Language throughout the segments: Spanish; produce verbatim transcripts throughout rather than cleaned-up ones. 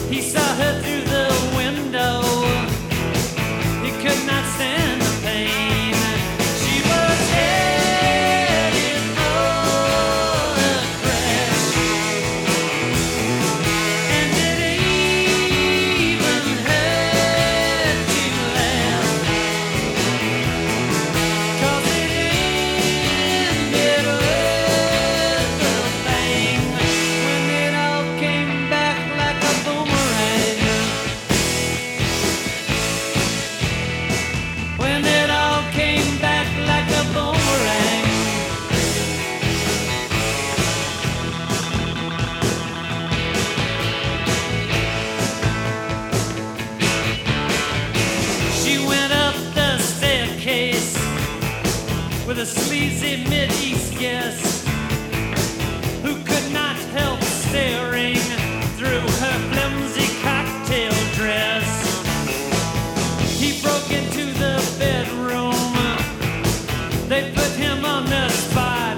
He saw her through the window. He could not stand the pain. She was headed for a crash, and it even hurt to laugh, 'cause it ended with a bang when it all came back like a boomerang. When it all came back like a boomerang. She went up the staircase with a sleazy mid-east guest who could not help staring through her flimsy cocktail dress. He broke into the bedroom. They put him on the spot.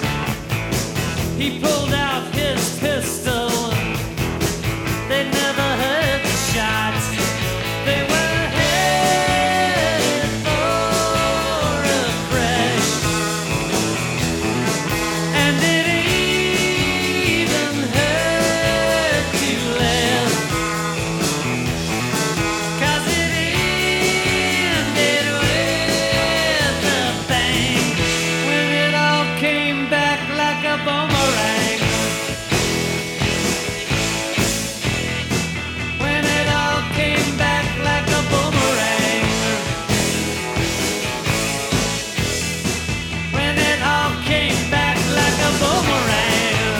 He pulled out his pistol. They never heard the shot. They were headed for a crash, and it even hurt to laugh, 'cause it ended with a bang when it all came back like a boomerang. When it all came back like a boomerang. When it all came back like a boomerang.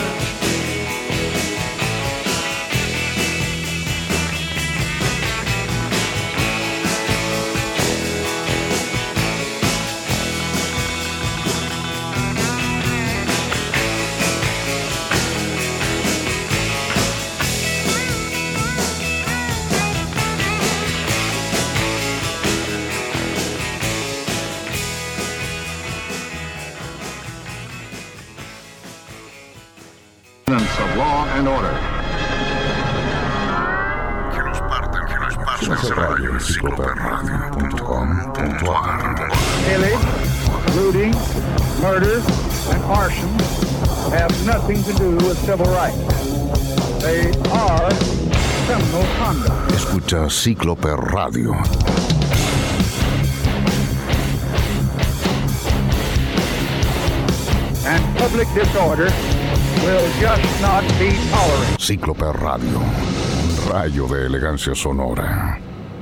Of law and order. Que nos parten, que nos pasen radio, enciclopedia punto com punto a r. Pillage, looting, murder, and arson have nothing to do with civil rights. They are criminal conduct. Escucha Cíclope Radio. And public disorder will just not be tolerated. Cíclope Radio. Un rayo de elegancia sonora.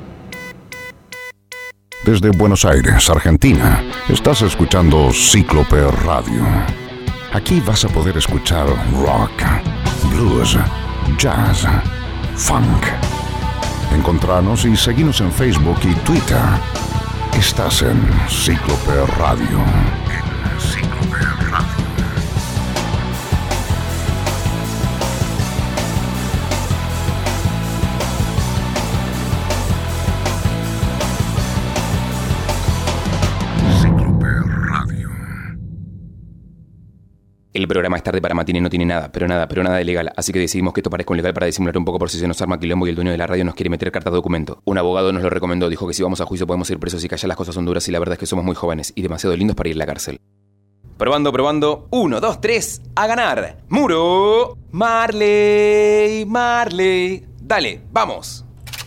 Desde Buenos Aires, Argentina, estás escuchando Cíclope Radio. Aquí vas a poder escuchar rock, blues, jazz, funk. Encontranos y seguinos en Facebook y Twitter. Estás en Cíclope Radio. En Cíclope Radio. El programa Es Tarde para Matiné no tiene nada, pero nada, pero nada de legal, así que decidimos que esto parezca un legal para disimular un poco por si se nos arma quilombo y el dueño de la radio nos quiere meter carta de documento. Un abogado nos lo recomendó, dijo que si vamos a juicio podemos ir presos y que allá las cosas son duras y la verdad es que somos muy jóvenes y demasiado lindos para ir a la cárcel. Probando, probando. Uno, dos, tres. A ganar. Muro. Marley. Marley. Dale, vamos.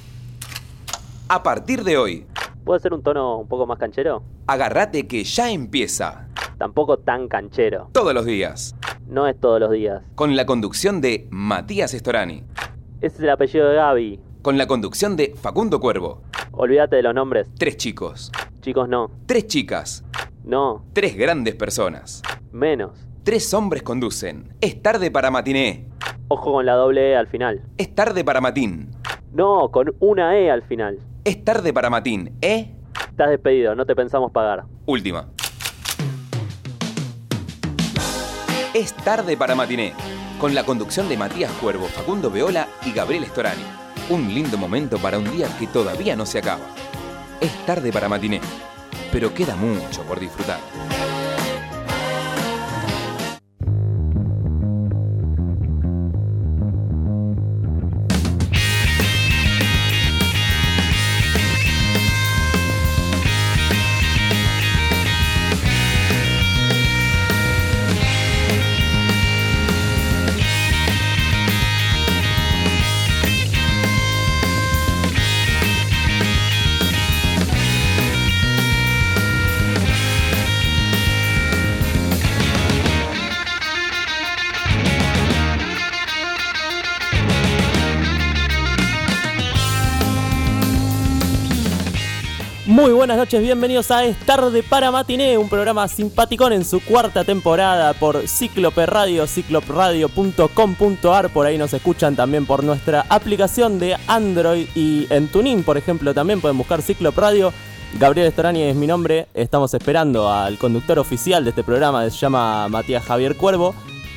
A partir de hoy. ¿Puede ser un tono un poco más canchero? Agárrate que ya empieza. Tampoco tan canchero. Todos los días. No es todos los días. Con la conducción de Matías Storani. Ese es el apellido de Gaby. Con la conducción de Facundo Cuervo. Olvídate de los nombres. Tres chicos. Chicos no. Tres chicas. No. Tres grandes personas. Menos. Tres hombres conducen. Es tarde para matiné. Ojo con la doble E al final. Es tarde para matín. No, con una E al final. Es tarde para matín, ¿eh? Estás despedido, no te pensamos pagar. Última. Es tarde para matiné. Con la conducción de Matías Cuervo, Facundo Beola y Gabriel Storani. Un lindo momento para un día que todavía no se acaba. Es tarde para matiné, pero queda mucho por disfrutar. Muy buenas noches, bienvenidos a Es Tarde para Matiné, un programa simpaticón en su cuarta temporada por Cíclope Radio, cíclope radio punto com punto a r. Por ahí nos escuchan también por nuestra aplicación de Android y en TuneIn, por ejemplo, también pueden buscar Cíclope Radio. Gabriel Storani es mi nombre, estamos esperando al conductor oficial de este programa, se llama Matías Javier Cuervo.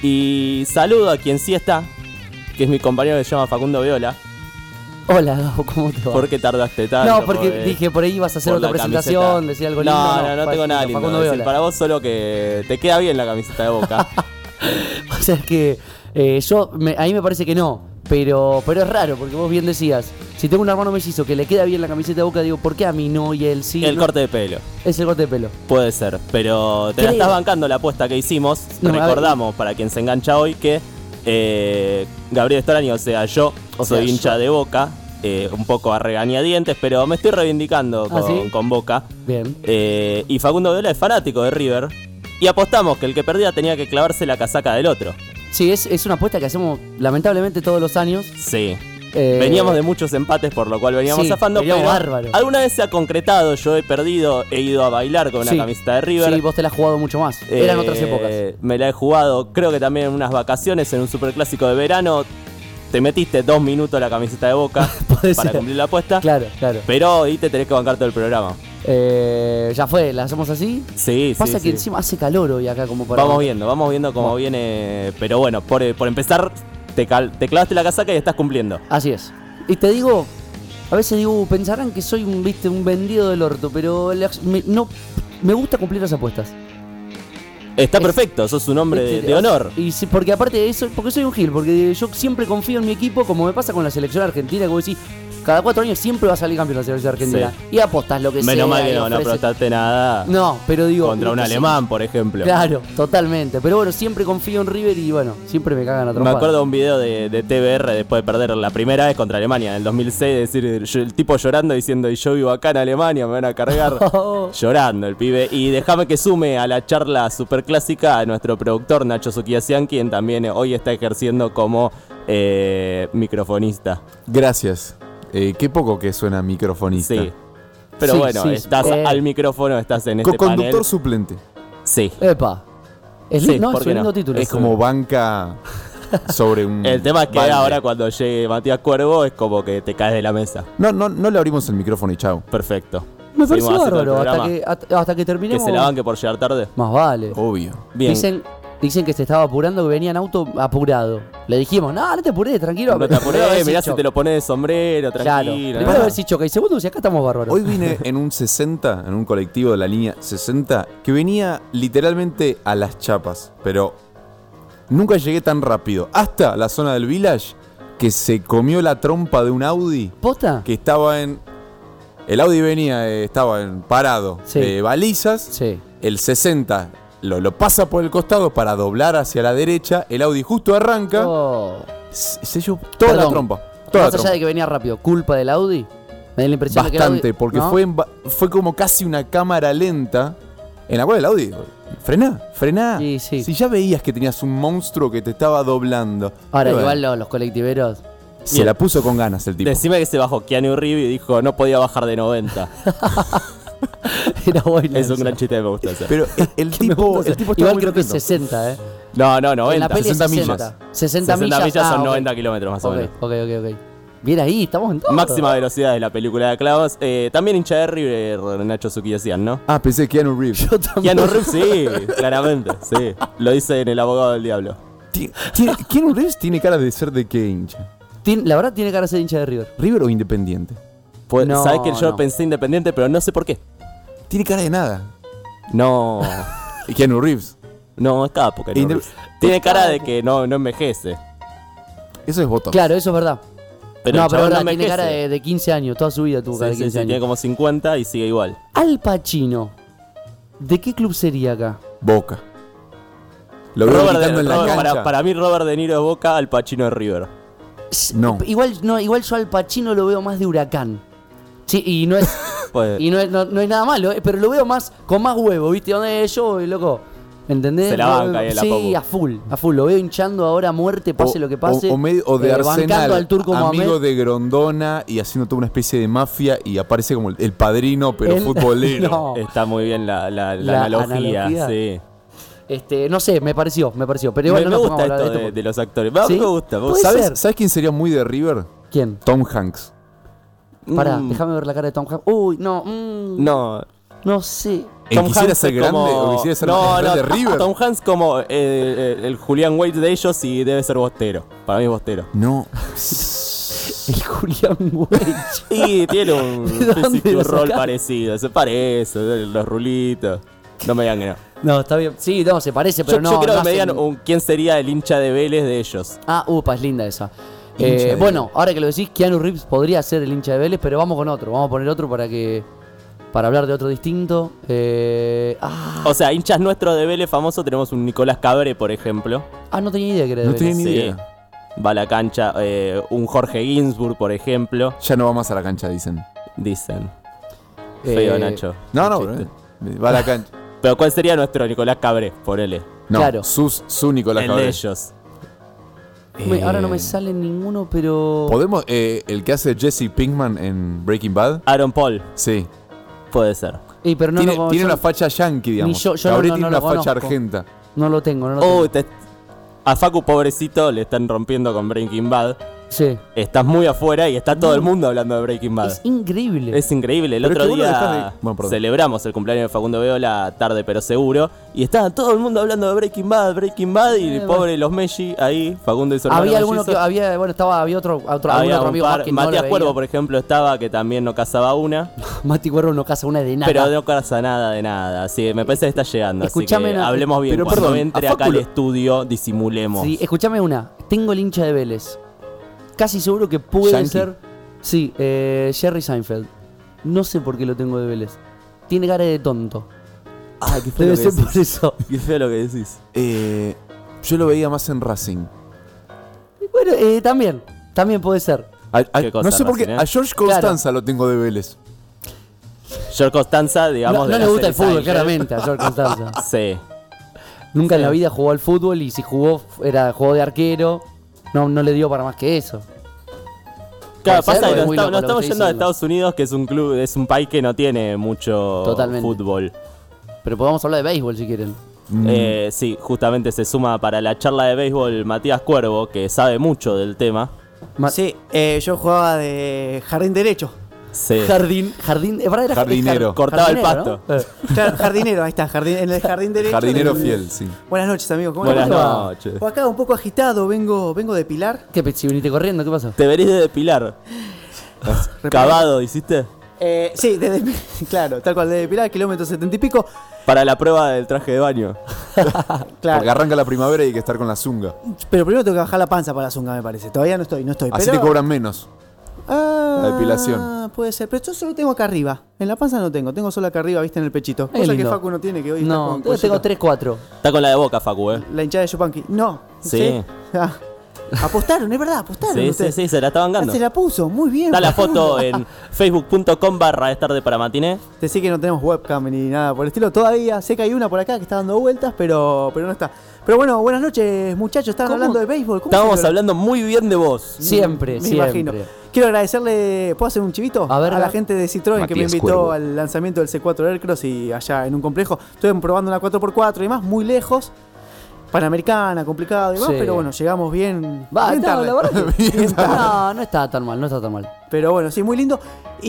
Y saludo a quien sí está, que es mi compañero que se llama Facundo Viola. Hola, Gabo, ¿cómo te va? ¿Por qué tardaste tanto? No, porque Por, dije, por ahí ibas a hacer por otra la presentación, camiseta. decir algo lindo. No, no, no, para- tengo nada lindo Facundo que decir. Viola. Para vos solo que te queda bien la camiseta de Boca. O sea, es que eh, yo, me, a mí me parece que no, pero, pero es raro, porque vos bien decías, si tengo un hermano mellizo que le queda bien la camiseta de Boca, digo, ¿por qué a mí no y a él sí? El No, corte de pelo. es el corte de pelo. Puede ser, pero te la Creo. estás bancando la apuesta que hicimos. No, a ver. Recordamos, para quien se engancha hoy, que eh, Gabriel Storani, o sea, yo O soy sea, hincha yo. de Boca, eh, un poco a regañadientes, pero me estoy reivindicando ¿Ah, con, sí? con Boca. Bien. Eh, y Facundo Viola es fanático de River. Y apostamos que el que perdía tenía que clavarse la casaca del otro. Sí, es, es una apuesta que hacemos lamentablemente todos los años. Sí. Eh, Veníamos de muchos empates, por lo cual veníamos sí, zafando, veníamos pero bárbaro. alguna vez se ha concretado. Yo he perdido, he ido a bailar con una Sí. camiseta de River. Sí, vos te la has jugado mucho más. Eran Eh, otras épocas. Me la he jugado, creo que también en unas vacaciones, en un superclásico de verano. Te metiste dos minutos la camiseta de Boca Puede para ser. cumplir la apuesta. Claro, claro. Pero hoy te tenés que bancar todo el programa. Eh, ya fue, ¿la hacemos así? Sí, Pasa sí, que sí. encima hace calor hoy acá como para... Vamos viendo, vamos viendo cómo Bueno. viene. Pero bueno, por, por empezar, te, cal- te clavaste la casaca y estás cumpliendo. Así es. Y te digo, a veces digo, pensarán que soy un, viste, un vendido del orto, pero le- me, no, me gusta cumplir las apuestas. Está Es- perfecto, sos un hombre de, Este, de honor. Y sí, porque aparte de eso, porque soy un gil, porque yo siempre confío en mi equipo, como me pasa con la selección argentina, que vos decís, cada cuatro años siempre va a salir campeón la selección argentina. Sí. Y apostás lo que sea. Menos mal que y no, no ofreces- apostaste nada No, pero digo... contra un lo que sí- alemán, por ejemplo. Claro, totalmente. Pero bueno, siempre confío en River y bueno, siempre me cagan a Me trompadas. acuerdo de un video de, de T V R después de perder la primera vez contra Alemania en el dos mil seis, decir yo- el tipo llorando diciendo y yo vivo acá en Alemania, me van a cargar. Llorando el pibe. Y déjame que sume a la charla superclásica a nuestro productor Nacho Sukiasian, quien también hoy está ejerciendo como eh, microfonista. Gracias. Eh, qué poco que suena microfonista. Sí. Pero Sí, bueno, sí, estás eh. al micrófono, estás en este Co-conductor panel. suplente. Sí. Epa. Es, Sí, li- no, ¿por es qué un lindo no? título. Es como banca sobre un. El tema es que balde. ahora cuando llegue Matías Cuervo es como que te caes de la mesa. No, no, no le abrimos el micrófono y chao. Perfecto. Me parece Seguimos haciendo el bárbaro. Hasta programa. que, hasta, hasta que Que terminemos. se la banque por llegar tarde. Más vale. Obvio. Bien. Dicen, dicen que se estaba apurando, que venía en auto apurado. Le dijimos, no, no te apures, tranquilo. No te apurés, Primero a ver si mirá si choca. te lo pones de sombrero, Claro. tranquilo. Primero a ¿no? ver si choca. Y segundo, si acá estamos bárbaros. Hoy vine en un sesenta, en un colectivo de la línea sesenta, que venía literalmente a las chapas. Pero nunca llegué tan rápido. Hasta la zona del Village, que se comió la trompa de un Audi ¿Posta? que estaba en. El Audi venía, eh, estaba en parado Sí. de balizas. Sí. El sesenta lo, lo pasa por el costado para doblar hacia la derecha. El Audi justo arranca. Oh. Se se llevó toda Perdón. la trompa. Toda la Más allá trompa. de que venía rápido, ¿culpa del Audi? Me da la impresión de que el Bastante, Audi- porque ¿no? fue, en ba- fue como casi una cámara lenta. En la cual el Audi. Frená, frená. Sí, sí. Si ya veías que tenías un monstruo que te estaba doblando. Ahora, Pero igual bueno, los, los colectiveros. se Bien. la puso con ganas el tipo. Decime que se bajó Keanu Reeves y dijo no podía bajar de noventa. Era bueno. Es un eso. gran chiste que me gusta hacer. Pero el, el Que me tipo, gusta el tipo eso. estaba Igual muy creo que es contento. sesenta, ¿eh? No, no, En la noventa. peli es sesenta sesenta. millas. sesenta, sesenta millas ah, son ok. noventa kilómetros más o Ok, menos. ok, ok, ok. Bien ahí, estamos en todo. Máxima velocidad de la película de clavos. Eh, también hincha de River, Nacho Sukiasian, ¿no? Ah, pensé que Keanu Reeves. Yo también. Keanu Reeves, sí, claramente, sí. Lo dice en El Abogado del Diablo. Ti- tiene- Keanu Reeves tiene cara de ser de qué hincha. Tien- la verdad tiene cara de ser hincha de River. ¿River o Independiente? Pues, No, ¿sabes que yo no. pensé independiente, pero no sé por qué? Tiene cara de nada. No, Y Keanu Reeves. no, es capo, Keanu Inde- Reeves. Tiene cara de que no, no envejece. Eso es Botox. Claro, eso es verdad. Pero no, el pero chabón verdad, no tiene envejece. cara de, de quince años. Toda su vida tuvo cara Sí, de sí, quince sí, años. tiene como cincuenta y sigue igual. Al Pacino, ¿de qué club sería acá? Boca. Lo veo Robert gritando de- en la Robert- cancha. para, para mí Robert De Niro es Boca, Al Pacino es River. No. Igual, no, igual yo al Pacino lo veo más de Huracán. Sí, y no es, Pues, y no es, no, no es nada malo, eh, pero lo veo más con más huevo, ¿viste? Donde yo, loco, ¿Entendés? Se la banca ahí en la Sí, Popu. a full, a full. Lo veo hinchando ahora a muerte, pase O- lo que pase. O, o medio- o de eh, Arsenal, bancando al turco amigo Mohamed. de Grondona y haciendo toda una especie de mafia y aparece como el, el padrino, pero Él- futbolero. No. Está muy bien la, la- la La analogía, analogía. sí. Este, no sé, me pareció, me pareció. Pero Me, igual no me nos gusta pongamos a esto hablar de, de de los actores. Va, ¿Sí? Me gusta, me Puede gusta. ser. ¿Sabes, ¿Sabes quién sería muy de River? ¿Quién? Tom Hanks. Pará, Mm, déjame ver la cara de Tom Hanks. Uy, no, mm, No. no sé. ¿En Tom quisiera Hanks ser es grande como- o quisiera ser no, grande no, de River? Tom Hanks como eh, eh, el Julián Wade de ellos y debe ser bostero. Para mí es bostero. No. El Julián Wade. Y tiene un ¿De dónde físico lo rol sacás? parecido. Se parece, los rulitos. No me digan que no. No, está bien. Sí, no, se parece, pero Yo, no. yo quiero no que me hacen- digan un- quién sería el hincha de Vélez de ellos. Ah, upa, es linda esa. Hincha Eh, de bueno, ahora que lo decís, Keanu Reeves podría ser el hincha de Vélez, pero vamos con otro. Vamos a poner otro para que. Para hablar de otro distinto. Eh, ah, O sea, hinchas nuestros de Vélez famoso tenemos un Nicolás Cabré, por ejemplo. ah, no tenía idea que era de No Vélez. tenía ni Sí. idea. Va a la cancha. eh, un Jorge Ginsburg, por ejemplo. Ya no va más a la cancha, dicen. Dicen. Eh, Feo, Nacho. No, no, Chiste. pero, eh, va a la cancha. Pero ¿cuál sería nuestro Nicolás Cabré? Ponele. No, Claro. sus, su Nicolás El Cabré. de ellos. me- ahora no me Eh, sale ninguno, pero. ¿Podemos, eh, el que hace Jesse Pinkman en Breaking Bad? Aaron Paul. Sí. Puede ser. Ey, pero no tiene lo- tiene yo- una facha yankee, digamos. yo- yo no- Cabré no- tiene no lo una facha conozco. argenta. No lo tengo, no lo tengo. Oh, te- a Facu, pobrecito, le están rompiendo con Breaking Bad. Sí. Estás muy afuera y está todo el mundo hablando de Breaking Bad. Es increíble. Es increíble. El Pero otro que vos lo día dejás de- Bueno, perdón. celebramos el cumpleaños de Facundo Veola tarde pero seguro. Y estaba todo el mundo hablando de Breaking Bad, Breaking Bad. Y Eh, el pobre los Messi ahí, Facundo y su hermano Había alguno que mellizo. había, bueno, estaba, había otro, otro, algún Había otro un amigo par- más que no Matías lo Cuervo, veía. por ejemplo, estaba que también no cazaba una. Mati Cuervo no casa una de nada. Pero no casa nada de nada. Así que me parece que está llegando. Escuchame así que una- hablemos bien. pero Cuando perdón, entre a acá al Facu lo- estudio, disimulemos. Sí, escúchame una. Tengo el hincha de Vélez. Casi seguro que puede Yankee. ser. Sí, eh, Jerry Seinfeld. No sé por qué lo tengo de Vélez. Tiene cara de tonto. Ay, qué feo Debe lo que ser decís. por eso. Qué feo lo que decís. Eh, yo lo veía más en Racing. Bueno, eh, también. También puede ser. A- a- ¿Qué cosa, no sé por qué. Racing, eh? A George Constanza lo tengo de Vélez. George Costanza, digamos. No, de no la le gusta el serie fútbol, Seinfeld. claramente, a George Constanza. Sí. Nunca Sí. en la vida jugó al fútbol y si jugó, era jugó de arquero. No, no le dio para más que eso. Claro, Puede ser, pasa que o es nos, muy estamos- loco nos lo que estamos estoy yendo a diciendo. Estados Unidos, que es un club, es un país que no tiene mucho Totalmente. fútbol. Pero podemos hablar de béisbol si quieren. Mm. Eh, sí, justamente se suma para la charla de béisbol Matías Cuervo, que sabe mucho del tema. Ma- Sí, eh, yo jugaba de jardín derecho. Sí. Jardín, jardín, eh, pará, era- Jardinero. es Cortaba el jardinero, pasto. ¿no? Eh. Claro, jardinero, ahí está, jardín, en el jardín derecho. Jardinero del- fiel, sí. Buenas noches, amigos. ¿Cómo Buenas les va? noches. Por acá un poco agitado, vengo, vengo de Pilar. ¿Qué, si viniste corriendo? ¿Qué pasa? Te venís de depilar. Cavado, ¿hiciste? Eh, sí, desde, claro, tal cual, desde Pilar, kilómetro setenta y pico. Para la prueba del traje de baño. Claro. Porque arranca la primavera y hay que estar con la zunga. Pero primero tengo que bajar la panza para la zunga, me parece. Todavía no estoy, no estoy. Así pero... te cobran menos. Ah, la depilación. Puede ser, pero yo solo tengo acá arriba. En la panza no tengo, tengo solo acá arriba, viste, en el pechito. Es Cosa que lindo. Facu no tiene, que hoy está No, con yo tengo cuellito. tres cuatro. Está con la de boca, Facu, ¿eh? La hinchada de Yupanqui. No. Sí. Ah, apostaron, es verdad, apostaron. Sí, sí, ustedes. sí, se la está Ah, bancando. se la puso, muy bien. Está la Facundo. foto en facebook.com barra es tarde para matiné. Decí que no tenemos webcam ni nada por el estilo. Todavía sé que hay una por acá que está dando vueltas, pero, pero no está. Pero bueno, buenas noches, muchachos. Estaban ¿Cómo? hablando de béisbol. ¿Cómo Estábamos se lo- hablando muy bien de vos. Siempre, Me siempre. imagino. Quiero agradecerle, ¿puedo hacer un chivito? A ver, la a ver. gente de Citroën que me Matías invitó Cuervo. al lanzamiento del C cuatro Aircross y allá en un complejo. Estuve probando una cuatro por cuatro y demás, muy lejos. Panamericana, complicado y demás, Sí. pero bueno, llegamos bien. Va, bien no, tarde. la verdad que- Bien tarde. no, no está tan mal, no está tan mal. Pero bueno, sí, muy lindo.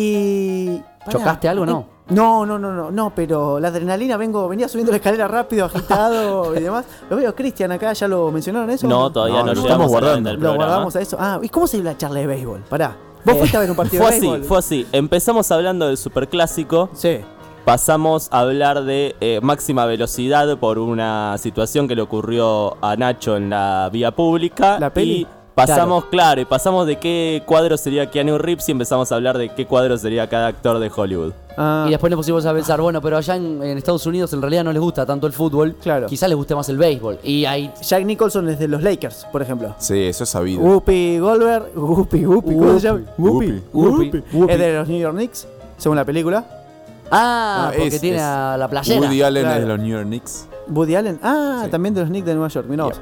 Y. pará. ¿Chocaste algo o no? No, no, no, no, no, pero la adrenalina, vengo, venía subiendo la escalera rápido, agitado y demás. Lo veo, Cristian, acá, ¿ya lo mencionaron eso? No, todavía No, no, lo llegamos estamos a la guardando. venta del Lo programa. guardamos a eso. Ah, ¿y cómo se dio la charla de béisbol? Pará. ¿Vos Eh, fuiste a ver un partido Fue de así, béisbol? fue así. Empezamos hablando del superclásico. Sí. Pasamos a hablar de eh, máxima velocidad por una situación que le ocurrió a Nacho en la vía pública. ¿La peli? Y pasamos, claro. y pasamos de qué cuadro sería Keanu Reeves y empezamos a hablar de qué cuadro sería cada actor de Hollywood. Ah, Y después nos pusimos a pensar, bueno, pero allá en, en Estados Unidos en realidad no les gusta tanto el fútbol. Claro. Quizás les guste más el béisbol. Y ahí. Jack Nicholson es de los Lakers, por ejemplo. Sí, eso es sabido. Whoopi Goldberg. Whoopi, Whoopi, ¿cómo se llama? Whoopi. Whoopi. Whoopi. Es de los New York Knicks, según la película. Ah, No, porque es- tiene es a la playera. Woody Allen Claro. es de los New York Knicks. Woody Allen. Ah, Sí. también de los Knicks de Nueva York. Mirá vos.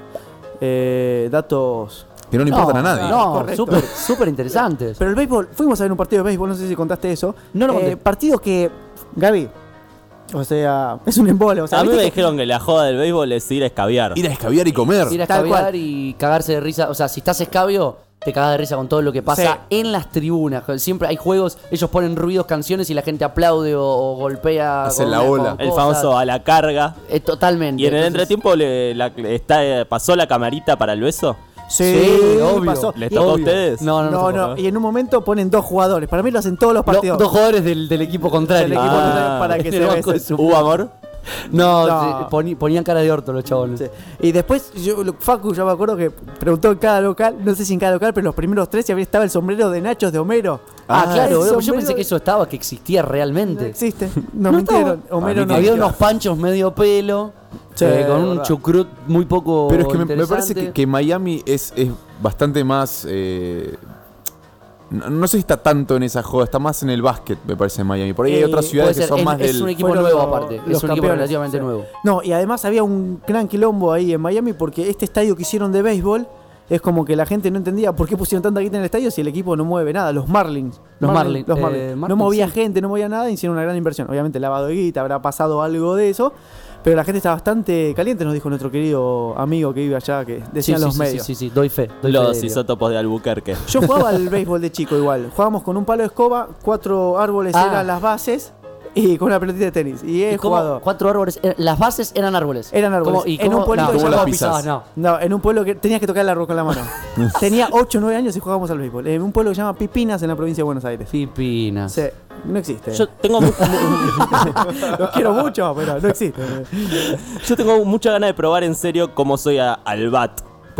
Eh, datos. Que no le importan a nadie. No, Correcto. súper súper interesantes. Pero el béisbol, fuimos a ver un partido de béisbol, no sé si contaste eso. No lo Eh, conté. partido que, Gaby, o sea, es un embole. O sea, A mí ¿viste me que- dijeron que la joda del béisbol es ir a escabiar. Ir a escabiar y comer. Ir a Tal escabiar cual. y cagarse de risa. O sea, si estás escabio, te cagas de risa con todo lo que pasa Sí. en las tribunas. Siempre hay juegos, ellos ponen ruidos, canciones y la gente aplaude o, o golpea. Hacen con la una- ola. con El cosas. famoso a la carga. Eh, totalmente. Y en el Entonces, entretiempo le, la- está, eh, pasó la camarita para el beso. Sí, Sí, obvio. pasó. ¿Les Y- tocó a obvio. ustedes? No, no, no. No, tocó, no, y en un momento ponen dos jugadores. Para mí lo hacen todos los Lo- partidos. dos jugadores del, del equipo contrario. Del equipo Ah. contrario para que En se el banco de besen. su- ¿Hubo amor? No, No. sí, poni- ponían cara de orto los chabones. Sí. Y después, yo, lo- Facu, yo me acuerdo que preguntó en cada local, no sé si en cada local, pero los primeros tres si había estaba el sombrero de Nachos de Homero. Ah, Ah, claro, el boludo, yo sombrero pensé que eso estaba, que existía no realmente. existe. Nos No mintieron. estaba. Homero Para mí no que- Había mintió. unos panchos medio pelo, Sí, eh, con un verdad. chucrut muy poco. Pero es que me, me parece interesante. que, que Miami es, es bastante más. eh, no, no sé si está tanto en esa joda, está más en el básquet, me parece, en Miami. Por ahí hay Eh, otras Puede ciudades que ser, son es, más es del. un equipo fueron nuevo los- aparte, los es un equipo campeones, relativamente sí. nuevo. No, y además había un gran quilombo ahí en Miami porque este estadio que hicieron de béisbol es como que la gente no entendía por qué pusieron tanta guita en el estadio si el equipo no mueve nada. Los Marlins. Los Marlins, Los eh, Marlins. no Marlins, movía sí. gente, no movía nada, hicieron una gran inversión. Obviamente lavado de guita, habrá pasado algo de eso. Pero la gente está bastante caliente, nos dijo nuestro querido amigo que vive allá, que decían sí, los sí, medios. Sí, sí, sí, doy fe. Doy fe Los de ello. isótopos de Albuquerque. Yo jugaba al béisbol de chico igual. Jugábamos con un palo de escoba, cuatro árboles Ah. eran las bases y con una pelotita de tenis. Y he ¿Y cómo? jugado. Cuatro árboles. eh, Las bases eran árboles. Eran árboles. ¿Cómo? ¿Y En cómo? un pueblito no, que ¿cómo se llama- lo pisabas? pisás? No. No, en un pueblo que tenías que tocar el árbol con la mano. Tenía ocho o nueve años y jugábamos al béisbol. En un pueblo que se llama Pipinas en la provincia de Buenos Aires. Pipinas. Sí, no existe. Yo tengo, mu- Los quiero mucho, pero no existe. yo tengo mucha ganas de probar en serio cómo soy a- al bat.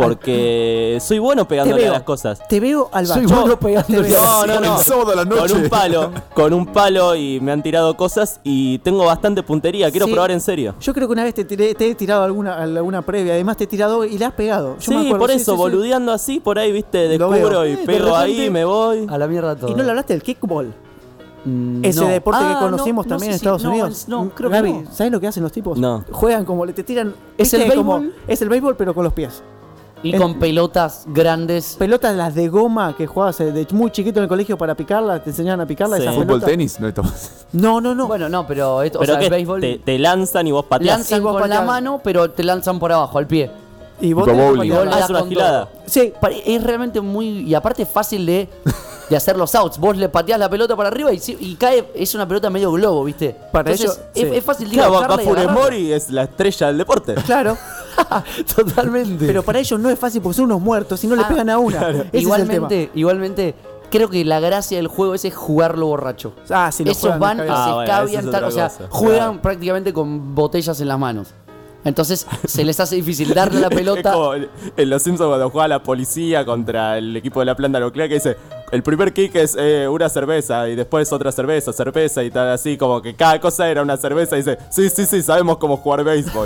Porque soy bueno Te pegándole a veo, las cosas. te veo al Soy bacho. bueno pegándole. No, no, no. El sábado a la noche. Con un palo, con un palo y me han tirado cosas y tengo bastante puntería. Quiero Sí. probar en serio. Yo creo que una vez te, tiré- te he tirado alguna, alguna previa, además te he tirado y le has pegado. Yo me Sí, acuerdo, por sí, eso, sí, sí. boludeando así, por ahí, viste, Lo descubro veo. y Eh, de pego ahí, repente- me voy. A la mierda todo. ¿Y no le hablaste del kickball? Mm, Ese no. deporte Ah, que conocimos no, no también sé en si- Estados no, Unidos. es- no, creo que Gaby, no. ¿sabes lo que hacen los tipos? No. Juegan como le te tiran. ¿Es el ¿viste? Como- béisbol? es el béisbol, pero con los pies. Y en- con pelotas grandes. Pelotas las de goma que jugabas eh, de muy chiquito en el colegio para picarlas, te enseñaban a picarlas. Sí. Esas Fútbol, pelotas. tenis, no estamos. No, no, no. Bueno, no, pero esto, o Pero sea, que el béisbol te, te lanzan y vos pateás. lanzan y vos con la pateás. mano, pero te lanzan por abajo, al pie. y vos Tipo tenés que bowling. Y patearla. vos le Ah, das es una con gilada. todo. Sí, Pare- Es realmente muy. Y aparte es fácil de, de hacer los outs. Vos le pateás la pelota para arriba y, si- y cae. Es una pelota medio globo, ¿viste? Para Entonces, ello, es, sí. es fácil de ir Claro, a va, va buscarla y Funes agarrarla. Mori es la estrella del deporte. claro. Totalmente. Pero para ellos no es fácil porque son unos muertos y no le Ah, pegan a una. Ese es el igualmente, igualmente, creo que la gracia del juego ese es jugarlo borracho. tema. Ah, sí, lo Esos juegan van y descabellados. se Ah, bueno, escabian, eso es tal, otra o sea, cosa. juegan Claro. prácticamente con botellas en las manos. Entonces se les hace difícil darle la Es pelota. como en Los Simpsons cuando juega la policía contra el equipo de la planta nuclear que dice el primer kick es eh, una cerveza y después otra cerveza, cerveza y tal así, como que cada cosa era una cerveza y dice, sí, sí, sí, sabemos cómo jugar béisbol.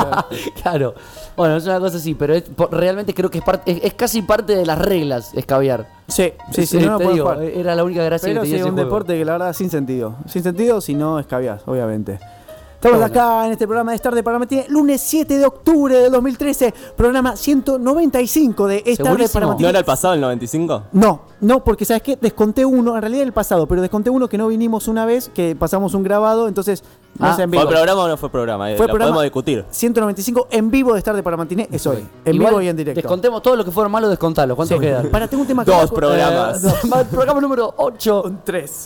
Claro. Bueno, es una cosa así, pero es- po- realmente creo que es, parte, es, es casi parte de las reglas escabiar. Sí, sí, sí, Eh, no lo te pueden digo, jugar. era la única gracia Pero que sí, tenía es ese un juego. deporte que la verdad sin sentido. Sin sentido si no escabiás, obviamente. Estamos Bueno. acá en este programa de Estar de Paramatín, lunes siete de octubre del dos mil trece, programa ciento noventa y cinco de Estar de ¿Segurísimo? Paramatín. ¿No era el pasado, el noventa y cinco? No, no, porque ¿sabes qué? Desconté uno, en realidad el pasado, pero desconté uno que no vinimos una vez, que pasamos un grabado, entonces no Ah, sé en ¿Fue vivo. programa o no fue programa? Eh, Fue lo programa. podemos discutir. ciento noventa y cinco en vivo de Estar de Paramatín es hoy. En Igual, vivo y en directo. Descontemos todo lo que fueron malos, descontalo. ¿Cuántos Sí. quedan? Para, tengo un tema Dos acá. programas. Eh, Va el programa número ocho. Son tres.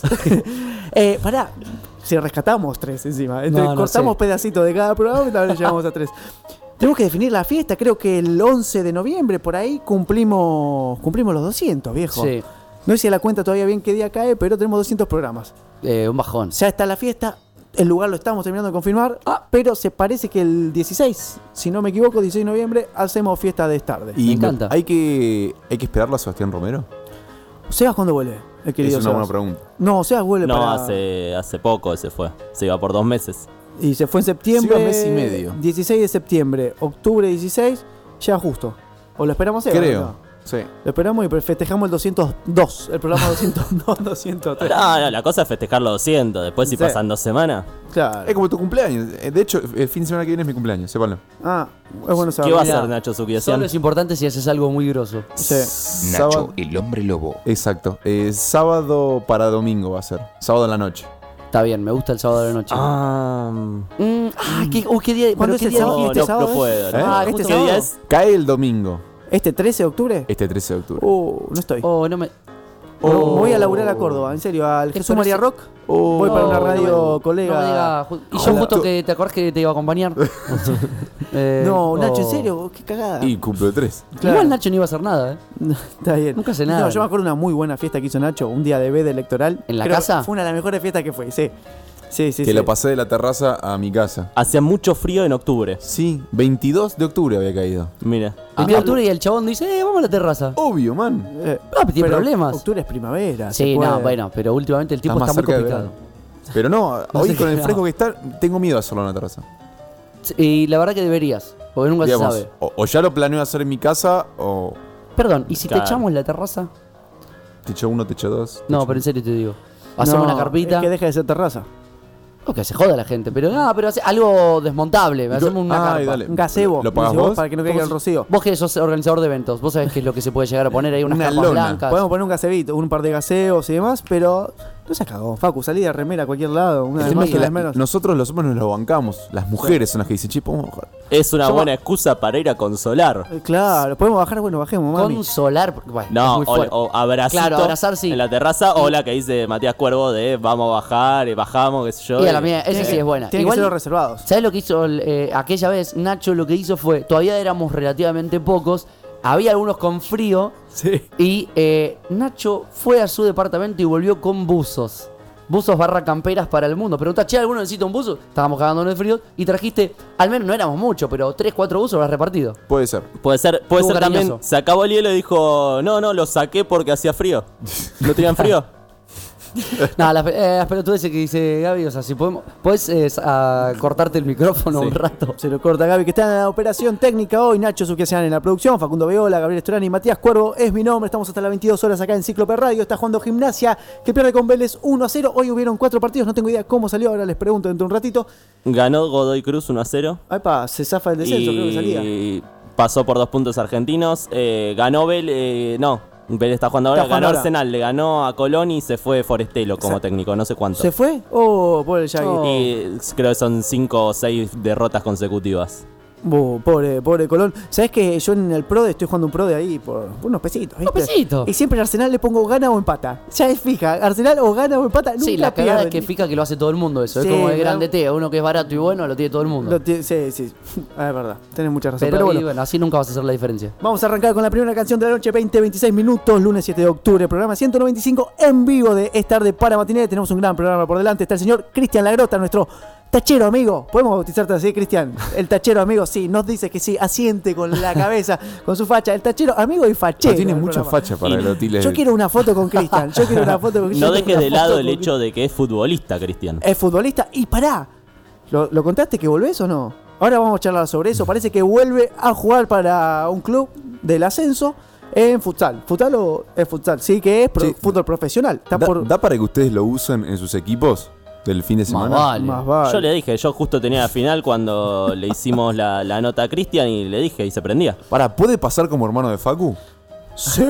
eh, pará, si rescatamos tres encima. Entre- No, no cortamos sé. pedacitos de cada programa y tal vez llegamos a tres. Tenemos que definir la fiesta, creo que el once de noviembre, por ahí, cumplimos cumplimos los doscientos, viejo. Sí. No hice la cuenta todavía bien qué día cae, pero tenemos doscientos programas. Eh, un bajón. Ya está la fiesta, el lugar lo estamos terminando de confirmar, ah, pero se parece que el dieciséis, si no me equivoco, dieciséis de noviembre, hacemos fiesta de tarde. Y Me encanta. Hay que, hay que esperarlo a Sebastián Romero. Sebas, ¿cuándo vuelve? El querido Es una buena Sebas. pregunta. No, Sebas vuelve No, para... hace, hace poco se fue. Se iba por dos meses. Y se fue en septiembre. Se iba mes y medio. dieciséis de septiembre, octubre dieciséis, ya justo. ¿O lo esperamos Sebas? Creo. No. Sí. Lo esperamos y festejamos el doscientos dos, el programa doscientos dos, doscientos tres. No, no, la cosa es festejar los doscientos. Después, si Sí. pasan dos semanas. Claro. Es como tu cumpleaños. Eh, De hecho, el fin de semana que viene es mi cumpleaños, sépanlo. Ah, es bueno saber. ¿Qué va a Mirá, hacer Nacho Solo Suquiasian? es importante si haces algo muy grosso. Sí. Nacho, Sábado- el hombre lobo. Exacto. Eh, sábado para domingo va a ser. Sábado en la noche. Está bien, me gusta el sábado de la noche. Ah. Mm, ah, ¿qué, uh, ¿qué día? ¿Cuándo pero es qué el día sábado? No, ¿Este no, sábado no es? puedo. ¿Eh? no. Ah, ¿Qué este día sábado. es? Cae el domingo. ¿Este trece de octubre? Este trece de octubre. Uh, no estoy. Oh, no me. Me Oh. voy a laburar a Córdoba, en serio, al ¿Qué Jesús María parece? Rock. Voy para una Oh, radio no me- colega. no me diga, ju- y yo Ojalá. justo que te acordás que te iba a acompañar. Eh, No, Nacho, oh. en serio, qué cagada. Y cumple tres. Claro. Igual Nacho no iba a hacer nada, ¿eh? No, está bien. Nunca hace nada. No, yo me acuerdo de una muy buena fiesta que hizo Nacho, un día de B de electoral. ¿En la Creo casa? que Fue una de las mejores fiestas que fue, sí. Sí, sí, que sí. lo pasé de la terraza a mi casa. Hacía mucho frío en octubre. Sí, veintidós de octubre había caído. Mira. A mi altura y el chabón dice, eh, vamos a la terraza. Obvio, man. Eh, Ah, tiene pero problemas. Octubre es primavera. Sí, se no, puede. bueno, pero últimamente el tipo Está está, más muy cerca de complicado. verano. Pero no, hoy sé con qué- el fresco no. que está, tengo miedo de hacerlo en la terraza. Y la verdad que deberías, porque nunca Digamos, se sabe. o, o ya lo planeo hacer en mi casa, o Perdón, ¿y si Claro. te echamos la terraza? techo uno, techo dos. No, techo- pero en serio te digo. Hacemos No, una carpita. es que deja de ser terraza. O que se joda la gente, pero no, pero hace algo desmontable. Hacemos una Ay, carpa. dale. Un gazebo. ¿Lo pagás decís vos? Para que no caiga el rocío. Vos que sos organizador de eventos, vos sabés qué es lo que se puede llegar a poner ahí, unas Una carpas lona. blancas. Podemos poner un gazebito, un par de gaseos y demás, pero no se cagó. Facu, salí de remera a cualquier lado. Una El vez tema más, es que una la- vez menos. nosotros los hombres nos lo bancamos. Las mujeres son las que dicen, che, podemos bajar. Es una Yo- buena excusa para ir a consolar. Eh, Claro, podemos bajar, bueno, bajemos, mami. Consolar, porque, bueno, No, es muy o, fuerte. o abracito Claro, abrazar sí. en la terraza o la que dice Matías Cuervo de vamos a bajar, y bajamos, qué sé yo. Y a y- la mía, esa sí es buena. Tienen Igual, que ser los reservados. ¿sabés lo que hizo el, eh, aquella vez? Nacho lo que hizo fue, todavía éramos relativamente pocos, había algunos con frío Sí. y eh, Nacho fue a su departamento y volvió con buzos. Buzos barra camperas para el mundo. Pregunta, che, ¿alguno necesita un buzo? Estábamos cagándonos de frío y trajiste, al menos no éramos muchos, pero tres, cuatro buzos lo has repartido. Puede ser. Puede ser, puede Estuvo ser también, cariñoso. se acabó el hielo y dijo, no, no, lo saqué porque hacía frío. ¿No tenían frío? Nada, las, eh, las pelotudeces que dice Gaby, o sea, si podemos, podés eh, a cortarte el micrófono Sí. un rato. Se lo corta Gaby, que está en la operación técnica hoy. Nacho Suquiasian en la producción. Facundo Veola, Gabriel Estorani, Matías Cuervo es mi nombre. Estamos hasta las veintidós horas acá en Cíclope Radio. Está jugando Gimnasia, que pierde con Vélez uno a cero. Hoy hubieron cuatro partidos. No tengo idea cómo salió. Ahora les pregunto dentro de un ratito. Ganó Godoy Cruz uno a cero. Ay, pa, se zafa el descenso, creo que salía. Y pasó por dos puntos argentinos. Eh, ganó Vélez, eh, no, Vélez está jugando ahora. Está jugando ganó ahora. Arsenal, le ganó a Colón y se fue Forestelo como Exacto. técnico, no sé cuánto. ¿Se fue? Oh, pobre Yagui. No. Y creo que son cinco o seis derrotas consecutivas. Oh, pobre, pobre Colón. ¿Sabes que yo en el Prode estoy jugando un Prode ahí por, por unos pesitos? ¿viste? Unos pesitos. Y siempre en Arsenal le pongo gana o empata. Ya es fija. Arsenal o gana o empata. Nunca Sí, la cagada es pierden. que fija que lo hace todo el mundo eso. Sí, es como el ¿no? grande T, uno que es barato y bueno, lo tiene todo el mundo. Lo tiene- sí, sí. Ah, es verdad. Tenés mucha razón. pero, Pero, y bueno. bueno, así nunca vas a hacer la diferencia. Vamos a arrancar con la primera canción de la noche, veinte veintiséis minutos, lunes siete de octubre, programa ciento noventa y cinco en vivo de Es Tarde para Matiné. Tenemos un gran programa por delante. Está el señor Cristian Lagrota, nuestro tachero amigo. ¿Podemos bautizarte así, Cristian? El tachero amigo, sí, nos dice que sí, asiente con la cabeza, con su facha. El tachero amigo y fachero. No tiene del mucha programa. facha para Y- el Otile. Yo quiero una foto con Cristian. Yo quiero una foto con Cristian. No Yo tengo dejes una de lado foto el con hecho de que es futbolista, Cristian. Es futbolista y pará. ¿Lo, lo contaste que volvés o no? Ahora vamos a charlar sobre eso. Parece que vuelve a jugar para un club del ascenso en futsal. ¿Futsal o es futsal? Sí, que es pro- Sí. fútbol profesional. Está ¿Da, por da para que ustedes lo usen en sus equipos del fin de Más semana? vale. más vale. Yo le dije, yo justo tenía la final cuando le hicimos la, la nota a Cristian y le dije y se prendía. Para, ¿puede pasar como hermano de Facu? Sí,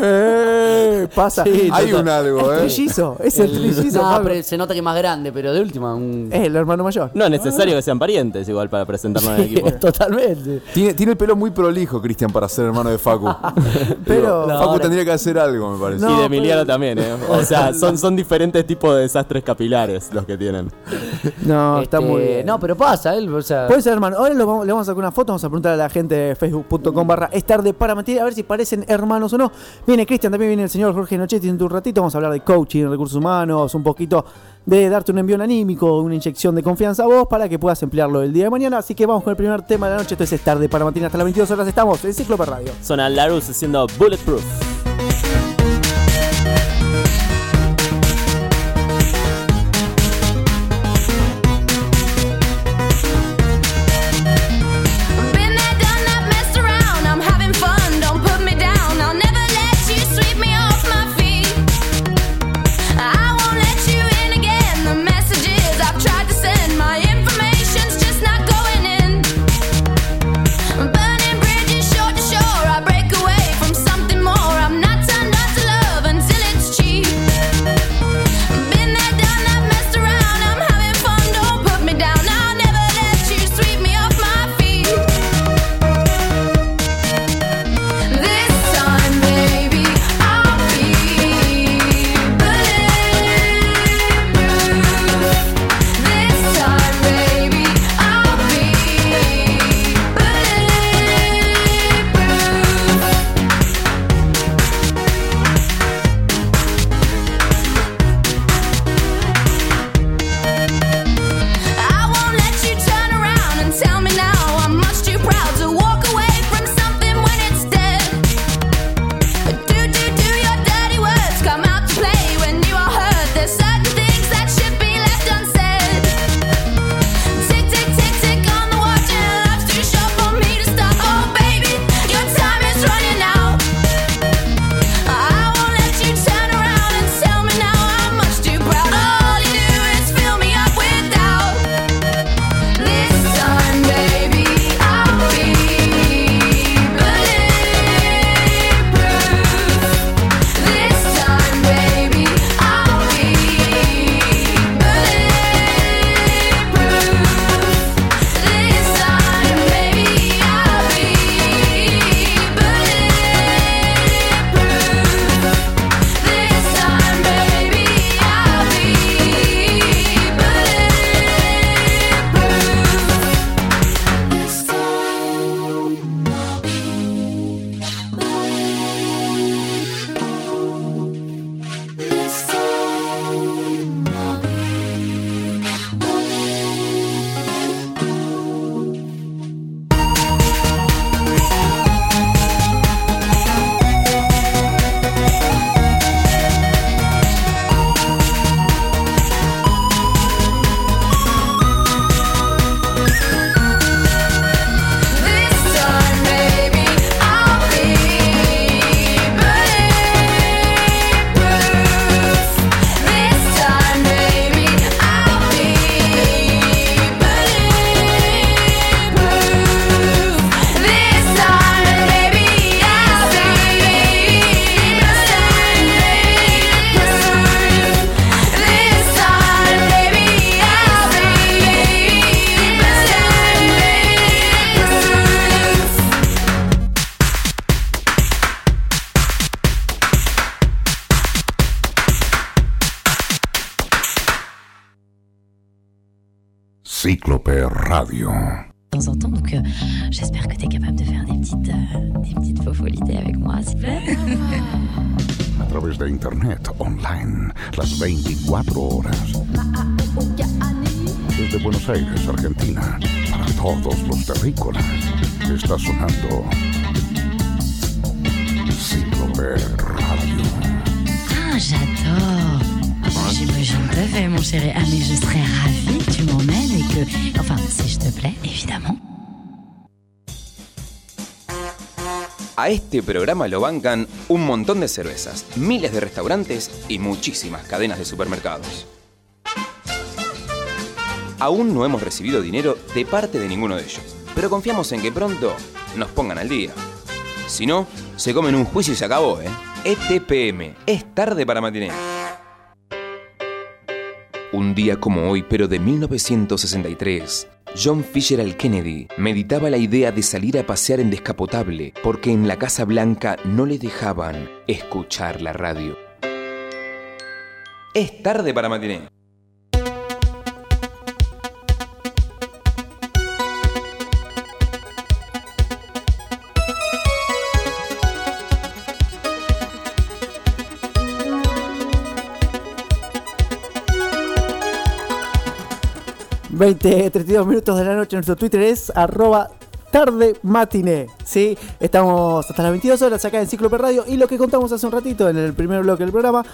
pasa. Hay un algo, Es ¿eh? trillizo, es el trillizo. No, Pablo. pero se nota que es más grande, pero de última. Un... Es el hermano mayor. No es necesario que sean parientes igual para presentarnos en el equipo. Totalmente. Tiene, tiene el pelo muy prolijo, Cristian, para ser hermano de Facu. Pero- Digo, No, Facu ahora- tendría que hacer algo, me parece. No, y de Emiliano pero- también, ¿eh? O sea, son, son diferentes tipos de desastres capilares los que tienen. No, está Este, muy bien. No, pero pasa, él, o sea. Puede ser, hermano. Ahora lo vamos- le vamos a sacar una foto. Vamos a preguntar a la gente de facebook punto com barra es tarde para mentir, a ver si parecen hermanos o no. Viene Cristian, también viene el señor Jorge Nochetti en un ratito. Vamos a hablar de coaching, recursos humanos, un poquito de darte un envío anímico, una inyección de confianza a vos para que puedas emplearlo el día de mañana. Así que vamos con el primer tema de la noche. Esto es Es Tarde para Mentir. Hasta las veintidós horas estamos en Cíclope Radio. Suena Larus haciendo Bulletproof. Been there, done that, messed around. I'm having fun. Don't put me down. I'll never let Cíclope Radio. De temps en temps, donc euh, j'espère que tu es capable de faire des petites, euh, des petites fofolités avec moi, s'il te plaît. A través de internet, online, las veinticuatro horas. Desde Buenos Aires, Argentina, para todos los terrícolas, está sonando Cíclope Radio. Ah, j'adore. J'imagine tout à fait, mon chéri. Ah, mais je serais ravie que tu m'emmènes et que... Enfin, si je te plais, évidemment. A este programa lo bancan un montón de cervezas, miles de restaurantes y muchísimas cadenas de supermercados. Aún no hemos recibido dinero de parte de ninguno de ellos, pero confiamos en que pronto nos pongan al día. Si no, se comen un juicio y se acabó, ¿eh? E T P M, es tarde para matiné. Un día como hoy, pero de mil novecientos sesenta y tres, John Fitzgerald Kennedy meditaba la idea de salir a pasear en descapotable porque en la Casa Blanca no le dejaban escuchar la radio. Es tarde para matiné. veinte, treinta y dos minutos de la noche. Nuestro Twitter es arroba tarde matiné. ¿Sí? Estamos hasta las veintidós horas acá en Cíclope Radio. Y lo que contamos hace un ratito en el primer bloque del programa,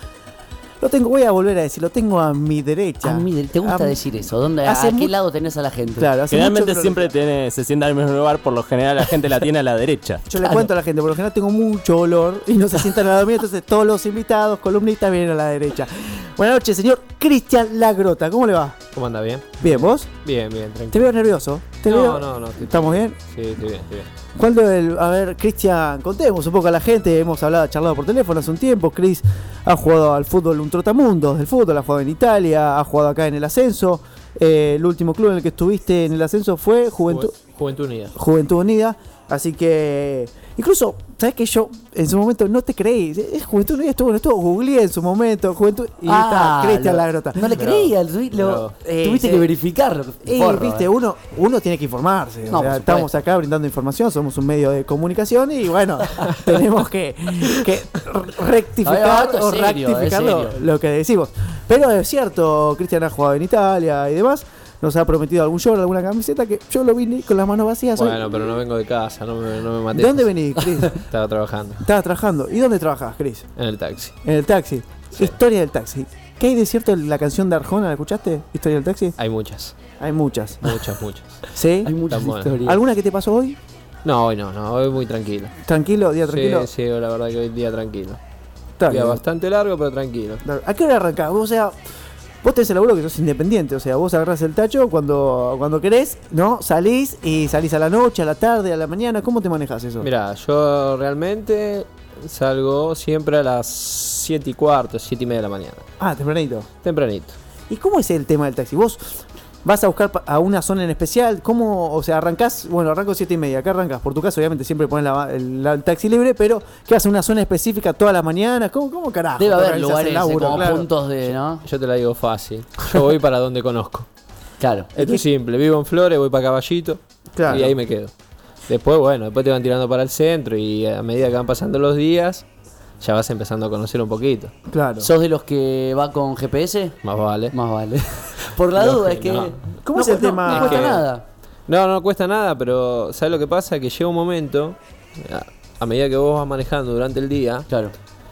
lo tengo, voy a volver a decir, lo tengo a mi derecha. A mi de- ¿Te gusta A- decir eso? ¿Dónde, ¿A hace qué mu- lado tenés a la gente? Claro, hace Generalmente mucho que no- siempre tiene, se sienta en el mismo lugar, por lo general la gente la tiene a la derecha. Yo le cuento a la gente, por lo general tengo mucho olor y no se sientan al lado mío, entonces todos los invitados, columnistas, vienen a la derecha. Buenas noches, señor Cristian Lagrota, ¿cómo le va? ¿Cómo anda? ¿Bien? Bien, ¿vos? Bien, bien, tranquilo. Te veo nervioso. ¿Te no, veo? no, no. estoy- ¿Estamos bien? Sí, estoy bien, estoy bien. ¿Cuándo el, a ver, Cristian, contemos un poco a la gente, hemos hablado, charlado por teléfono hace un tiempo, Cris ha jugado al fútbol, un trotamundos del fútbol, ha jugado en Italia, ha jugado acá en el ascenso, eh, el último club en el que estuviste en el ascenso fue Juventud, Ju- Juventud Unida. Juventud Unida, así que, incluso, ¿sabes que yo en su momento no te creí? Es Juventud Unida, estuvo, estuvo, googleé en su momento, Juventud, y Ah, está, Cristian lo- Lagrota. No le Pero- creía, lo, lo- Eh, tuviste sí. que verificarlo. Y Porro, viste, eh. uno, uno tiene que informarse. o No, sea, por supuesto. estamos acá brindando información, somos un medio de comunicación y bueno, tenemos que, que rectificar A ver, esto es o serio, rectificar es lo, serio. lo que decimos. Pero es cierto, Cristian ha jugado en Italia y demás. Nos ha prometido algún short, alguna camiseta que yo lo vine con las manos vacías. hoy. Bueno, pero no vengo de casa, no me, no me maté. ¿De dónde venís, Cris? Estaba trabajando Estabas trabajando. ¿Y dónde trabajas, Cris? en el taxi. En el taxi. Historia del taxi. ¿Qué hay de cierto en la canción de Arjona? ¿La escuchaste? Historia del taxi. Hay muchas, Hay muchas. muchas, muchas. ¿Sí? Hay muchas Tan bueno. historias. ¿Alguna que te pasó hoy? No, hoy no, no, hoy muy tranquilo. ¿Tranquilo? ¿Día tranquilo? Sí, sí, la verdad que hoy día tranquilo. Está Día bien. bastante largo, pero tranquilo. ¿A qué hora arrancás? O sea, vos tenés el laburo que sos independiente, o sea, vos agarrás el tacho cuando, cuando querés, ¿no? Salís y salís a la noche, a la tarde, a la mañana. ¿Cómo te manejas eso? Mira, yo realmente salgo siempre a las siete y cuarto, siete y media de la mañana. Ah, tempranito. Tempranito. ¿Y cómo es el tema del taxi? ¿Vos vas a buscar pa- a una zona en especial? ¿Cómo, o sea, arrancás? Bueno, arranco siete y media. ¿Acá arrancás? Por tu caso, obviamente, siempre pones la- el, la- el taxi libre, pero ¿qué haces? ¿Una zona específica todas las mañanas? ¿Cómo, cómo carajo? Debe te haber organizás lugares el laburo, como claro? puntos de, ¿no? Yo te la digo fácil. Yo voy para donde conozco. Claro. Esto es simple. Vivo en Flores, voy para Caballito. Claro. Y ahí me quedo. Después, bueno, después te van tirando para el centro y a medida que van pasando los días, ya vas empezando a conocer un poquito. Claro. ¿Sos de los que va con G P S? Más vale. Más vale. Por la No, duda, es que. no. ¿Cómo no es el cu- no- tema? No, cuesta Es que- nada. No, no cuesta nada, pero ¿sabes lo que pasa? Que llega un momento, a, a medida que vos vas manejando durante el día, Claro.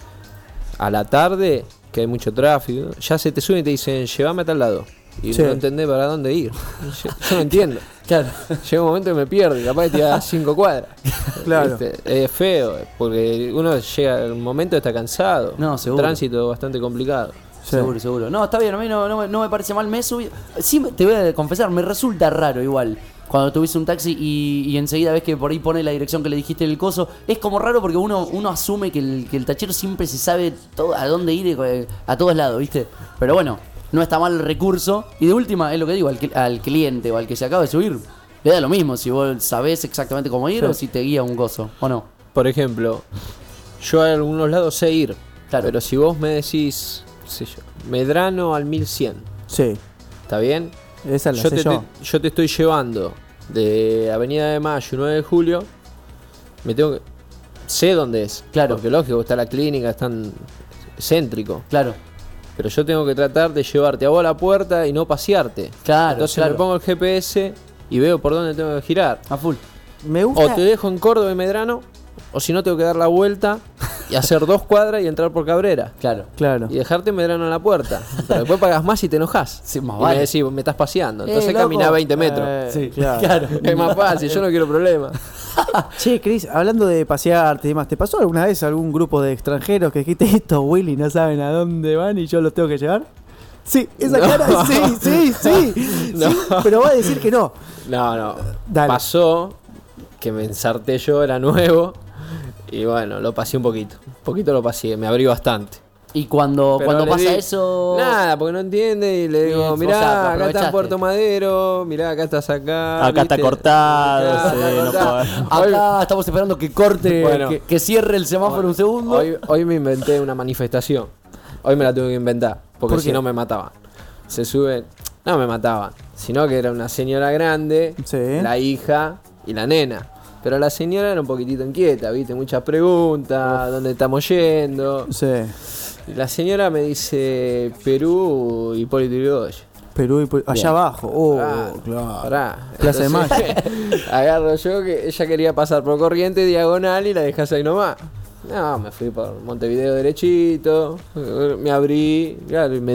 a la tarde, que hay mucho tráfico, ya se te suben y te dicen, llévame a tal lado. Y Sí. no entendés para dónde ir. Yo, yo no entiendo. Claro. Llega un momento que me pierdo y capaz que te da cinco cuadras. Claro. ¿Viste? Es feo, porque uno llega al momento está cansado. No, seguro. Tránsito bastante complicado. Sí. Seguro, seguro. No, está bien, a mí no, no, me- no me parece mal. Me he subido. Sí, me- te voy a confesar, me resulta raro igual. Cuando tuviste un taxi y, y enseguida ves que por ahí pone la dirección que le dijiste en el coso. Es como raro porque uno, uno asume que el, que el tachero siempre se sabe todo, a dónde ir, eh, a todos lados, ¿viste? Pero bueno, no está mal el recurso. Y de última, es lo que digo, al, cli- al cliente o al que se acaba de subir, le da lo mismo si vos sabés exactamente cómo ir Sí. o si te guía un gozo, ¿o no? Por ejemplo, yo a algunos lados sé ir, Claro. pero si vos me decís, qué sé yo, Medrano al mil cien, Sí. ¿está bien? Esa la yo, sé te, yo. te- yo te estoy llevando de Avenida de Mayo y nueve de julio. Me tengo que. Sé dónde es. Claro. Porque lógico, está la clínica, es tan céntrico. Claro. Pero yo tengo que tratar de llevarte a vos a la puerta y no pasearte. Claro, Entonces claro. me pongo el G P S y veo por dónde tengo que girar. A full. Me O gusta. te dejo en Córdoba y Medrano, o si no tengo que dar la vuelta y hacer dos cuadras y entrar por Cabrera. Claro. Claro. Y dejarte en Medrano en la puerta. Pero después pagas más y te enojas. Sí, más y vale. me decís, me estás paseando. Entonces Eh, loco. caminá veinte metros. Eh, Sí, claro. claro. Es más fácil, yo no quiero problemas. Che, Cris, hablando de pasearte y demás, ¿te pasó alguna vez algún grupo de extranjeros que dijiste estos Willy no saben a dónde van y yo los tengo que llevar? Sí, esa No. cara, sí, sí, sí. No. Sí, pero va a decir que no. No, no. Dale. Pasó que me ensarté yo, era nuevo. Y bueno, lo pasé un poquito. Un poquito lo pasé, me abrí bastante. Y cuando, Pero cuando le pasa di- eso. Nada, porque no entiende y le digo, Bien, o mirá, sea, lo acá está en aprovechaste. Puerto Madero, mirá, acá estás acá. Acá está ¿viste? cortado, Acá sí, está no cortado. Acá estamos esperando que corte, Bueno. que, que cierre el semáforo un segundo. Hoy, hoy me inventé una manifestación. Hoy me la tuve que inventar, porque ¿Por si qué? no me mataban. Se sube, no me mataban, sino que era una señora grande, Sí. la hija y la nena. Pero la señora era un poquitito inquieta, ¿viste? Muchas preguntas, ¿dónde estamos yendo? Sí. Y la señora me dice, Perú, Hipólito Yrigoyen. Perú y Pu- allá Bien. abajo. Oh, Ah, claro. Pará. Plaza de Entonces, agarro yo que ella quería pasar por Corriente diagonal y la dejás ahí nomás. No, me fui por Montevideo derechito, me abrí, claro, y me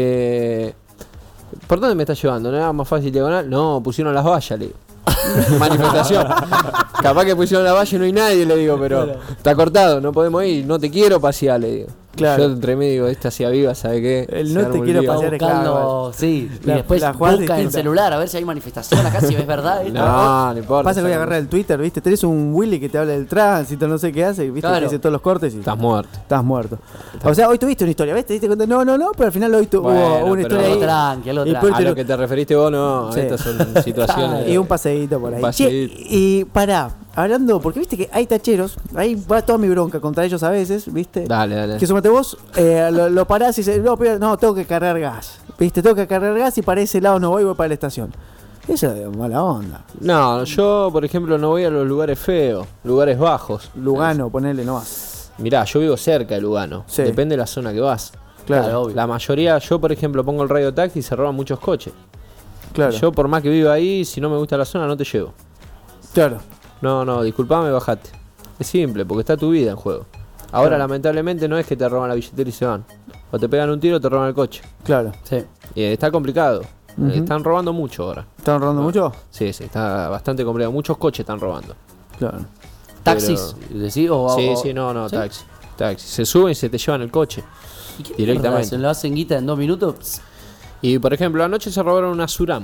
dice, ¿por dónde me estás llevando? ¿No era más fácil diagonal? No, pusieron las vallas, le digo. Manifestación. Capaz que pusieron la valla y no hay nadie, le digo, pero está cortado, no podemos ir, no te quiero pasear, le digo. Claro. Yo entre medio, esta hacia viva, ¿sabe qué? El Se no arma te un quiero lío. pasear. buscando, claro, sí, La- y después la jugada busca en el distinta. celular a ver si hay manifestación acá, si es verdad. esto. No, no importa. Pasa que voy a agarrar el Twitter, ¿viste? Tenés un Willy que te habla del tránsito, no sé qué hace, ¿viste? Claro. Que hace todos los cortes y Estás muerto. estás muerto. O sea, hoy tuviste una historia, ¿ves? Te diste cuenta, no, no, no, pero al final hoy tu- Bueno, hubo una pero historia Algo ahí. tranqui, algo Y tranqui. después A te lo lo- que te referiste vos, no. Sí. Estas son situaciones. Y un paseíto por ahí. Un Che, paseíto. y pará, hablando, porque viste que hay tacheros, ahí va toda mi bronca contra ellos a veces, ¿viste? Dale, dale. Que sumate vos, eh, lo, lo parás y dices, no, pero- no, tengo que cargar gas. ¿Viste? Tengo que cargar gas y para ese lado no voy, voy para la estación. Eso es mala onda. No, yo, por ejemplo, no voy a los lugares feos, lugares bajos. Lugano, ponele nomás. Mirá, yo vivo cerca de Lugano. Sí. Depende de la zona que vas. Claro, Claro, obvio. La mayoría, yo, por ejemplo, pongo el radio taxi y se roban muchos coches. claro. Yo, por más que viva ahí, si no me gusta la zona, no te llevo. Claro. No, no, disculpame, bajate. Es simple, porque está tu vida en juego. Ahora, Claro. lamentablemente, no es que te roban la billetera y se van. O te pegan un tiro o te roban el coche. Claro. Sí. Y eh, está complicado. Ujú. Eh, Están robando mucho ahora. ¿Están robando mucho? Sí, sí, está bastante complicado. Muchos coches están robando. Claro. Taxis, decís, o, Sí, o- sí, no, no, ¿sí? taxi. Taxi. Se suben y se te llevan el coche. ¿Y qué directamente. mierda hacen? ¿Lo hacen guita en dos minutos? Pss, Y por ejemplo, anoche se robaron una Suram.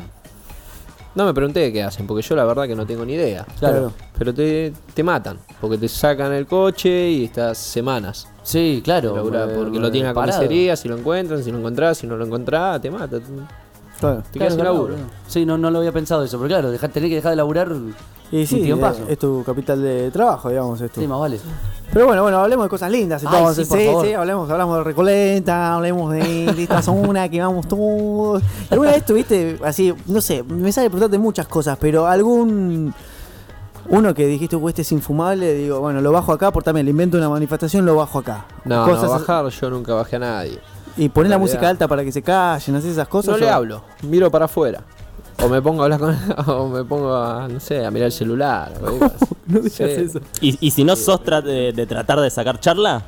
No me pregunté qué hacen, porque yo la verdad que no tengo ni idea. Claro. Pero te, te matan, porque te sacan el coche y estás semanas. Sí, claro. Laburá, eh, porque lo tienen a parado. comisaría, si lo encuentran, si lo encontrás, si no lo encontrás, te mata. Te Claro. quedas Claro, sin claro, laburo. claro. Sí, no, no lo había pensado eso, pero claro, dejar, tener que dejar de laburar. Y sí, un tiempazo. es, es tu capital de trabajo, digamos, esto. Sí, más vale. Pero bueno, bueno, hablemos de cosas lindas. Ay, Entonces, sí, por sí, favor. sí, hablemos, hablamos de Recoleta, hablemos de, de esta zona que vamos todos. ¿Alguna vez tuviste así, no sé, me sale preguntarte muchas cosas, pero algún uno que dijiste, "Uy, este es infumable", digo, bueno, lo bajo acá, por también le invento una manifestación, lo bajo acá. No, Cosas no, así. bajar yo nunca bajé a nadie. Y poner la en música realidad. alta para que se callen, hacer esas cosas. No yo- le hablo, miro para afuera. O me pongo a hablar con o me pongo a, no sé, a mirar el celular. o algo así. No digas Sí. eso. ¿Y, y si no sos tra- de, de tratar de sacar charla?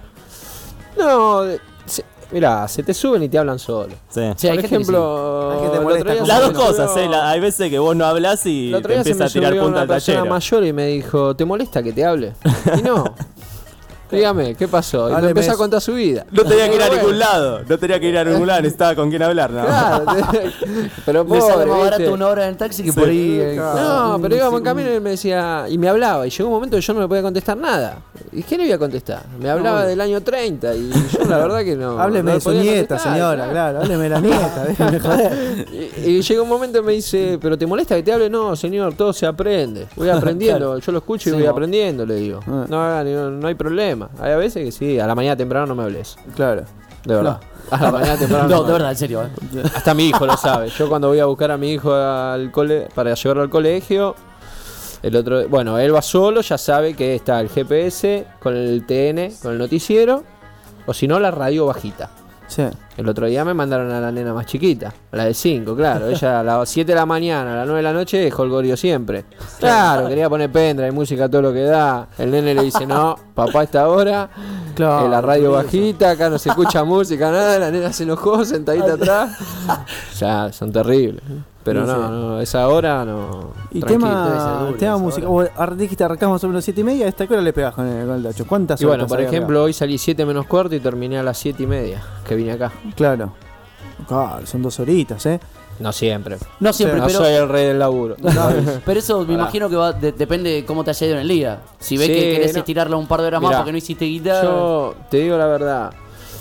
No, de- se- mirá, se te suben y te hablan solo. Sí. Sí, hay Por gente que ejemplo, Hay que te el molesta otro día con se Las me dos cosas, subió- ¿eh? La- hay veces que vos no hablas y El otro te día se empieza me a tirar subió punta una al persona tachero. mayor y me dijo, ¿te molesta que te hable? Y no. Dígame, ¿qué pasó? Y me Hábleme empezó a eso. contar su vida. No tenía que ir a Bueno, ningún lado. No tenía que ir a ningún lado. Necesitaba con quién hablar, ¿no? Claro, pero Le sale pobre, más barato ¿viste? una hora en el taxi que Sí. por ahí. eh, No, pero íbamos en camino y me decía, y me hablaba, y llegó un momento que yo no le podía contestar nada. ¿Y qué le iba a contestar? Me hablaba del año treinta y yo la verdad que no. Hábleme no de su podía nieta, contestar, señora, claro, hábleme de la nieta, déjame joder. Y, y llega un momento y me dice, ¿pero te molesta que te hable? No, señor, todo se aprende. Voy aprendiendo, Claro. yo lo escucho y Sí, voy no. aprendiendo, le digo. Ah. No, no, no hay problema. Hay a veces que sí, a la mañana temprano no me hables. Claro. De verdad. A la mañana temprano. No, de verdad, en serio. ¿eh? Hasta mi hijo lo sabe. Yo cuando voy a buscar a mi hijo al cole para llevarlo al colegio, el otro, bueno, él va solo, ya sabe que está el G P S con el T N, con el noticiero, o si no la radio bajita. Sí. El otro día me mandaron a la nena más chiquita, a la de cinco, claro. Ella a las siete de la mañana, a las nueve de la noche dejó el gorio siempre. Claro, quería poner pendrive, música, todo lo que da. El nene le dice, no, papá a esta hora, Claro, eh, la radio por eso. bajita, acá no se escucha música, nada. La nena se enojó, sentadita atrás. Ya, son terribles. Pero Sí, no, sí. no, esa hora no. Y tranquilo. tema, tema música. Vos dijiste arrancamos sobre las siete y media. ¿A esta qué hora le pegás con el, con el tacho? ¿Cuántas Y bueno, horas por ahí ejemplo, hoy salí siete menos cuarto y terminé a las siete y media, que vine acá. arriba? Claro. Claro, son dos horitas, ¿eh? No siempre. No siempre, no pero. soy el rey del laburo. No, pero eso me Pará. imagino que va, de- depende de cómo te haya ido en el día. Si ves Sí, que querés no. estirarlo un par de horas más Mirá, porque no hiciste guitarra. Yo te digo la verdad.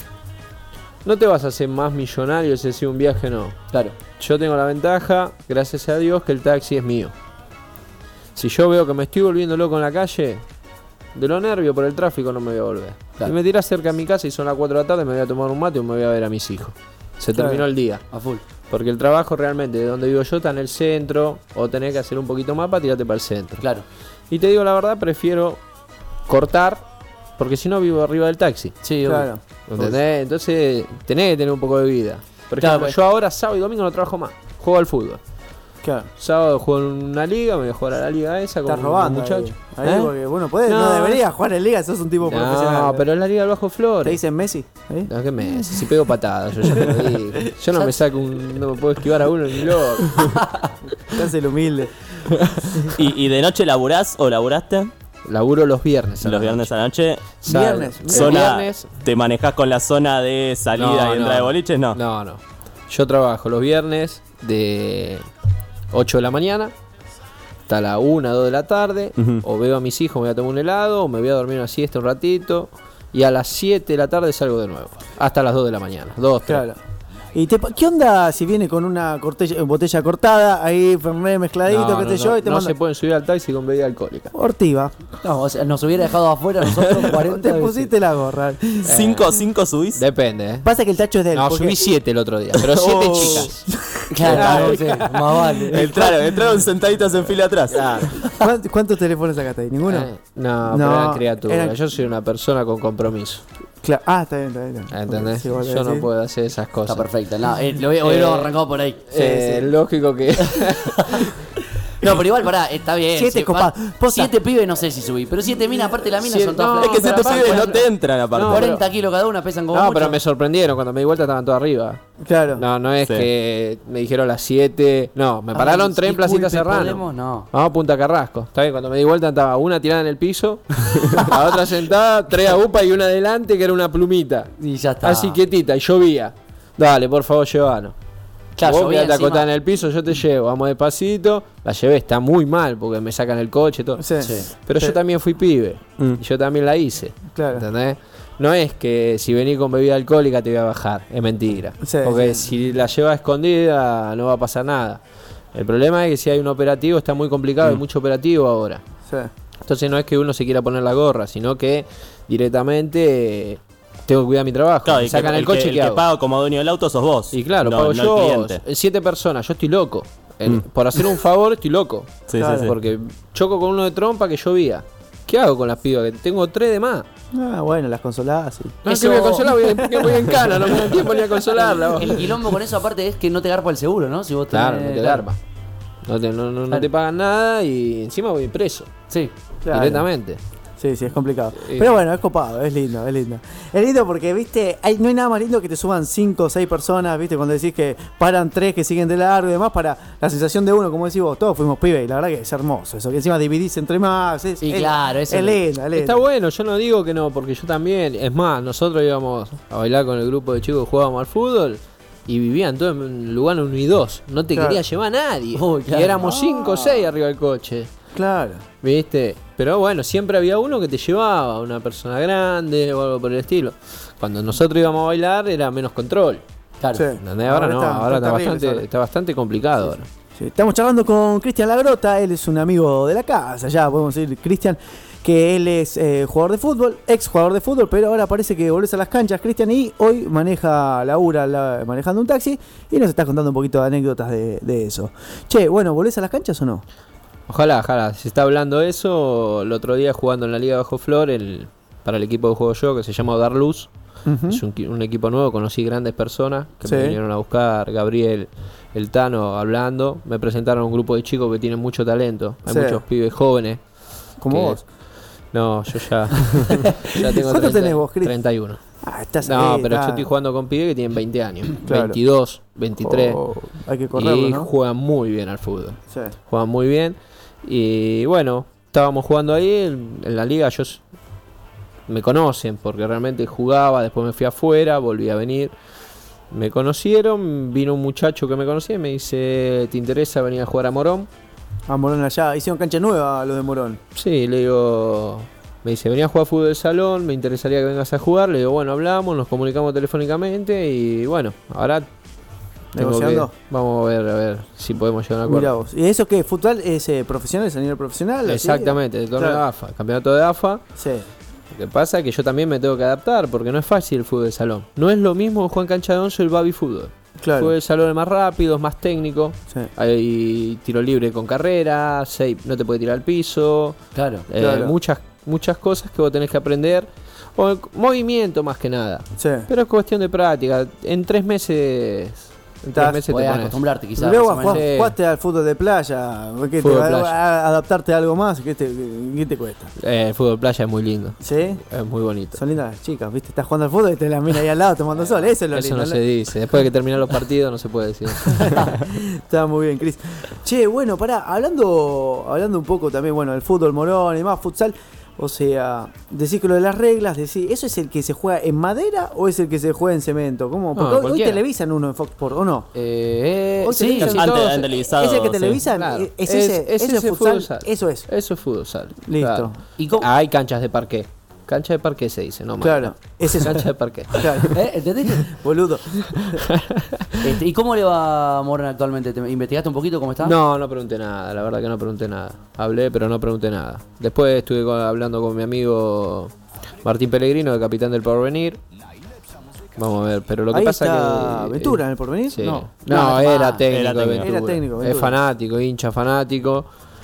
No te vas a hacer más millonario si haces un viaje, no. Claro. Yo tengo la ventaja, gracias a Dios, que el taxi es mío. Si yo veo que me estoy volviendo loco en la calle, de lo nervio por el tráfico no me voy a volver. Claro. Si me tirás cerca de mi casa y son las cuatro de la tarde, me voy a tomar un mate o me voy a ver a mis hijos. Se Claro. terminó el día. A full. Porque el trabajo realmente, de donde vivo yo, está en el centro, o tenés que hacer un poquito más para tirarte para el centro. Claro. Y te digo la verdad, prefiero cortar, porque si no vivo arriba del taxi. Sí, obvio. Claro. ¿Entendés? Entonces tenés que tener un poco de vida. Por Claro, ejemplo, pues. yo ahora sábado y domingo no trabajo más. Juego al fútbol. Claro. Sábado juego en una liga, me voy a jugar a la liga esa con Estás los robando. muchachos. Ahí, ahí ¿Eh? porque, bueno, podés, no, No, deberías jugar en liga, sos un tipo profesional. No, pero es la liga del Bajo ¿Te Flores. dicen Messi? ¿Eh? No, ¿qué me Si pego patadas, yo ya te lo dije. Yo no me saco un. No me puedo esquivar a uno ni loco. Te hace el humilde. ¿Y, y de noche laburás o laburaste? Laburo los viernes. a Los la viernes a la noche. noche. Viernes. El Zona, viernes. ¿Te manejás con la zona de salida No, y entrada no. de boliches? No. No, no. Yo trabajo los viernes de ocho de la mañana hasta la una, dos de la tarde. Ujú. O veo a mis hijos, me voy a tomar un helado, o me voy a dormir una siesta un ratito. Y a las siete de la tarde salgo de nuevo. Hasta las dos de la mañana. dos, tres. Claro. ¿Y te, pa- qué onda si viene con una cortella- botella cortada, ahí Fernet mezcladito, No, qué no, sé yo, no, y te no manda se pueden subir al taxi con bebida alcohólica. Ortiva? No, o sea, nos hubiera dejado afuera nosotros cuarenta Te veces. pusiste la gorra. ¿Cinco, cinco subís? Depende, ¿eh? Pasa que el tacho es de él. No, porque- subí siete el otro día. Pero siete Oh. chicas. Claro, sí, más vale. Entraron, entraron sentaditas en fila atrás. ¿Cuán- ¿Cuántos teléfonos sacaste ahí? ¿Ninguno? Eh, no, No, pero eran criaturas. eran- Yo soy una persona con compromiso. Claro. Ah, está bien, está bien. está bien. ¿Entendés? Sí, vos Yo no decís. puedo hacer esas cosas. Está perfecta. No, eh, lo hubiera Eh, arrancado por ahí. Eh, Lógico que. No, pero igual, pará, está bien. Siete sí, copados. pa- Posta. Siete pibes no sé si subí, pero siete minas, aparte la mina Siete- son todas no, Es que flacas, siete pesan pibes no cuarenta te entran aparte. No, cuarenta kilos cada una, pesan como No, mucho. pero me sorprendieron. Cuando me di vuelta estaban todas arriba. Claro. No, no es Sí. que me dijeron las siete. No, me pararon Ay, tres en disculpe, Placita Serrano. ¿podemos? No. Vamos a Punta Carrasco. Está bien, cuando me di vuelta estaba una tirada en el piso, la otra sentada, tres a UPA y una adelante que era una plumita. Y ya está. Así quietita, y llovía. Dale, por favor, llévanos. Claro, Vos llovía quedate encima. acotada en el piso, yo te llevo, vamos despacito. La llevé, está muy mal porque me sacan el coche y todo. Sí. Sí. Pero yo también fui pibe. Mm. Y yo también la hice. Claro. ¿Entendés? No es que si venís con bebida alcohólica te voy a bajar. Es mentira. Sí, porque sí. si la llevas escondida no va a pasar nada. El problema es que si hay un operativo está muy complicado. Hay mucho operativo ahora. Sí. Entonces no es que uno se quiera poner la gorra, sino que directamente eh, tengo que cuidar mi trabajo. Claro, Me y sacan que, el coche que, y el ¿qué que hago? paga como dueño del auto sos vos. Y claro, no, pago no yo. el cliente. eh, Siete personas, yo estoy loco. El- Mm. Por hacer un favor estoy loco. Sí, Claro. sí, sí. Porque choco con uno de trompa que llovía. ¿Qué hago con las pibas? Que tengo tres de más. Ah, bueno, las consoladas, sí. No, Eso- que voy a consolar, voy, en- que voy en cana, no me da tiempo ni a consolarla. vos. El quilombo con eso aparte es que no te garpa el seguro, ¿no? Si vos Claro, tenés- no te garpa. No te, no, no- no Claro. te pagan nada y encima voy preso. Sí. Claro. Directamente. Sí, sí, es complicado. Sí. Pero bueno, es copado, es lindo, es lindo. Es lindo porque, viste, hay, no hay nada más lindo que te suban cinco o seis personas, viste, cuando decís que paran tres que siguen de largo y demás, para la sensación de uno, como decís vos, todos fuimos pibes y la verdad que es hermoso eso, que encima dividís entre más. Es, Y es- claro, eso es es- lindo, es lindo. Está bueno, yo no digo que no, porque yo también. Es más, nosotros íbamos a bailar con el grupo de chicos que jugábamos al fútbol y vivían todos en Lugano uno y dos. No te Claro. quería llevar a nadie. Uy, claro. Y éramos cinco o seis arriba del coche. Claro. ¿Viste? Pero bueno, siempre había uno que te llevaba, una persona grande o algo por el estilo. Cuando nosotros íbamos a bailar era menos control. Claro. Sí. ¿Entendés? Ahora, Ahora no, está- ahora está está, terrible bastante, eso. está bastante complicado ahora. Sí, estamos charlando con Cristian Lagrota, él es un amigo de la casa, ya podemos decir, Cristian, que él es eh, jugador de fútbol, ex jugador de fútbol, pero ahora parece que volvés a las canchas, Cristian, y hoy maneja, labura la, manejando un taxi y nos está contando un poquito de anécdotas de, de eso. Che, bueno, ¿volvés a las canchas o no? Ojalá, ojalá. Se está hablando eso. El otro día jugando en la Liga Bajo Flor, el, para el equipo que juego yo, que se llama Dar Luz. Uh-huh. Es un, un equipo nuevo, conocí grandes personas que sí. me vinieron a buscar, Gabriel, el Tano, hablando. Me presentaron un grupo de chicos que tienen mucho talento. Hay sí. muchos pibes jóvenes. ¿Como que, vos? No, yo ya, ya tengo ¿Cuántos tenés vos, Cris? treinta y uno. Ah, estás no, ahí, pero está. yo estoy jugando con pibes que tienen veinte años. Claro. veintidós, veintitrés. Oh, hay que correrlo, y ¿no? juegan muy bien al fútbol. Sí. Juegan muy bien. Y bueno, estábamos jugando ahí en, en la liga. Yo me conocen porque realmente jugaba. Después me fui afuera, volví a venir. Me conocieron. Vino un muchacho que me conocía y me dice: ¿te interesa venir a jugar a Morón? A Morón allá. Hicieron cancha nueva los de Morón. Sí, le digo... Me dice: venía a jugar fútbol del salón, me interesaría que vengas a jugar. Le digo: bueno, hablamos, nos comunicamos telefónicamente. Y bueno, ahora... ¿Negociando? Que, vamos a ver, a ver si podemos llegar a un acuerdo. Mirá vos. ¿Y eso qué? ¿Fútbol es eh, profesional? ¿Es a nivel profesional? Exactamente, el torneo claro. de A F A, campeonato de A F A. Sí. Lo que pasa es que yo también me tengo que adaptar porque no es fácil el fútbol de salón. No es lo mismo jugar en cancha de once o el baby fútbol. Claro. El fútbol de salón es más rápido, es más técnico. Sí. Hay tiro libre con carrera, seis, no te puede tirar al piso. Claro. Eh, claro. Muchas, muchas cosas que vos tenés que aprender. O el movimiento más que nada. Sí. Pero es cuestión de práctica. En tres meses... En tres meses te podés pones. acostumbrarte quizás. Luego jugaste, jugaste al fútbol de playa. ¿Qué fútbol te va playa. a adaptarte a algo más? ¿Qué te, qué te cuesta? Eh, el fútbol de playa es muy lindo. ¿Sí? Es muy bonito. Son lindas las chicas, ¿viste? Estás jugando al fútbol y te la mira ahí al lado tomando sol. Eso es lo Eso lindo. no se dice. Después de que terminan los partidos no se puede decir. Está muy bien, Cris. Che, bueno, pará, hablando, hablando un poco también, bueno, del fútbol Morón y demás, futsal. O sea, decir que lo de las reglas, decir, ¿eso es el que se juega en madera o es el que se juega en cemento? ¿Cómo? Porque No, hoy, hoy televisan uno en Fox Sports, ¿o no? Eh, Hoy sí, televisan antes todos. han televisado. ¿Es el que sí. televisan? Claro. ¿Es, Es- ese? es ¿Eso es ese futsal? fútbol sal. Eso es. Eso es fútbol sal. Listo. Claro. ¿Y cómo? Hay canchas de parqué. Cancha de parqué se dice, no Claro. más. Es eso. Cancha de parqué. Claro. ¿Eh? ¿Entendiste? Boludo. Este, ¿Y cómo le va a Morón actualmente? ¿Te investigaste un poquito cómo está? No, no pregunté nada, la verdad que no pregunté nada. Hablé, pero no pregunté nada. Después estuve con- hablando con mi amigo Martín Pellegrino, el capitán del Porvenir. Vamos a ver, pero lo que Ahí pasa está que... Ventura en el Porvenir. Sí. No. No, No, era no, técnico era de técnico. Ventura. Era técnico, Es Ventura. fanático, hincha fanático.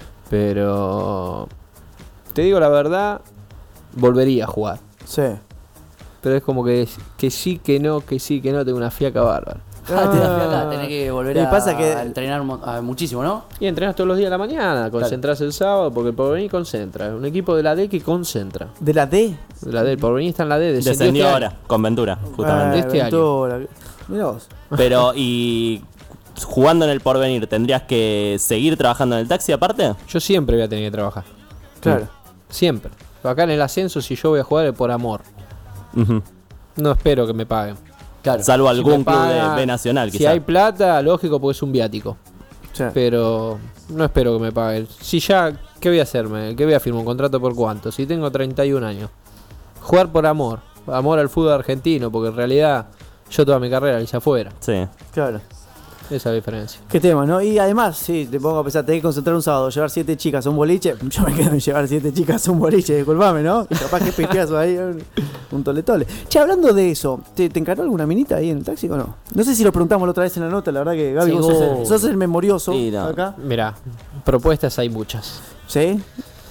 Pero... Te digo la verdad, volvería a jugar. Sí. Pero es como que, que sí, que no, que sí, que no, tengo una fiaca bárbara. Ah, te das acá, tenés que volver Y a, pasa que- a entrenar mo- a- muchísimo, ¿no? Y entrenas todos los días de la mañana, concentrás el sábado, porque el Porvenir concentra. Es un equipo de la D que concentra. ¿De la D? De la D, el Porvenir está en la D. Descendió Descendió este ahora, año. con Ventura, justamente. de este año. Ventura. Mirá vos. Pero, y jugando en el Porvenir, ¿tendrías que seguir trabajando en el taxi aparte? Yo siempre voy a tener que trabajar. Claro. Siempre. Acá en el ascenso, si yo voy a jugar es por amor. Ujú. No espero que me paguen. Claro. Salvo Si algún me club de pagan- B Nacional, Si quizás. hay plata, lógico, porque es un viático. Sí. Pero no espero que me paguen. Si ya, ¿qué voy a hacerme? ¿Qué voy a firmar? ¿Un contrato por cuánto? Si tengo treinta y un años. Jugar por amor. Amor al fútbol argentino, porque en realidad yo toda mi carrera la hice afuera. Sí. Claro. Esa es la diferencia. Qué tema, ¿no? Y además, sí, te pongo a pensar, tenés que concentrar un sábado, llevar siete chicas a un boliche. Yo me quedo en llevar siete chicas a un boliche, disculpame, ¿no? Y capaz que pisteazo ahí, un, un tole tole. Che, hablando de eso, ¿te, ¿te encaró alguna minita ahí en el taxi o no? No sé si lo preguntamos la otra vez en la nota, la verdad que Gaby, Sí, vos sos vos- el, sos el memorioso Sí, no. acá. Mirá, propuestas hay muchas. ¿Sí?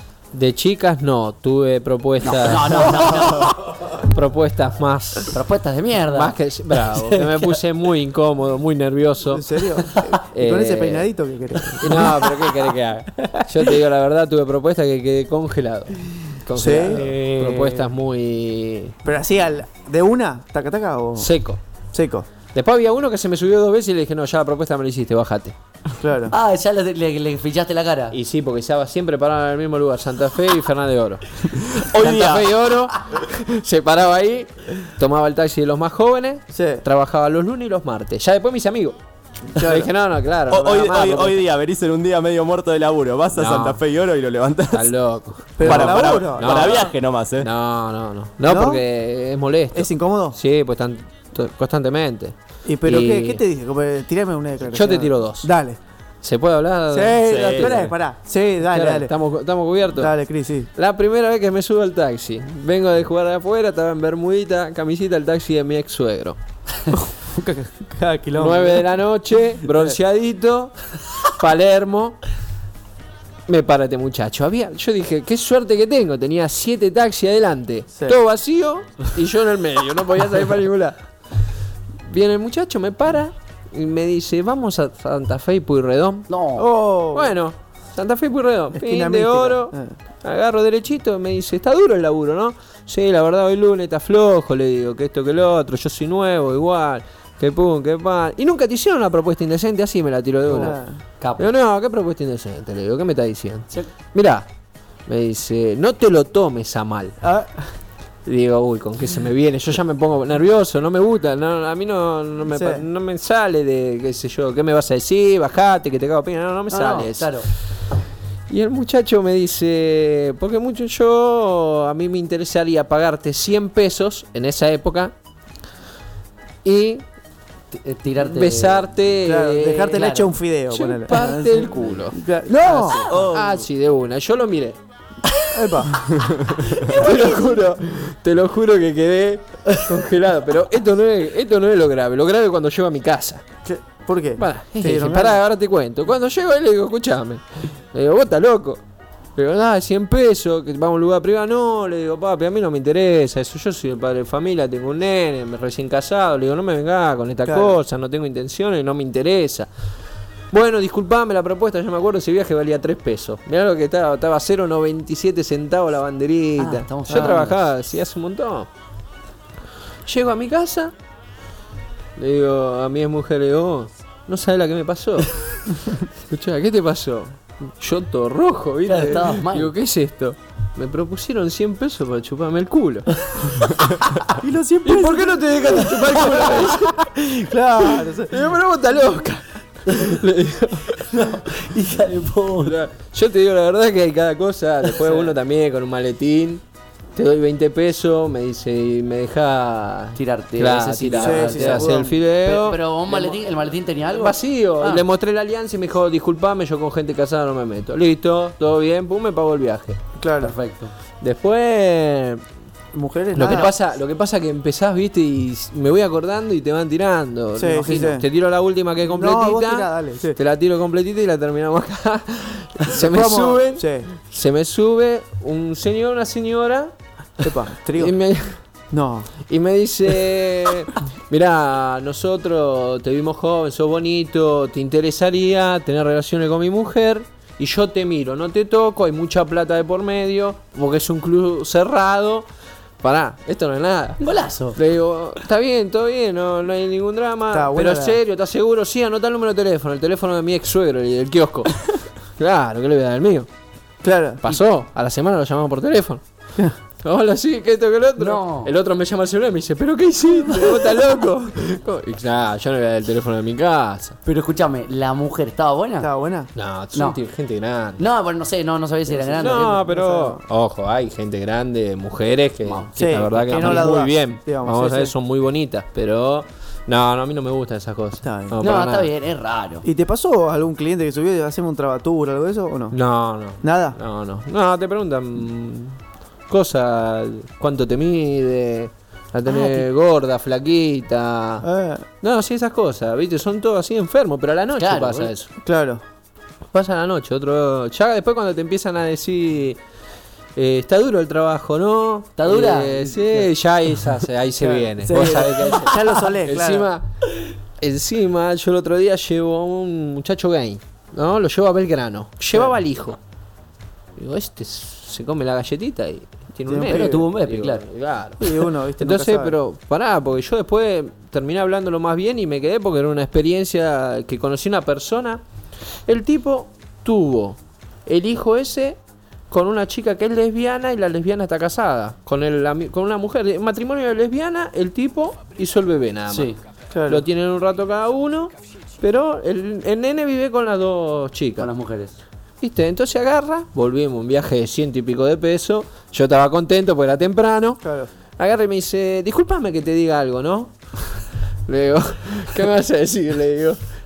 De chicas no, tuve propuestas. No, no, no, no. Propuestas más. Propuestas de mierda. Más que. Bravo, que me puse muy incómodo, muy nervioso. ¿En serio? ¿Y con Eh, ese peinadito que querés? No, pero ¿qué querés que haga? Yo te digo la verdad, tuve propuestas que quedé congelado. Congelado. ¿Sí? Propuestas muy. Pero así, al, ¿de una? ¿Taca, taca o...? Seco. Seco. Después había uno que se me subió dos veces y le dije, no, ya la propuesta me la hiciste, bájate. Claro. Ah, ya le, le, le fichaste la cara. Y sí, porque estaba siempre paraban en el mismo lugar, Santa Fe y Fernández de Oro. Hoy Santa día- Fe y Oro, se paraba ahí, tomaba el taxi de los más jóvenes, Sí. trabajaba los lunes y los martes. Ya después mis amigos. Claro. Le dije, no, no, claro. O- no me hoy, hagas más, hoy, porque hoy día venís en un día medio muerto de laburo. Vas a No. Santa Fe y Oro y lo levantás. Estás loco. Pero para, para para, laburo. No. para viaje nomás, ¿eh? No, no, no. No, ¿No? porque es molesto. ¿Es incómodo? Sí, pues están to- constantemente. ¿Y pero Y- ¿qué, qué te dije? Como, tirame una declaración. Yo te tiro dos. Dale. ¿Se puede hablar? Sí, Sí, la espera, sí. pará. Sí, dale, dale. ¿Estamos, ¿Estamos cubiertos? Dale, Cris, sí. La primera vez que me subo al taxi. Vengo de jugar de afuera, estaba en bermudita, camisita, el taxi de mi ex suegro. Cada kilómetro. nueve de la noche, bronceadito, Palermo. Me para este muchacho. Había, yo dije, qué suerte que tengo. Tenía siete taxis adelante, Sí. todo vacío y yo en el medio. No podía salir para ningún lado. Viene el muchacho, me para y me dice, vamos a Santa Fe y Pueyrredón. No. Oh. Bueno, Santa Fe y Pueyrredón. Esquina Fin de mística. oro. Eh. Agarro derechito, me dice, está duro el laburo, ¿no? Sí, la verdad hoy lunes está flojo, le digo, que esto que lo otro, yo soy nuevo, igual, que pum, que pan. Y nunca te hicieron una propuesta indecente, así me la tiro de una. Ah. Capo. Le digo, no, ¿qué propuesta indecente? Le digo, ¿qué me está diciendo? Sí. Mirá, me dice, no te lo tomes a mal. Ah, Y digo, uy, ¿con qué se me viene? Yo ya me pongo nervioso, no me gusta, no, a mí no, no, me, Sí. pa- no me sale de, qué sé yo, ¿qué me vas a decir? Bajate, que te cago a pena, no, no me No, sale no, eso. claro. Y el muchacho me dice, porque mucho yo, a mí me interesaría pagarte cien pesos en esa época y T- eh, Tirarte. besarte, claro, eh, dejarte claro. hecho un fideo. ponele. chuparte el culo. Claro. ¡No! Oh. Ah, sí, de una. Yo lo miré. Epa. Te lo juro, te lo juro que quedé congelado. Pero esto no es, esto no es lo grave. Lo grave es cuando llego a mi casa. Che, ¿por qué? Pará, ¿Te dije, dieron pará, ganas? ahora te cuento. Cuando llego ahí le digo, escuchame. Le digo, vos estás loco. Le digo, ah, cien pesos, que vamos a un lugar privado. No, le digo, papi, a mí no me interesa eso. Yo soy el padre de familia, tengo un nene, me recién casado. Le digo, no me vengas con esta Claro. cosa, no tengo intenciones, no me interesa. Bueno, disculpame la propuesta, yo me acuerdo ese viaje valía tres pesos. Mirá lo que estaba, estaba cero coma noventa y siete centavos la banderita. Ah, estamos yo hablando. trabajaba así hace un montón. Llego a mi casa, le digo a mi mujer, le digo, "Oh, no sabes la que me pasó. Escuchá, ¿qué te pasó? Yo todo rojo, ¿viste? Claro, estabas mal. Digo, ¿qué es esto? Me propusieron cien pesos para chuparme el culo. Y los cien ¿Y pesos. por qué no te dejas de chupar el culo? Claro. sí. Le digo, pero vos estás loca. Le digo, Hija de puta. yo te digo la verdad que hay cada cosa. Después uno también con un maletín. Te doy veinte pesos, me dice, y me deja Tirarte. Claro, ese sí, tirarte, sí, sí, hacer seguro. el fideo. Pero, pero un maletín, ¿el maletín tenía algo? Vacío. Ah. Le mostré la alianza y me dijo, disculpame, yo con gente casada no me meto. Listo, todo bien, pum, me pagó el viaje. Claro. Perfecto. Después, Mujeres, lo que nada. pasa, lo que pasa que empezás, viste, y me voy acordando y te van tirando. Sí, me sí, imagino. sí. Te tiro la última que es completita. No, vos tirá, dale, sí. Te la tiro completita y la terminamos acá. Se me Vamos. suben. Sí. Se me sube un señor, una señora. Epa, trigo. Y me, No. y me dice, mirá, nosotros te vimos joven, sos bonito, te interesaría tener relaciones con mi mujer y yo te miro, no te toco, hay mucha plata de por medio, porque es un club cerrado. Pará, esto no es nada. Un golazo. Le digo, está bien, todo bien, no, no hay ningún drama, Está buena pero la- en serio, ¿estás seguro? Sí, anota el número de teléfono, el teléfono de mi ex suegro, el del kiosco. Claro, ¿qué le voy a dar el mío? Claro. Pasó, a la semana lo llamamos por teléfono. Hola, sí, que esto, que el otro. No. El otro me llama al celular y me dice, ¿pero qué hiciste? ¿Vos estás loco? ¿Cómo? Y nah, yo no voy a dar el teléfono de mi casa. Pero escúchame, ¿la mujer estaba buena? ¿Estaba buena? No, son No. t- gente grande. No, bueno, no sé, no, no sabía si era grande. No, pero ojo, hay gente grande, mujeres que, No. que Sí, la verdad que, que no están la muy dudás, bien. digamos, Vamos sí, a ver, sí. son muy bonitas, pero no, no, a mí no me gustan esas cosas. Está bien. No, No, para está nada. bien, es raro. ¿Y te pasó algún cliente que subió y hacemos un trabatura o algo de eso o no? No, no. ¿Nada? No, no. No, te preguntan mm, cosas, cuánto te mide, la tenés Ah, te- gorda, flaquita. Eh, No, sí, esas cosas, ¿viste? Son todos así enfermos, pero a la noche Claro, pasa boludo. eso. claro. Pasa a la noche, otro. Ya después cuando te empiezan a decir. eh, está duro el trabajo, ¿no? ¿Está dura? Eh, sí, ya esa, ahí se Claro, viene. sí. Vos sabés que ahí se- Ya lo solés, claro. Encima, encima, yo el otro día llevo a un muchacho gay, ¿no? Lo llevo a Belgrano. Llevaba al hijo. Digo, este se come la galletita y tiene un Tiene un bebé. pibe. Tuvo un bebé, Digo, claro. claro. Sí, uno, ¿viste? Nunca Entonces, sabe. pero pará, porque yo después terminé hablándolo más bien y me quedé porque era una experiencia que conocí una persona. El tipo tuvo el hijo ese con una chica que es lesbiana y la lesbiana está casada. Con, el, ami- con una mujer. En matrimonio de lesbiana, el tipo hizo el bebé nada más. Sí. Claro. Lo tienen un rato cada uno, pero el, el nene vive con las dos chicas. Con las mujeres. ¿Viste? Entonces agarra, volvimos, un viaje de ciento y pico de pesos. Yo estaba contento porque era temprano. Claro. Agarra y me dice, discúlpame que te diga algo, ¿no? Le digo, ¿qué me vas a decir? Le digo,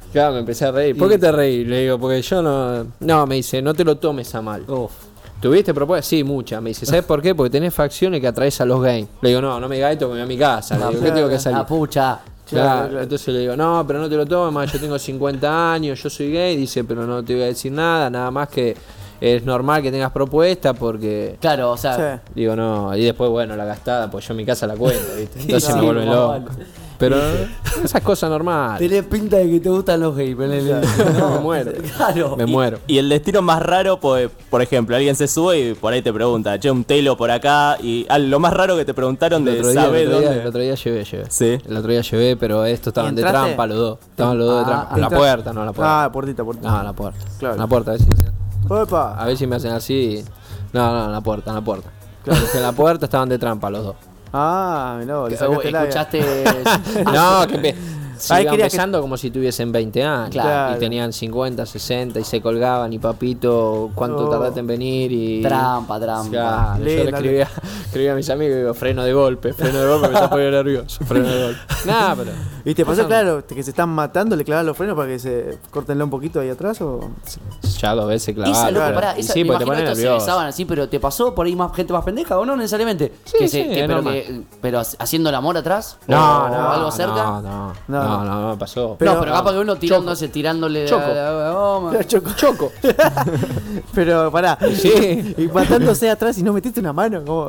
Claro, me empecé a reír. ¿Por qué te reí? Le digo, porque yo no... No, me dice, no te lo tomes a mal. Uf. ¿Tuviste propuestas? Sí, muchas. Me dice, ¿sabes por qué? Porque tenés facciones que atraes a los gays. Le digo, no, no me digas esto, me voy a mi casa. Le digo, ¿qué tengo que salir? La pucha. Claro, claro. Entonces le digo, no, pero no te lo tomes, más yo tengo cincuenta años, yo soy gay. Dice, pero no te voy a decir nada, nada más que es normal que tengas propuesta porque... Claro, o sea... Sí. Digo, no, y después, bueno, la gastada, pues yo en mi casa la cuento, ¿viste? Entonces Sí, me vuelven loco. vale. Pero esas cosas normales. Tenés pinta de que te gustan los gays, Pelele. No, me muero. Claro. Me Y- muero. Y el destino más raro, pues, por ejemplo, alguien se sube y por ahí te pregunta, che, un telo por acá. Y ah, lo más raro que te preguntaron El de otro, día, saber el, otro día, dónde. el otro día llevé, llevé. Sí. El otro día llevé, pero estos estaban de entraste? trampa los dos. Estaban los dos de Ah, trampa. ah, La entra- puerta, no la puerta. Ah, puertita, puertita. No, la puerta. Claro. La puerta, a ver si me hacen, Opa. a ver si me hacen así. No, no, en la puerta, en la puerta. Claro. En la puerta estaban de trampa los dos. Ah, no, le sacaste el aire. Escuchaste... No, que pe- se Ahí iban quería que- besando como si tuviesen veinte años. Claro. Y tenían cincuenta, sesenta y se colgaban. Y papito, ¿cuánto Oh. tardaste en venir? Y... Trampa, trampa. Claro, yo le Linda, escribía, escribía a mis amigos y digo, freno de golpe, freno de golpe, me está poniendo nervioso. Freno de golpe. Nah, pero. ¿Y te pasó, Pasan- claro, que se están matando, le clavas los frenos para que se cortenle un poquito ahí atrás o...? Ya dos veces Esa, clavado. loco, claro. pará, Y esa, sí, me porque te imagino ponen esto se nervioso. besaban así, pero ¿te pasó por ahí más gente más pendeja o no necesariamente? Sí, que sí, se, que- es pero, normal. que- pero haciendo el amor atrás No, o, no, o algo cerca. No, no, No, no, no, no, me pasó. Pero- no, pero capaz que uno tirándose, tirándole Choco. a la- a la goma. Choco. Choco. Pero pará. Sí. Y matándose atrás y no metiste una mano, como... No,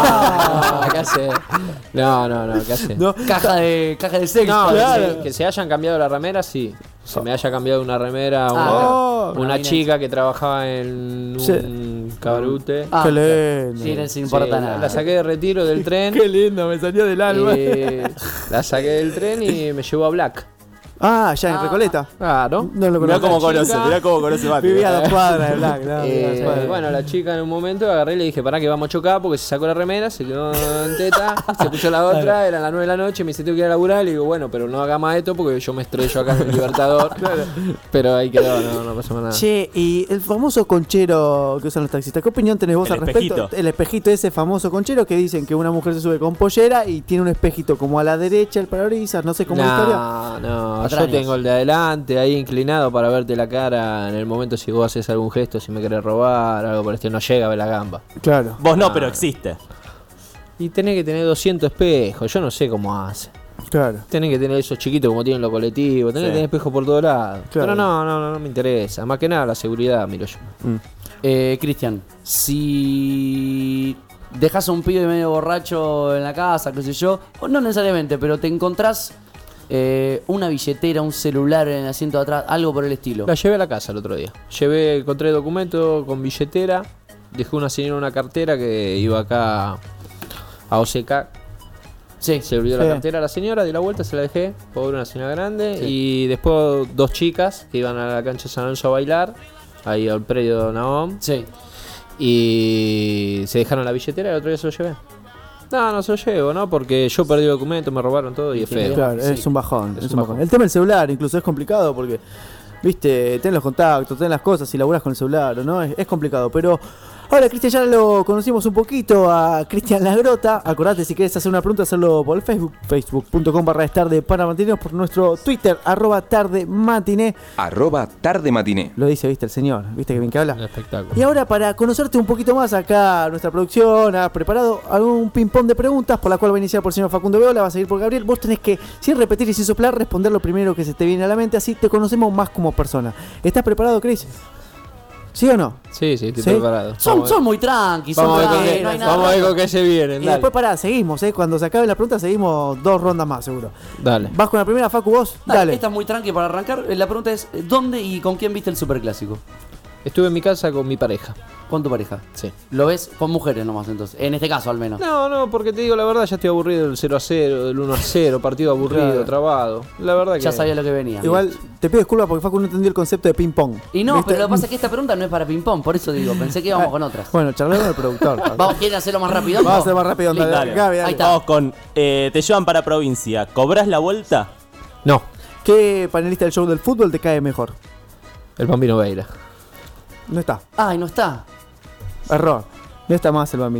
no, ¿qué hace? No, no, no, ¿qué hace? No. Caja de caja de sexo. No, Claro. que, se, que se hayan cambiado la remera, sí. Se me haya cambiado una remera una, Ah, una una chica que trabajaba en un Sí. cabarute. Ah, Qué lindo. Sí, no se Sí, importa la- nada. La saqué de retiro del tren. Qué lindo, me salió del alma. eh, la saqué del tren y me llevó a Black. Ah, ya en Ah. Recoleta. Claro. No lo Mirá conozco. cómo conoce, chica. mirá cómo conoce Mati. Vivía a dos cuadras de Black. no, vivía a dos Eh, cuadras. bueno, la chica en un momento agarré y le dije, pará que vamos a chocar porque se sacó la remera, se quedó en teta, se puso la otra, eran las nueve de la noche, me dice, tengo que ir a laburar, le digo, bueno, pero no haga más esto porque yo me estrello acá en el Libertador. Pero ahí quedó, no, no pasó más nada. Che, y el famoso conchero que usan los taxistas, ¿qué opinión tenés vos El al respecto? espejito. El espejito, ese famoso conchero que dicen que una mujer se sube con pollera y tiene un espejito como a la derecha, el parabrisas, no sé cómo es la historia. No, no, yo Patrañas. tengo el de adelante ahí inclinado para verte la cara en el momento si vos haces algún gesto, si me querés robar, algo por el estilo, no llega a ver la gamba. Claro. Vos no, Ah. pero existe. Y tenés que tener doscientos espejos, yo no sé cómo hace. Claro. Tenés que tener esos chiquitos como tienen los colectivos, tenés Sí. que tener espejos por todos lados. Claro. Pero no, no, no, no me interesa. Más que nada la seguridad, miro yo. Eh, Cristian, si dejas a un pibe medio borracho en la casa, qué sé yo, o no necesariamente, pero te encontrás eh, una billetera, un celular en el asiento de atrás, algo por el estilo. La llevé a la casa el otro día. Llevé, encontré documento con billetera. Dejé una señora una cartera que iba acá a O C K. Sí. Se olvidó Sí. la cartera a la señora, di la vuelta, se la dejé. Pobre, una señora grande. Sí. Y después dos chicas que iban a la cancha de San Alonso a bailar. Ahí al predio de Naom. Sí. Y se dejaron la billetera y el otro día se lo llevé. No, no se lo llevo, ¿no? Porque yo perdí el documento, me robaron todo y es feo. Claro, Sí. es un bajón. Es es un un bajón. bajón. El tema del celular incluso es complicado porque, viste, ten los contactos, ten las cosas y laburás con el celular, ¿o ¿no? Es, es complicado, pero... Ahora, Cristian, ya lo conocimos un poquito a Cristian Lagrota. Acordate, si querés hacer una pregunta, hacerlo por el Facebook, facebook.com barra tarde para matiné, por nuestro Twitter, arroba tarde matiné. Arroba tarde matiné. Lo dice, viste, el señor, viste que bien que habla. Un espectáculo. Y ahora, para conocerte un poquito más, acá nuestra producción ha preparado algún ping-pong de preguntas, por la cual va a iniciar por el señor Facundo Veola, va a seguir por Gabriel. Vos tenés que, sin repetir y sin soplar, responder lo primero que se te viene a la mente, así te conocemos más como persona. ¿Estás preparado, Chris? ¿Sí o no? Sí, sí, estoy ¿Sí? preparado. Son, Vamos a ver. son muy tranqui, son Vamos a ver con tranqui, qué- no hay nada vamos a ver raro. con qué se vienen. Y Dale. después pará, seguimos, ¿eh? Cuando se acaben las preguntas, seguimos dos rondas más, seguro. Dale. ¿Vas con la primera, Facu, vos? Dale, Dale. Esta es muy tranqui para arrancar. Eh, La pregunta es, ¿dónde y con quién viste el superclásico? Estuve en mi casa con mi pareja. ¿Con tu pareja? Sí. ¿Lo ves con mujeres nomás entonces? En este caso al menos. No, no, porque te digo la verdad, ya estoy aburrido del cero a cero, del uno a cero, partido aburrido, Claro. trabado. La verdad que. Ya sabía lo que venía. Igual, te pido disculpas porque Facu no entendió el concepto de ping-pong. Y no, ¿Viste? pero lo que pasa es que esta pregunta no es para ping-pong, por eso digo, pensé que íbamos con otras. Bueno, charlé con el productor. Vamos, ¿quieren hacerlo más rápido? Vamos a hacer más rápido. Listo. Dale, Gaby, dale. Ahí está. Vamos con. eh, te llevan para provincia. ¿Cobrás la vuelta? No, ¿Qué panelista del show del fútbol te cae mejor? el Bambino Veira. No está. Ay, no está. Error. No está más el bambino.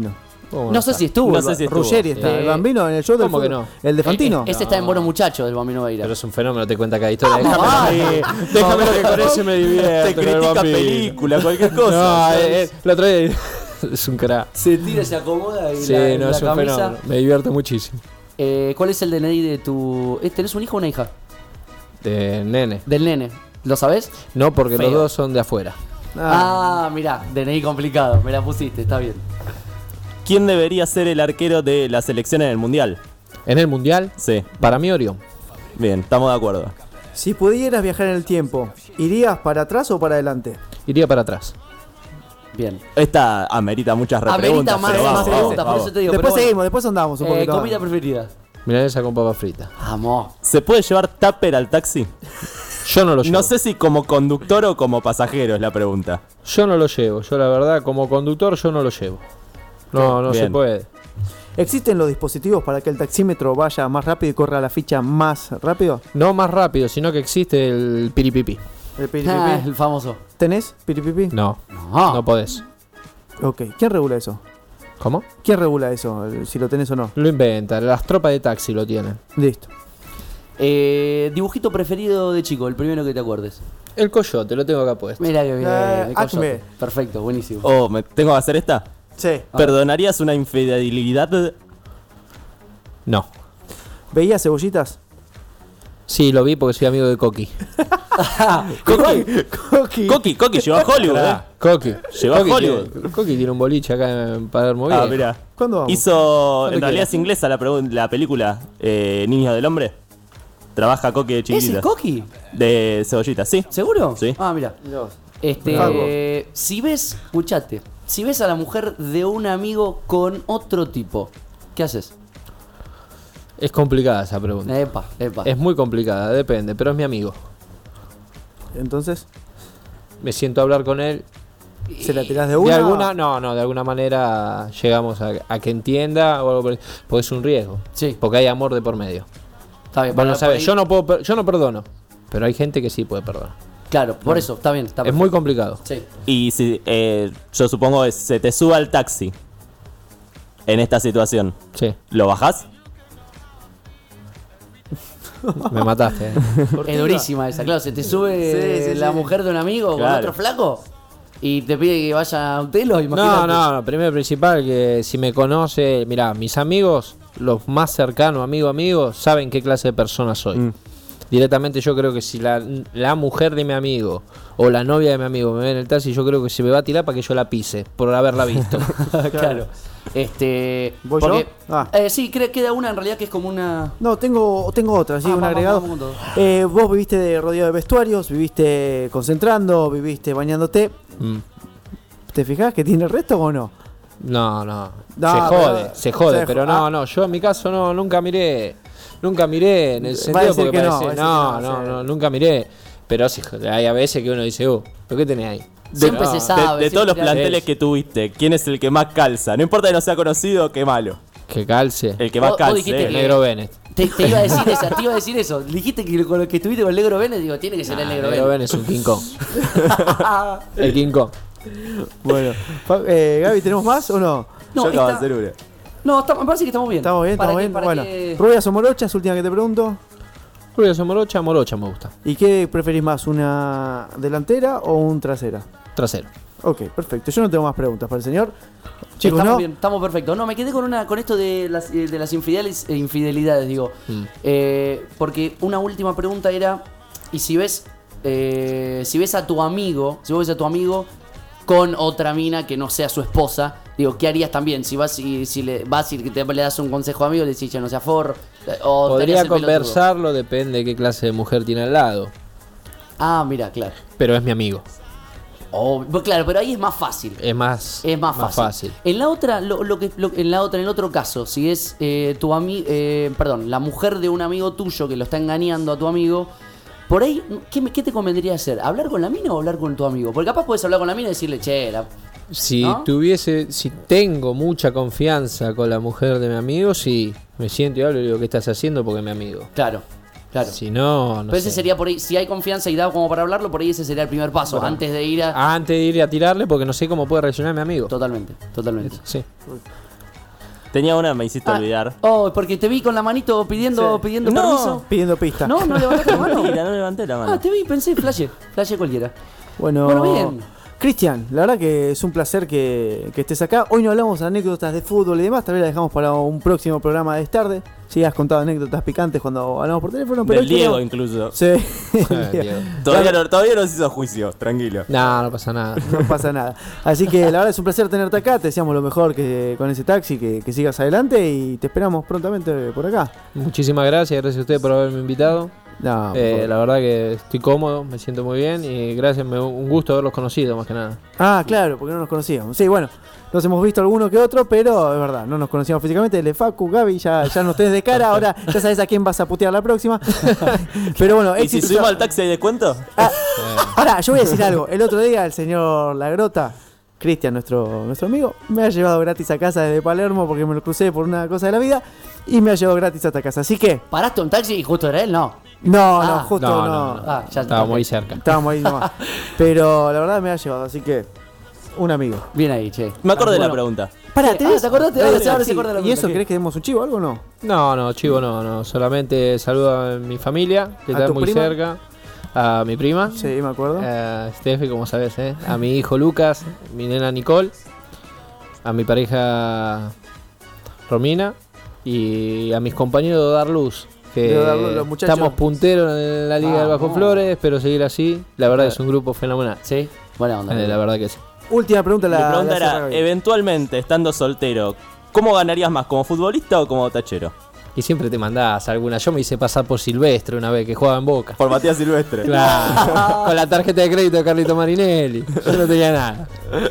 ¿Cómo No sé está? si estuvo. No el sé ba- si estuvo. Ruggeri está. Eh, ¿El Bambino en el show del ¿cómo que fútbol? no? ¿El de Fantino? Eh, Este está en Buenos Muchachos, del Bambino Veira. Pero es un fenómeno, te cuenta cada historia. Déjame a mí. Déjame lo que con ese me divierte. Te critica película, cualquier cosa. No, eh, eh, el otro día es un crack. Se tira, se acomoda y Sí, la, no, la es un camisa. fenómeno. Me divierte muchísimo. Eh, ¿Cuál es el D N I de tu... eh, ¿Tenés un hijo o una hija? De nene. Del nene. ¿Lo sabés? No, porque Feo. los dos son de afuera. Ah, mirá, D N I complicado. Me la pusiste, está bien. ¿Quién debería ser el arquero de la selección en el Mundial? ¿En el Mundial? Sí. Para mí, Orión. Bien, estamos de acuerdo. Si pudieras viajar en el tiempo, ¿irías para atrás o para adelante? Iría para atrás. Bien. Esta amerita muchas repreguntas. Amerita más, pero más vamos, preguntas, vamos, por eso te digo. Después pero bueno. seguimos, después andamos un Eh, poquito. comida preferida. Milanesa con papa frita. Vamos. ¿Se puede llevar tupper al taxi? Yo no lo llevo. No sé si como conductor o como pasajero es la pregunta. Yo no lo llevo. Yo, la verdad, como conductor, yo no lo llevo. No, no Bien. se puede. ¿Existen los dispositivos para que el taxímetro vaya más rápido y corra la ficha más rápido? No más rápido, sino que existe el piripipi. El Ah, piripipi. el famoso. ¿Tenés piripipi? No, No. no podés. Ok. ¿Quién regula eso? ¿Cómo? ¿Quién regula eso? el- Si lo tenés o no. Lo inventan. Las tropas de taxi lo tienen. Listo. Eh, dibujito preferido de chico, el primero que te acuerdes. El coyote, lo tengo acá puesto. Mira que bien. Eh, el coyote. Acme. Perfecto, buenísimo. Oh, ¿me tengo que hacer esta? Sí. ¿Perdonarías una infidelidad? No. ¿Veías cebollitas? Sí, lo vi porque soy amigo de Coqui. Coqui, Coqui. Coqui, Coqui llegó a Hollywood, ¿eh? Coqui. Llegó a Coqui Hollywood. tiene- Coqui tiene un boliche acá en Palermo Ah, Viejo. mirá. ¿Cuándo vamos? Hizo, Cuando en realidad quieras. es inglesa la, pregun- la película eh, Niños del Hombre. Trabaja Coqui de ¿Ese chiquita. es Coqui? De cebollita, sí. ¿Seguro? Sí. Ah, mira. Este, Mirá vos. eh, si ves, escuchate, si ves a la mujer de un amigo con otro tipo, ¿qué haces? Es complicada esa pregunta. Epa, epa. Es muy complicada, depende, pero es mi amigo. Entonces, Me siento a hablar con él. ¿se la tirás de De una? alguna, no, no, de alguna manera llegamos a, a que entienda o algo por el- porque es un riesgo. Sí. Porque hay amor de por medio. Está bien, Bueno, por- sabes, por ahí- yo no puedo, per- yo no perdono, pero hay gente que sí puede perdonar. Claro, por eso, está bien. Está Es perfecto. muy complicado. Sí. Y si, eh, yo supongo que se te suba al taxi en esta situación, Sí, ¿lo bajás? me mataste. eh. Es durísima esa, claro. Se te sube Sí, sí, la sí. mujer de un amigo con Claro. otro flaco y te pide que vaya a un telo, No, imagínate. no, no, primero y principal que si me conoce, mirá, mis amigos, los más cercanos, amigo, amigo, saben qué clase de persona soy. Mm. Directamente yo creo que si la, la mujer de mi amigo o la novia de mi amigo me ve en el taxi, yo creo que se me va a tirar para que yo la pise, por haberla visto. Claro. Este. ¿Voy porque, yo? Ah. eh, sí, cre- queda una en realidad que es como una. No, tengo, tengo otra, sí, Ah, un vamos, agregado. vamos con todo. Eh, vos viviste de rodeado de vestuarios, viviste concentrando, viviste bañándote. Mm. ¿Te fijás que tiene el resto o no? No, no, No, se jode, pero- se jode, se pero jo- no, ah. no, yo en mi caso no, nunca miré, nunca miré en el Va a sentido decir porque que no, parece- va a decir no, que no, no, sí. no, nunca miré, pero sí, joder, hay a veces que uno dice, uh, ¿pero qué tenés ahí? Siempre No. se De, sabe. de todos los siempre hay- planteles que tuviste, ¿quién es el que más calza? No importa que no sea conocido, qué malo. Que calce. El que más Vos- vos calce. dijiste eh. El que- negro Bennett. Te, te iba a decir esa, te iba a decir eso. Dijiste que con lo que estuviste con el negro Bennett, digo, tiene que ser Nah, el el negro negro Bennett. Bennett es un King Kong. El King Kong. Bueno, Fa- eh, Gaby, ¿tenemos más o no? No, Yo acabo de está- hacer una. no está- me parece que estamos bien. Estamos bien, Para estamos que- bien. para Bueno, que- rubias o morochas, última que te pregunto. Rubia o morocha, morocha me gusta. ¿Y qué preferís más, una delantera o un trasera? Trasero. Ok, perfecto. Yo no tengo más preguntas para el señor. Chicos, estamos ¿no? bien, estamos perfectos. No, me quedé con una con esto de las, eh, de las infidelis- eh, infidelidades, digo. Mm. Eh, porque una última pregunta era, ¿y si ves eh, si ves a tu amigo, si vos ves a tu amigo con otra mina que no sea su esposa, digo, ¿qué harías también? Si vas y si le vas y te, le das un consejo a amigo, le decís, "Che, no sea for", eh, o te harías Podría el pelotudo. conversarlo, depende de qué clase de mujer tiene al lado. Ah, mira, claro. Pero es mi amigo. Oh, pues claro, pero ahí es más fácil. Es más, Es más fácil. En la otra, lo, lo que, lo- en la otra, en el otro caso, si es eh, tu amigo, perdón, la mujer de un amigo tuyo que lo está engañando a tu amigo, por ahí, ¿qué, me- qué te convendría hacer? ¿Hablar con la mina o hablar con tu amigo? Porque capaz puedes hablar con la mina y decirle, che, la- Si ¿no? tuviese, si tengo mucha confianza con la mujer de mi amigo, sí, me siento y hablo y le digo, ¿qué estás haciendo? Porque es mi amigo. Claro, claro. Si no, no pero ese sé. sería por ahí, si hay confianza y da como para hablarlo, por ahí ese sería el primer paso, Bueno. antes de ir a... Antes de ir a tirarle, porque no sé cómo puede reaccionar mi amigo. Totalmente, totalmente. Sí. Tenía una, me hiciste Ah, olvidar. Oh, porque te vi con la manito pidiendo, Sí. pidiendo No. permiso. Pidiendo pista. No, no levantaste la mano. Mentira, no levanté la mano. Ah, te vi, pensé, flashe, flashe cualquiera. Bueno, Bueno, bien. Cristian, la verdad que es un placer que, que estés acá. Hoy no hablamos de anécdotas de fútbol y demás, tal vez la dejamos para un próximo programa de Es Tarde. Sí, has contado anécdotas picantes cuando hablamos por teléfono, pero Del hoy Diego, queremos- incluso. Sí. Eh, Diego. Todavía no, todavía no se hizo juicio, tranquilo. No, no pasa nada. No pasa nada. Así que la verdad es un placer tenerte acá. Te deseamos lo mejor que con ese taxi, que, que sigas adelante y te esperamos prontamente por acá. Muchísimas gracias, gracias a ustedes por haberme invitado. No, por Eh, favor. la verdad que estoy cómodo, me siento muy bien y gracias, me, un gusto haberlos conocido más que nada. Ah, claro, porque no nos conocíamos. Sí, bueno, nos hemos visto alguno que otro, pero es verdad, no nos conocíamos físicamente. El de Facu, Gaby, ya, ya nos tenés de cara, ahora ya sabes a quién vas a putear la próxima. Pero bueno, ¿Y si éxito- subimos al taxi hay descuento? Ah, pará, yo voy a decir algo. El otro día el señor Lagrota, Cristian, nuestro, nuestro amigo, me ha llevado gratis a casa desde Palermo porque me lo crucé por una cosa de la vida y me ha llevado gratis hasta casa. Así que, ¿Paraste un taxi y justo era él? No. no, Ah, no, justo no. no, no, no. Ah, ya Estaba ok. muy cerca. Estábamos ahí nomás. Pero la verdad me ha llevado, así que, un amigo. Bien ahí, che. Me acordé de la Bueno. pregunta. Pará, Ah, ¿te acordaste? Ahora se- ahora se Sí, acuerda de la ¿Y pregunta, eso ¿qué? querés que demos un chivo o algo o no? No, no, chivo no, no. Solamente saludo a mi familia, que ¿A está tu muy prima? cerca. A mi prima. Sí, me acuerdo. A Steffi, como sabes, ¿eh? A mi hijo Lucas, mi nena Nicole. A mi pareja Romina. Y a mis compañeros de Dar Luz. Que De Dar Luz, los muchachos. estamos punteros en la Liga del Bajo Vamos. Flores. Espero seguir así. La verdad Claro. es un grupo fenomenal. Sí, buena onda. Eh, la verdad que sí. Última pregunta, la, Mi pregunta la era, cierra Gaby. eventualmente, estando soltero, ¿cómo ganarías más, como futbolista o como tachero? Y siempre te mandás alguna. Yo me hice pasar por Silvestre una vez que jugaba en Boca. Por Matías Silvestre. Claro, con la tarjeta de crédito de Carlito Marinelli. Yo no tenía nada.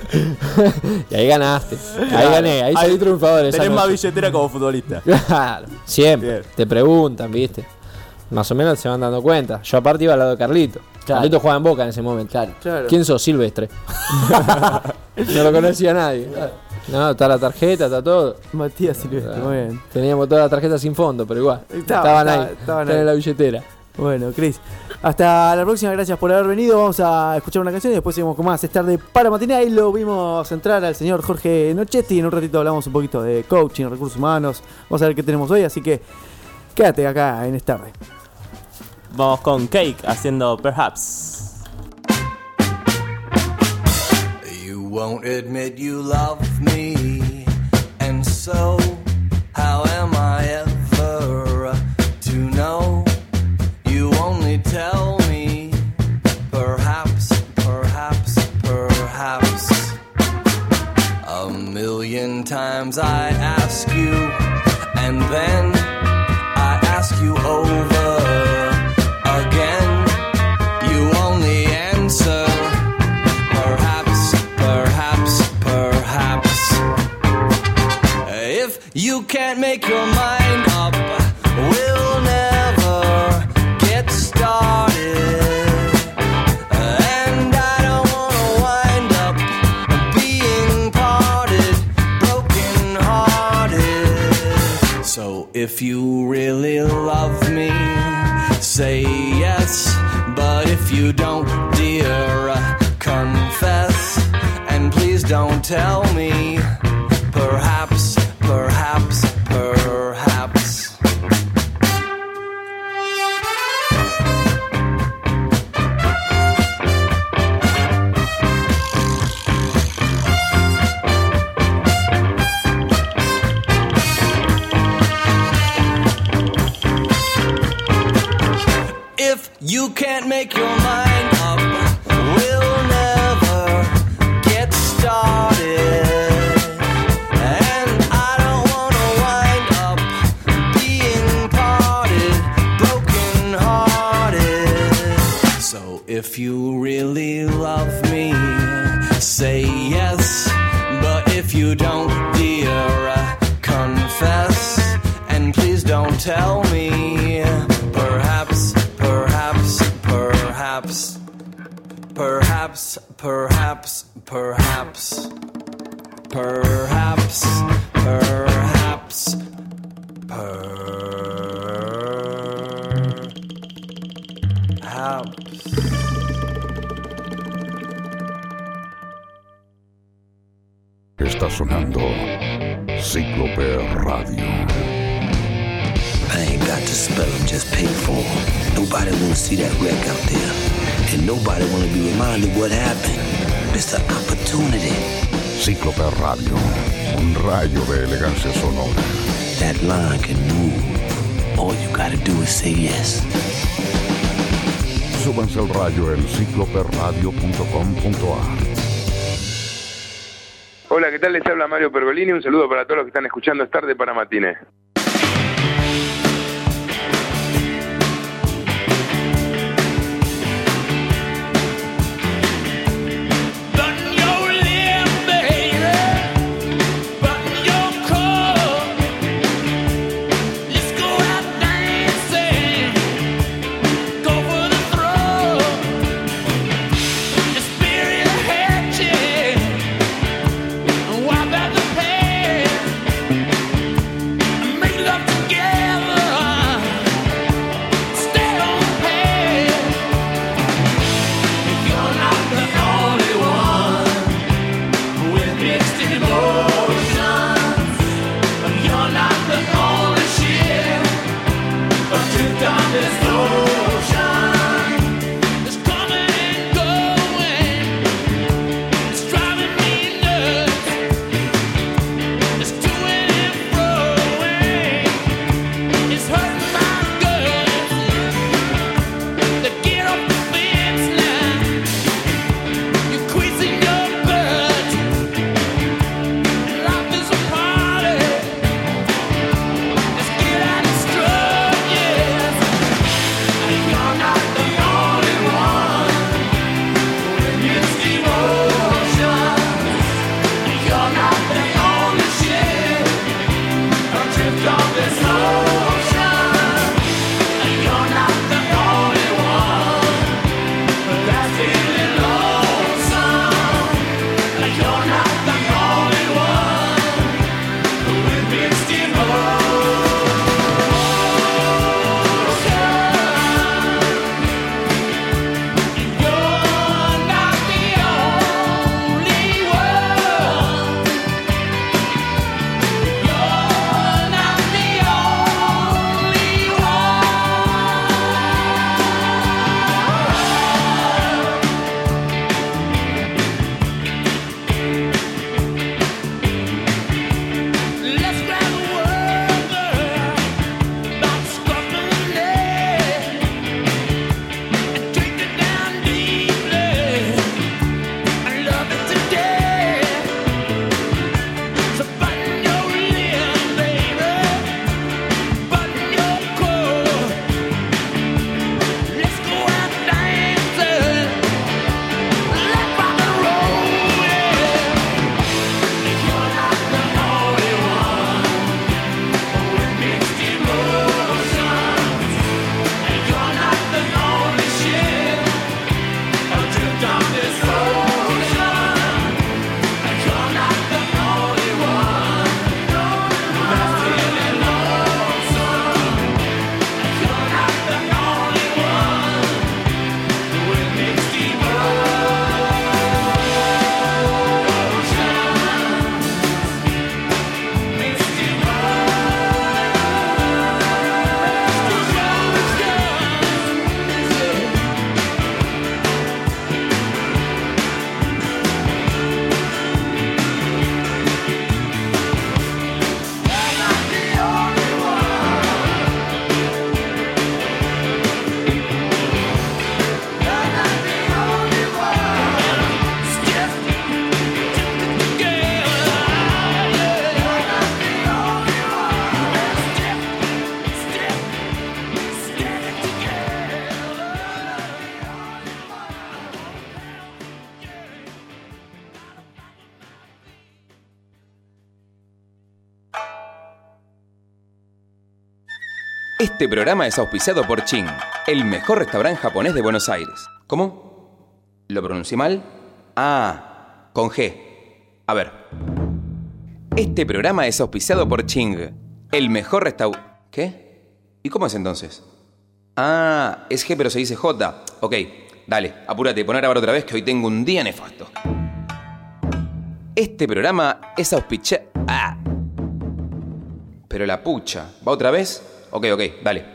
Y ahí ganaste. Ahí gané, ahí salí triunfador. esa Tenés más noche. billetera como futbolista. Claro, siempre. Bien. Te preguntan, ¿viste? Más o menos se van dando cuenta. Yo aparte iba al lado de Carlito. Claro. Carlito jugaba en Boca en ese momento. Claro. Claro. ¿Quién sos? Silvestre. No lo conocía nadie. No, está la tarjeta, está todo. Matías Silvestre, muy bien. Teníamos toda la tarjeta sin fondo, pero igual. Estaba- estaban estaba- ahí. estaban Estaban ahí. en la billetera. Bueno, Chris, hasta la próxima, gracias por haber venido. Vamos a escuchar una canción y después seguimos con más. Es tarde para matinar. Ahí lo vimos entrar al señor Jorge Nochetti. En un ratito hablamos un poquito de coaching, recursos humanos. Vamos a ver qué tenemos hoy, así que quédate acá en Es Tarde. Vamos con Cake haciendo Perhaps. You won't admit you love me, and so how am I ever to know? You only tell me, perhaps, perhaps, perhaps. A million times I ask you, and then I ask you over again. You only answer, perhaps, perhaps, perhaps. If you can't make your mind up, we'll never get started. And I don't wanna wind up being parted, broken hearted. So if you really love me, say yes. But if you don't, dear, uh, confess. And please don't tell me, perhaps, perhaps, perhaps. If you can't make your mind up, we'll never get started. And I don't wanna wind up being parted, broken hearted. So if you really love me, say yes. But if you don't, dear, uh, confess. And please don't tell me, perhaps, perhaps, perhaps, perhaps, perhaps, perhaps, perhaps, perhaps, perhaps. Está sonando Cíclope Radio. I ain't got to spell them, just pay for them. Nobody wanna see that wreck out there. And nobody wanna be reminded what happened. It's the opportunity. Cíclope Radio, un rayo de elegancia sonora. That line can move. All you gotta do is say yes. Súbanse al rayo en cíclope radio punto com punto a r. Hola, ¿qué tal? Les habla Mario Pergolini. Un saludo para todos los que están escuchando Es Tarde para Matiné. Este programa es auspiciado por Ching, el mejor restaurante japonés de Buenos Aires. ¿Cómo? ¿Lo pronuncié mal? Ah, con G. A ver. Este programa es auspiciado por Ching, el mejor restaurante... ¿Qué? ¿Y cómo es entonces? Ah, es G pero se dice J. Ok, dale, apúrate, pon a grabar otra vez que hoy tengo un día nefasto. Este programa es auspiciado... Ah. Pero la pucha. ¿Va otra vez? Ok, ok, dale.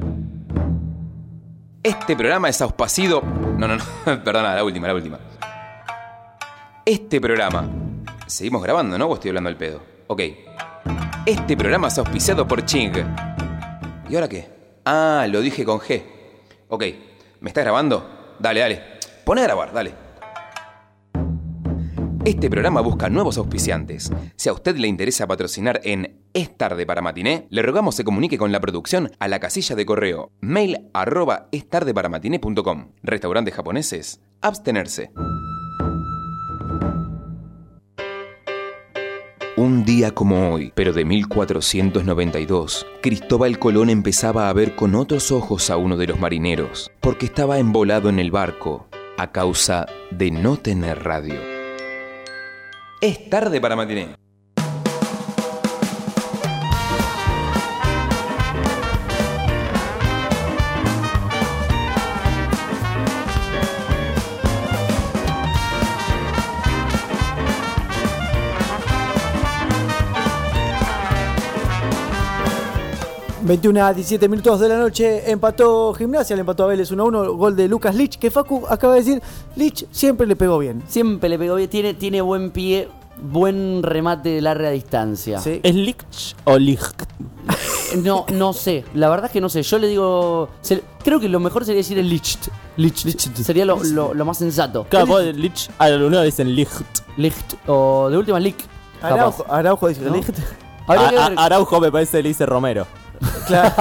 Este programa es auspiciado... No, no, no. Perdona, la última, la última. Este programa... Seguimos grabando, ¿no? ¿O estoy hablando al pedo? Ok. Este programa es auspiciado por Ching. ¿Y ahora qué? Ah, lo dije con G. Ok. ¿Me estás grabando? Dale, dale. Pone a grabar, dale. Este programa busca nuevos auspiciantes. Si a usted le interesa patrocinar en Es Tarde para Matiné, le rogamos se comunique con la producción a la casilla de correo mail arroba estardeparamatiné punto com. Restaurantes japoneses, abstenerse. Un día como hoy, pero de mil cuatrocientos noventa y dos, Cristóbal Colón empezaba a ver con otros ojos a uno de los marineros, porque estaba embolado en el barco a causa de no tener radio. Es tarde para matiné. veintiuno a diecisiete minutos de la noche, empató Gimnasia, le empató a Vélez uno a uno, gol de Lucas Lich, que Facu acaba de decir, Lich siempre le pegó bien. Siempre le pegó bien, tiene, tiene buen pie, buen remate de larga distancia. ¿Sí? ¿Es Lich o Ligt? No, no sé, la verdad es que no sé, yo le digo, se, creo que lo mejor sería decir el Licht. Licht, Licht. Sería lo, lo, lo más sensato. Claro, vos Lich, a lo uno dicen Ligt. Ligt, o de última Lick. Araujo, Araujo dice, ¿no? Ligt. A, a, Araujo me parece que le dice Romero. Claro.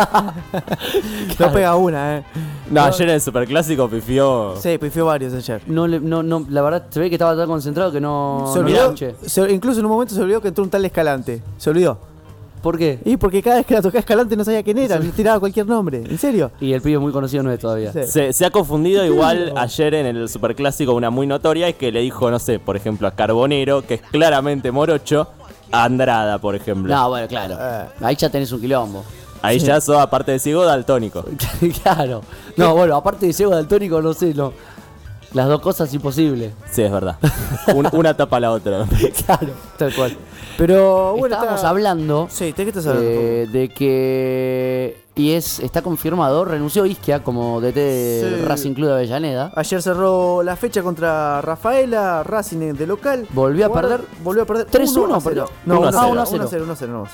No pega una, eh. No, ayer en el Superclásico pifió. Sí, pifió varios ayer. No, no, no, la verdad se ve que estaba tan concentrado que no. Se olvidó, no se, incluso en un momento se olvidó que entró un tal Escalante. Se olvidó. ¿Por qué? Y porque cada vez que la tocaba Escalante no sabía quién era, le tiraba cualquier nombre. ¿En serio? Y el pibe muy conocido no es todavía. Sí. Se, se ha confundido igual ayer en el Superclásico una muy notoria, es que le dijo, no sé, por ejemplo, a Carbonero, que es claramente morocho, a Andrada, por ejemplo. No, bueno, claro. Eh. Ahí ya tenés un quilombo. Ahí sí. Ya sos, aparte de ciego, daltónico. Claro. No, bueno, aparte de ciego, daltónico, no sé, no. Las dos cosas imposibles. Sí, es verdad. Un, una tapa a la otra. Claro, tal cual. Pero bueno, estábamos está... hablando, sí, ¿de qué estás hablando? Eh, de que y es está confirmado, renunció Isquia como D T del sí. Racing Club de Avellaneda. Ayer cerró la fecha contra Rafaela, Racing de local. Volvió a perder, volvió a perder tres uno, pero no, uno a cero, uno a cero.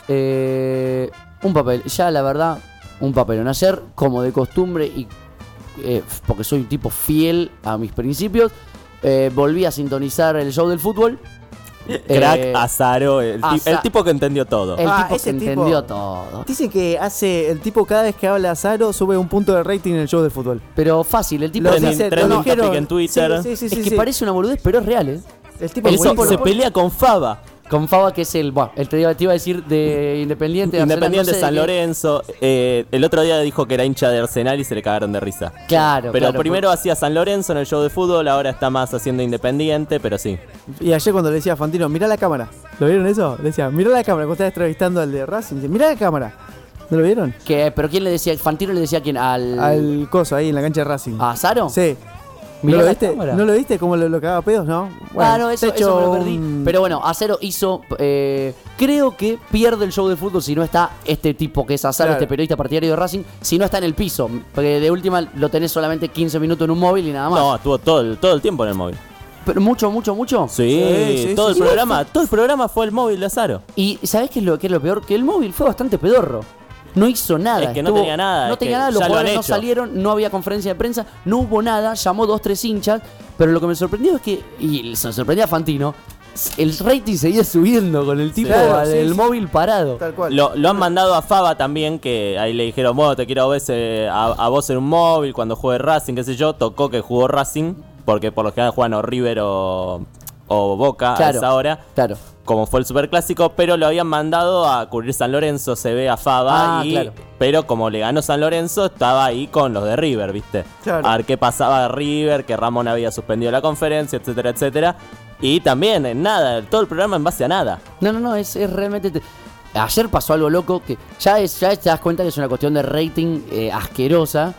Eh, un papel, ya la verdad, un papelón. Ayer, como de costumbre y eh, porque soy un tipo fiel a mis principios, eh, volví a sintonizar el show del fútbol. Crack, eh, Azaro, el, Asa- el tipo que entendió todo. El Ah, tipo ese que tipo- entendió todo. Dice que hace el tipo cada vez que habla Azaro sube un punto de rating en el show del fútbol. Pero fácil, el tipo Lo Trending- dice- trending lo dijeron- topic en Twitter. Sí, sí, sí, es sí, que sí. parece una boludez, pero es real, ¿eh? El tipo Eso, es buenísimo. se pelea con Fava. Con Fava, que es el. Bueno, el te iba, te iba a decir de Independiente. de Independiente Arsenal, no sé San de qué. Lorenzo. Eh, el otro día dijo que era hincha de Arsenal y se le cagaron de risa. Claro, Pero claro, primero hacía San Lorenzo en el show de fútbol, ahora está más haciendo Independiente, pero sí. Y ayer cuando le decía a Fantino, mirá la cámara. ¿Lo vieron eso? Le decía, mirá la cámara. Cuando estaba entrevistando al de Racing, dice, mirá la cámara. ¿No lo vieron? Que, ¿pero quién le decía? Fantino le decía a quién? Al. Al coso ahí en la cancha de Racing. ¿A Azaro? Sí. ¿No Mirá lo la viste? cámara. ¿No lo viste cómo lo, lo cagaba a pedos? No. ah, no, eso, te eso me lo echo perdí. un- Pero bueno, Acero hizo. Eh, creo que pierde el show de fútbol si no está este tipo que es Azaro, Claro. este periodista partidario de Racing, si no está en el piso. Porque de última lo tenés solamente quince minutos en un móvil y nada más. No, estuvo todo el, todo el tiempo en el móvil. Pero mucho, mucho, mucho. Sí, Sí, sí, todo sí, el sí. programa, todo el programa fue el móvil de Azaro. Y ¿sabés qué es lo que es lo peor? Que el móvil fue bastante pedorro. No hizo nada. Es que no tenía nada, No es tenía que nada, los ya lo han jugadores no hecho. salieron, no había conferencia de prensa, no hubo nada, llamó dos, tres hinchas. Pero lo que me sorprendió es que, y se sorprendía a Fantino, el rating seguía subiendo con el tipo Claro, al- sí, el sí. móvil parado. Tal cual. Lo, lo han mandado a Fava también, que ahí le dijeron, bueno, te quiero a, veces, a, a vos en un móvil cuando juegue Racing, qué sé yo. Tocó que jugó Racing, porque por lo general juegan o River o, o Boca a Claro, esa hora. claro. Como fue el Superclásico, pero lo habían mandado a cubrir San Lorenzo, se ve a Fava, Ah, y, claro. pero como le ganó San Lorenzo, estaba ahí con los de River, ¿viste? Claro. A ver qué pasaba de River, que Ramón había suspendido la conferencia, etcétera, etcétera. Y también, en nada, todo el programa en base a nada. No, no, no, es, es realmente... te- Ayer pasó algo loco que ya, es, ya te das cuenta que es una cuestión de rating eh, asquerosa,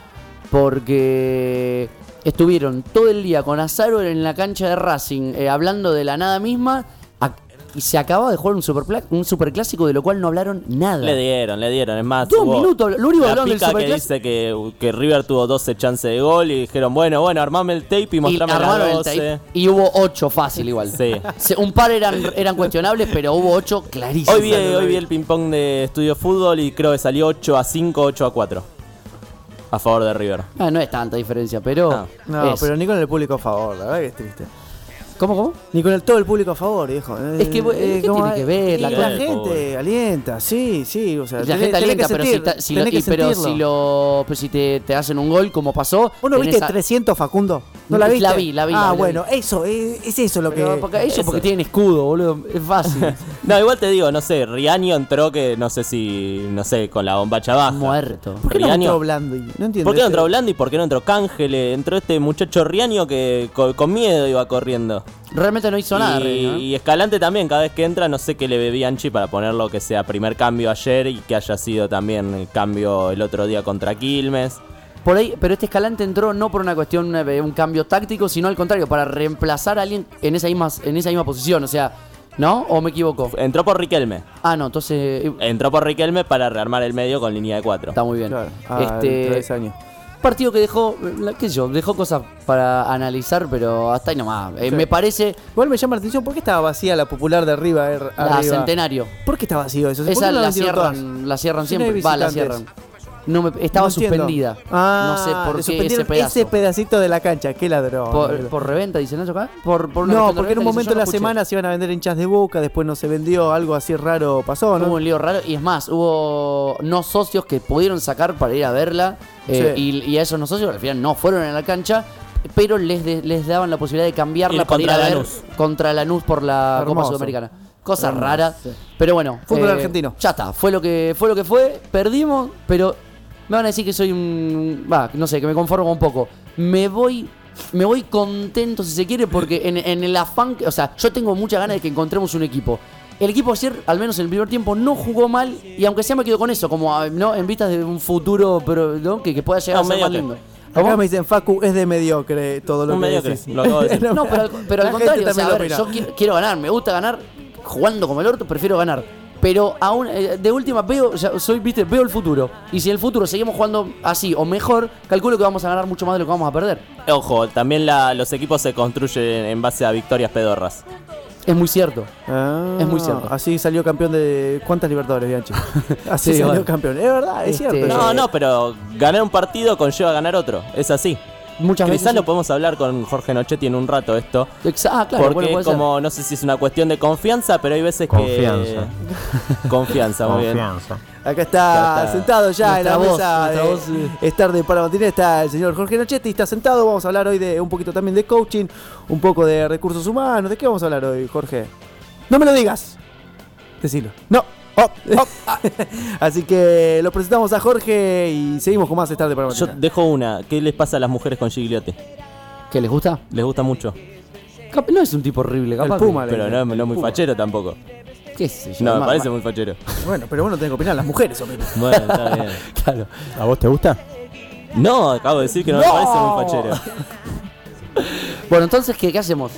porque estuvieron todo el día con Azaro en la cancha de Racing, eh, hablando de la nada misma, a- y se acababa de jugar un, superpla- un superclásico de lo cual no hablaron nada. Le dieron, le dieron. Es más, Dos hubo minutos, lo único que la hablaron del pica que superclásico. dice que, que River tuvo doce chances de gol y dijeron, bueno, bueno, armame el tape y Y mostrame armaron las el doce. tape y hubo ocho fácil igual. Sí. Se- Un par eran, eran cuestionables, pero hubo ocho clarísimos. Hoy vi, hoy vi el ping-pong de Estudio Fútbol y creo que salió ocho a cinco, ocho a cuatro. A favor de River. Ah, no es tanta diferencia, pero. No, es. pero ni con el público a favor, la verdad que es triste. ¿Cómo, cómo? Ni con el, todo el público a favor, viejo. Es que, eh, ¿qué como- tiene que ver? y La- La, el gente pobre. alienta, sí, sí. O sea, La tenés- gente tenés alienta, que pero, sentir, si, ta- si lo, tenés que y- pero sentirlo. si lo pero si te, te hacen un gol como pasó. ¿Vos no tenés viste a- trescientos, Facundo? ¿No la viste? La vi, la vi. Ah, la vi, bueno, la vi. eso, es, es eso lo Pero que... porque ellos eso. porque tienen escudo, boludo. Es fácil. No, igual te digo, no sé, Riaño entró que no sé si, no sé, con la bombacha baja. Muerto. ¿Por qué no Riaño- entró Blandi? No entiendo. ¿Por qué no este- entró Blandi? ¿Por qué no entró Cángele? Entró este muchacho Riaño que co- con, miedo iba corriendo. Realmente no hizo nada, Y, Riaño, ¿eh? y Escalante también, cada vez que entra, no sé qué le bebía Anchi para ponerlo que sea primer cambio ayer y que haya sido también el cambio el otro día contra Quilmes. Por ahí, pero este Escalante entró no por una cuestión de un cambio táctico, sino al contrario, para reemplazar a alguien en esa misma, en esa misma posición. O sea, ¿no? ¿O me equivoco? Entró por Riquelme. Ah, no, entonces. eh, Entró por Riquelme para rearmar el medio con línea de cuatro. Está muy bien. Claro, ah, este tres años. partido que dejó, la- qué sé yo, dejó cosas para analizar, pero hasta ahí nomás. Eh, Sí. Me parece Igual me llama la atención, ¿por qué estaba vacía la popular de arriba? er- la arriba? Centenario. ¿Por qué está vacío eso? ¿Por Esa qué no la vendieron todas? cierran, la cierran Si no hay siempre. Va, la visitantes. cierran. No me, estaba No entiendo. suspendida. Ah, no sé por le qué ese suspendieron pedazo. ese pedacito de la cancha, qué ladrón. por, boludo. por reventa, dice Nacho acá. Por, por una No, cuestión de porque en un reventa, momento dice, de yo la no escuché. semana se iban a vender hinchas de Boca, después no se vendió, algo así raro pasó, ¿no? Hubo un lío raro y es más, hubo no socios que pudieron sacar para ir a verla eh, Sí. y, y a esos no socios al final no fueron a la cancha, pero les, de- les daban la posibilidad de cambiarla Ir para ir a contra ver Lanús. contra Lanús por la Hermoso. Copa Sudamericana. Cosa Hermoso, rara, sí. pero bueno. Fútbol argentino. Ya está, fue lo que fue lo que fue, perdimos, pero me van a decir que soy un, va, no sé, que me conformo un poco. Me voy me voy contento si se quiere porque en, en el afán, que- o sea, yo tengo muchas ganas de que encontremos un equipo. El equipo ayer, al menos en el primer tiempo, no jugó mal y aunque sea me quedo con eso, como ah, no en vistas de un futuro pero, ¿no? que, que pueda llegar No, a ser más mediocre. lindo. Acá me dicen, Facu, es de mediocre todo lo Un que mediocre, decís. lo acabo de decir. No, pero al, pero al La gente contrario, o sea, también a lo ver, opina. yo quiero, quiero ganar, me gusta ganar jugando como el orto, prefiero ganar. Pero aún eh, de última veo, ya soy, viste, veo el futuro. Y si en el futuro seguimos jugando así o mejor, calculo que vamos a ganar mucho más de lo que vamos a perder. Ojo, también la- los equipos se construyen en base a victorias pedorras. Es muy cierto. Ah, Es muy cierto. Así salió campeón de... ¿Cuántas Libertadores, Bianchi? Así Sí, salió bueno. campeón. Es verdad, es Este, cierto. No, no, pero ganar un partido conlleva ganar otro. Es así. Muchas Quizás veces. lo podemos hablar con Jorge Nochetti en un rato esto. Exa- ah, claro, porque bueno, puede ser. como no sé si es una cuestión de confianza, pero hay veces Confianza. que... Confianza, muy bien. Confianza. Acá está, Ya está. sentado ya en la Nuestra voz, mesa nuestra de voz, sí. estar de para Martínez, está el señor Jorge Nochetti, está sentado. Vamos a hablar hoy de un poquito también de coaching, un poco de recursos humanos. ¿De qué vamos a hablar hoy, Jorge? No me lo digas. Decilo. No. Oh, oh. Así que lo presentamos a Jorge y seguimos con más estar de para Yo Martínez. dejo una. ¿Qué les pasa a las mujeres con Gigliotti? ¿Qué les gusta? Les gusta mucho. Cap- No es un tipo horrible, capaz. El Puma, le Pero dicen. no, no muy Puma. fachero tampoco. ¿Qué sé yo? No, me Ma- parece ma- muy fachero. Bueno, pero vos no tenés que opinar, las mujeres opinan. Bueno, está bien. Claro. ¿A vos te gusta? No, acabo de decir que no, me ¡No! parece muy fachero. Bueno, entonces, ¿qué, qué hacemos?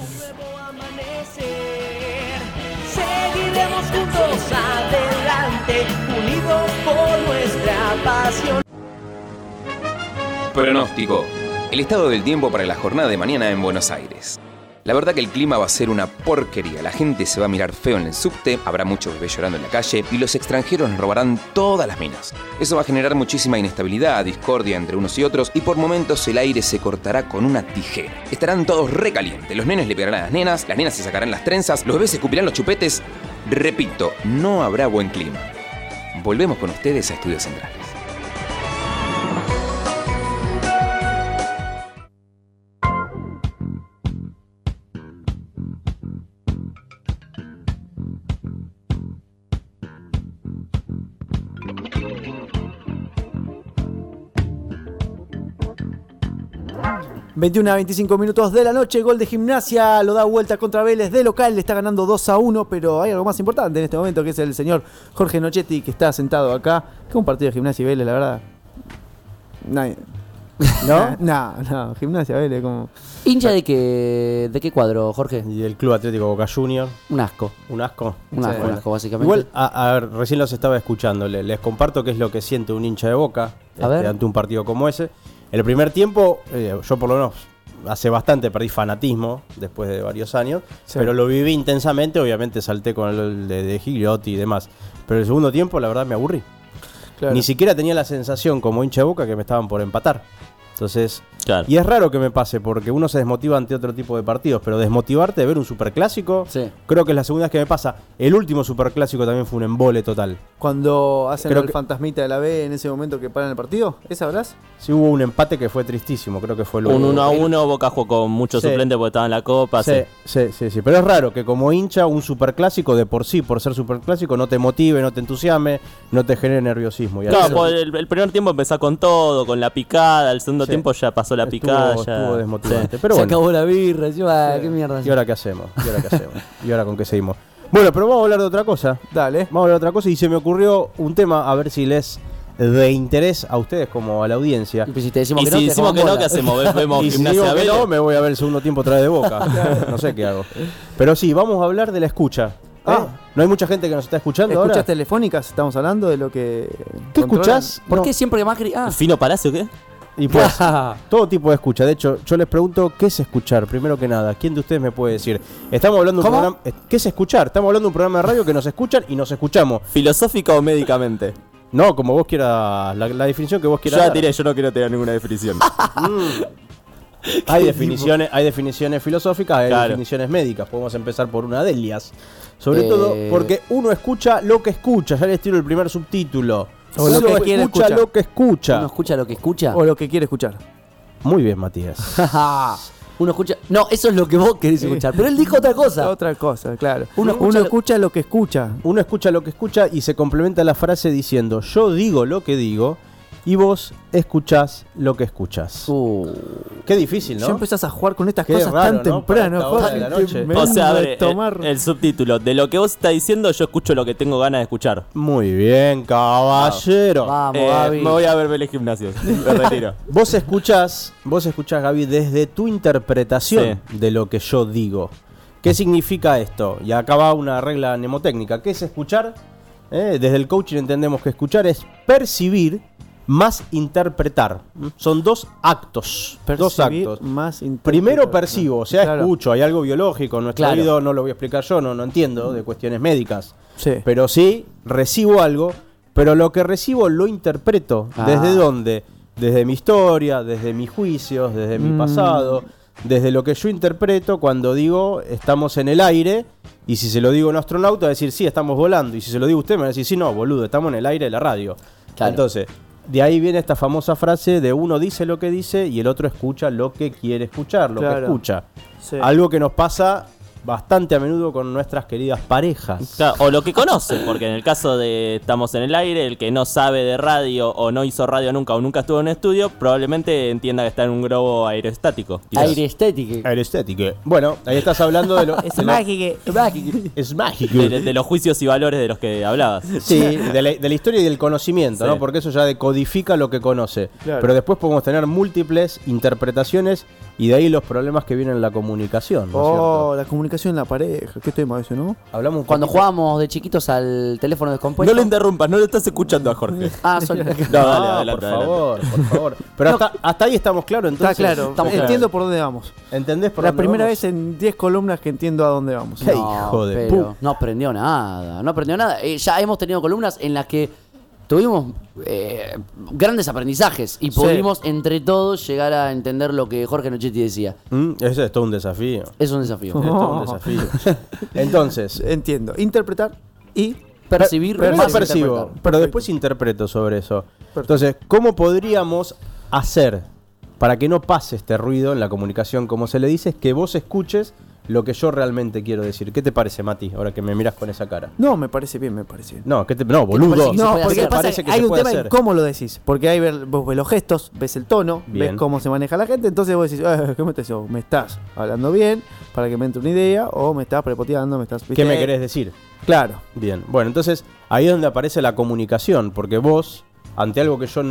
Seguiremos juntos adelante, unidos por nuestra pasión. Pronóstico. El estado del tiempo para la jornada de mañana en Buenos Aires. La verdad que el clima va a ser una porquería. La gente se va a mirar feo en el subte, habrá muchos bebés llorando en la calle y los extranjeros nos robarán todas las minas. Eso va a generar muchísima inestabilidad, discordia entre unos y otros y por momentos el aire se cortará con una tijera. Estarán todos recalientes. Los nenes le pegarán a las nenas, las nenas se sacarán las trenzas, los bebés escupirán los chupetes. Repito, no habrá buen clima. Volvemos con ustedes a Estudios Centrales. veintiuno a veinticinco minutos de la noche, gol de Gimnasia, lo da vuelta contra Vélez de local, le está ganando dos a uno, pero hay algo más importante en este momento que es el señor Jorge Nochetti que está sentado acá, que un partido de Gimnasia y Vélez, la verdad. Nadie. ¿No? No, no, Gimnasia, Vélez, como. ¿Hincha de qué, de qué cuadro, Jorge? Y el Club Atlético Boca Junior. Un asco. Un asco. Un asco, Sí. un asco, básicamente. Igual, a, a ver, recién los estaba escuchando. Le- Les comparto qué es lo que siente un hincha de Boca A ver. ante un partido como ese. En el primer tiempo, eh, yo por lo menos hace bastante perdí fanatismo después de varios años, Sí. pero lo viví intensamente. Obviamente salté con el de, de Gigliotti y demás. Pero el segundo tiempo, la verdad, me aburrí. Claro. Ni siquiera tenía la sensación como hincha de Boca que me estaban por empatar. Entonces, Claro. y es raro que me pase porque uno se desmotiva ante otro tipo de partidos, pero desmotivarte de ver un superclásico, Sí. creo que es la segunda vez que me pasa. El último superclásico también fue un embole total. Cuando hacen Creo el que- fantasmita de la B en ese momento que paran el partido, ¿esa hablas? Sí, hubo un empate que fue tristísimo, creo que fue lo Un uno a uno, Boca jugó con muchos Sí. suplentes porque estaba en la Copa. Sí, sí, sí, sí, pero es raro que como hincha un superclásico de por sí, por ser superclásico, no te motive, no te entusiasme, no te genere nerviosismo. Y Claro, así- pues el, el primer tiempo empezó con todo, con la picada, el segundo Sí. tiempo ya pasó la Estuvo- picada. ya- estuvo desmotivante. Pero Se bueno. acabó la birra, encima, qué mierda. ¿Y ahora qué hacemos? ¿Y ahora qué hacemos? ¿Y ahora con qué seguimos? Bueno, pero vamos a hablar de otra cosa. Dale. Vamos a hablar de otra cosa y se me ocurrió un tema a ver si les de interés a ustedes como a la audiencia. Y pues si te decimos Y que no, si te decimos dejamos que no, bola. ¿qué hacemos? Ve- Vemos Y si Gimnasia digo que Vélez. no, me voy a ver el segundo tiempo otra vez de Boca. No sé qué hago. Pero sí, vamos a hablar de la escucha. ¿eh? Ah. ¿No hay mucha gente que nos está escuchando ¿Escuchas ahora? telefónicas? Estamos hablando de lo que. ¿Qué controlan. escuchás? ¿Por No. qué siempre que Macri? Ah, ¿Fino Palacio qué? Y pues, todo tipo de escucha. De hecho, yo les pregunto, ¿qué es escuchar? Primero que nada, ¿quién de ustedes me puede decir? Estamos hablando de un ¿Cómo? programa... eh, ¿Qué es escuchar? Estamos hablando de un programa de radio que nos escuchan y nos escuchamos. ¿Filosófica o médicamente? No, como vos quieras, la, la definición que vos Yo quieras ya dar. tiré, yo no quiero tener ninguna definición. Hay definiciones, hay definiciones filosóficas, hay Claro. definiciones médicas. Podemos empezar por una de ellas. Sobre Eh. todo porque uno escucha lo que escucha. Ya les tiro el primer subtítulo. O uno lo que quiere escucha escuchar. lo que escucha. ¿Uno escucha lo que escucha? O lo que quiere escuchar. Muy bien, Matías. Uno escucha. No, eso es lo que vos querés escuchar. Pero él dijo otra cosa. Otra cosa, claro. Uno Uno, escucha escucha, lo- lo que escucha. Uno escucha lo que escucha y se complementa la frase diciendo yo digo lo que digo y vos escuchás lo que escuchás. Uh, Qué difícil, ¿no? Ya empezás a jugar con estas Qué cosas raro, tan ¿no? temprano, Para esta hora Jorge, de la que noche. me O sea, a vengo ver, de el, tomar. el subtítulo, de lo que vos estás diciendo, yo escucho lo que tengo ganas de escuchar. Muy bien, caballero. Vamos, Eh, Gaby. me voy a ver Vélez Gimnasio. Me retiro. Vos escuchás, vos escuchás, Gaby, desde tu interpretación de lo que yo digo. ¿Qué significa esto? Y acá va una regla mnemotécnica. ¿Qué es escuchar? Eh, Desde el coaching entendemos que escuchar es percibir más interpretar. Son dos actos. dos Percibir actos. más interpretar. Primero percibo, o sea, Claro. escucho, hay algo biológico, nuestro Claro. oído no lo voy a explicar yo, no, no entiendo de cuestiones médicas. Sí. Pero sí, recibo algo, pero lo que recibo lo interpreto. Ah. ¿Desde dónde? Desde mi historia, desde mis juicios, desde mi Mm. pasado, desde lo que yo interpreto cuando digo estamos en el aire. Y si se lo digo a un astronauta, va a decir sí, estamos volando. Y si se lo digo a usted, me va a decir sí, no, boludo, estamos en el aire de la radio. Claro. Entonces, de ahí viene esta famosa frase de uno dice lo que dice y el otro escucha lo que quiere escuchar, lo que Claro. escucha. Sí. Algo que nos pasa bastante a menudo con nuestras queridas parejas. Claro, o lo que conoce, porque en el caso de estamos en el aire, el que no sabe de radio o no hizo radio nunca o nunca estuvo en un estudio, probablemente entienda que está en un globo aerostático. quizás. Aire estético. Aeroestético. Bueno, ahí estás hablando de lo. Es de lo- mágico. Es mágico. De, de los juicios y valores de los que hablabas. Sí, de la, de la historia y del conocimiento, Sí. ¿no? Porque eso ya decodifica lo que conoce. Claro. Pero después podemos tener múltiples interpretaciones y de ahí los problemas que vienen en la comunicación, ¿no es Oh, la comunicación en la pareja. ¿Qué tema ese, no? cierto? Hablamos un Cuando poquito- jugábamos de chiquitos al teléfono descompuesto. No lo interrumpas, no lo estás escuchando a Jorge. Ah, sol- No, dale, No, adelante, por adelante. favor, por favor. Pero hasta, hasta ahí estamos claros, entonces. Está claro. estamos Entiendo claros. por dónde vamos. ¿Entendés por La dónde primera vamos? vez en diez columnas que entiendo a dónde vamos. Qué No, hijo de pero pu- no aprendió nada, no aprendió nada. Eh, ya hemos tenido columnas en las que tuvimos eh, grandes aprendizajes y Sí. pudimos entre todos llegar a entender lo que Jorge Nochetti decía. Mm, Ese es todo un desafío. Es un desafío. Es todo un desafío. Entonces, Entiendo. Interpretar y Percibir, Primero más percibo, interpretar. pero después interpreto sobre eso. Entonces, ¿cómo podríamos hacer para que no pase este ruido en la comunicación, como se le dice, es que vos escuches lo que yo realmente quiero decir? ¿Qué te parece, Mati, ahora que me miras con esa cara? No, me parece bien, me parece bien. No, ¿qué te, no, boludo. parece que se No, puede porque hacer? pasa Parece que que hay se un puede tema hacer. en cómo lo decís. Porque ahí ver- vos ves los gestos, ves el tono, Bien. ves cómo se maneja la gente. Entonces vos decís, eh, ¿qué me estás haciendo? ¿Me estás hablando bien para que me entre una idea? ¿O me estás prepoteando? ¿Me estás, ¿Qué viste? me querés decir? Claro. Bien, bueno, entonces ahí es donde aparece la comunicación, porque vos, ante algo que yo n-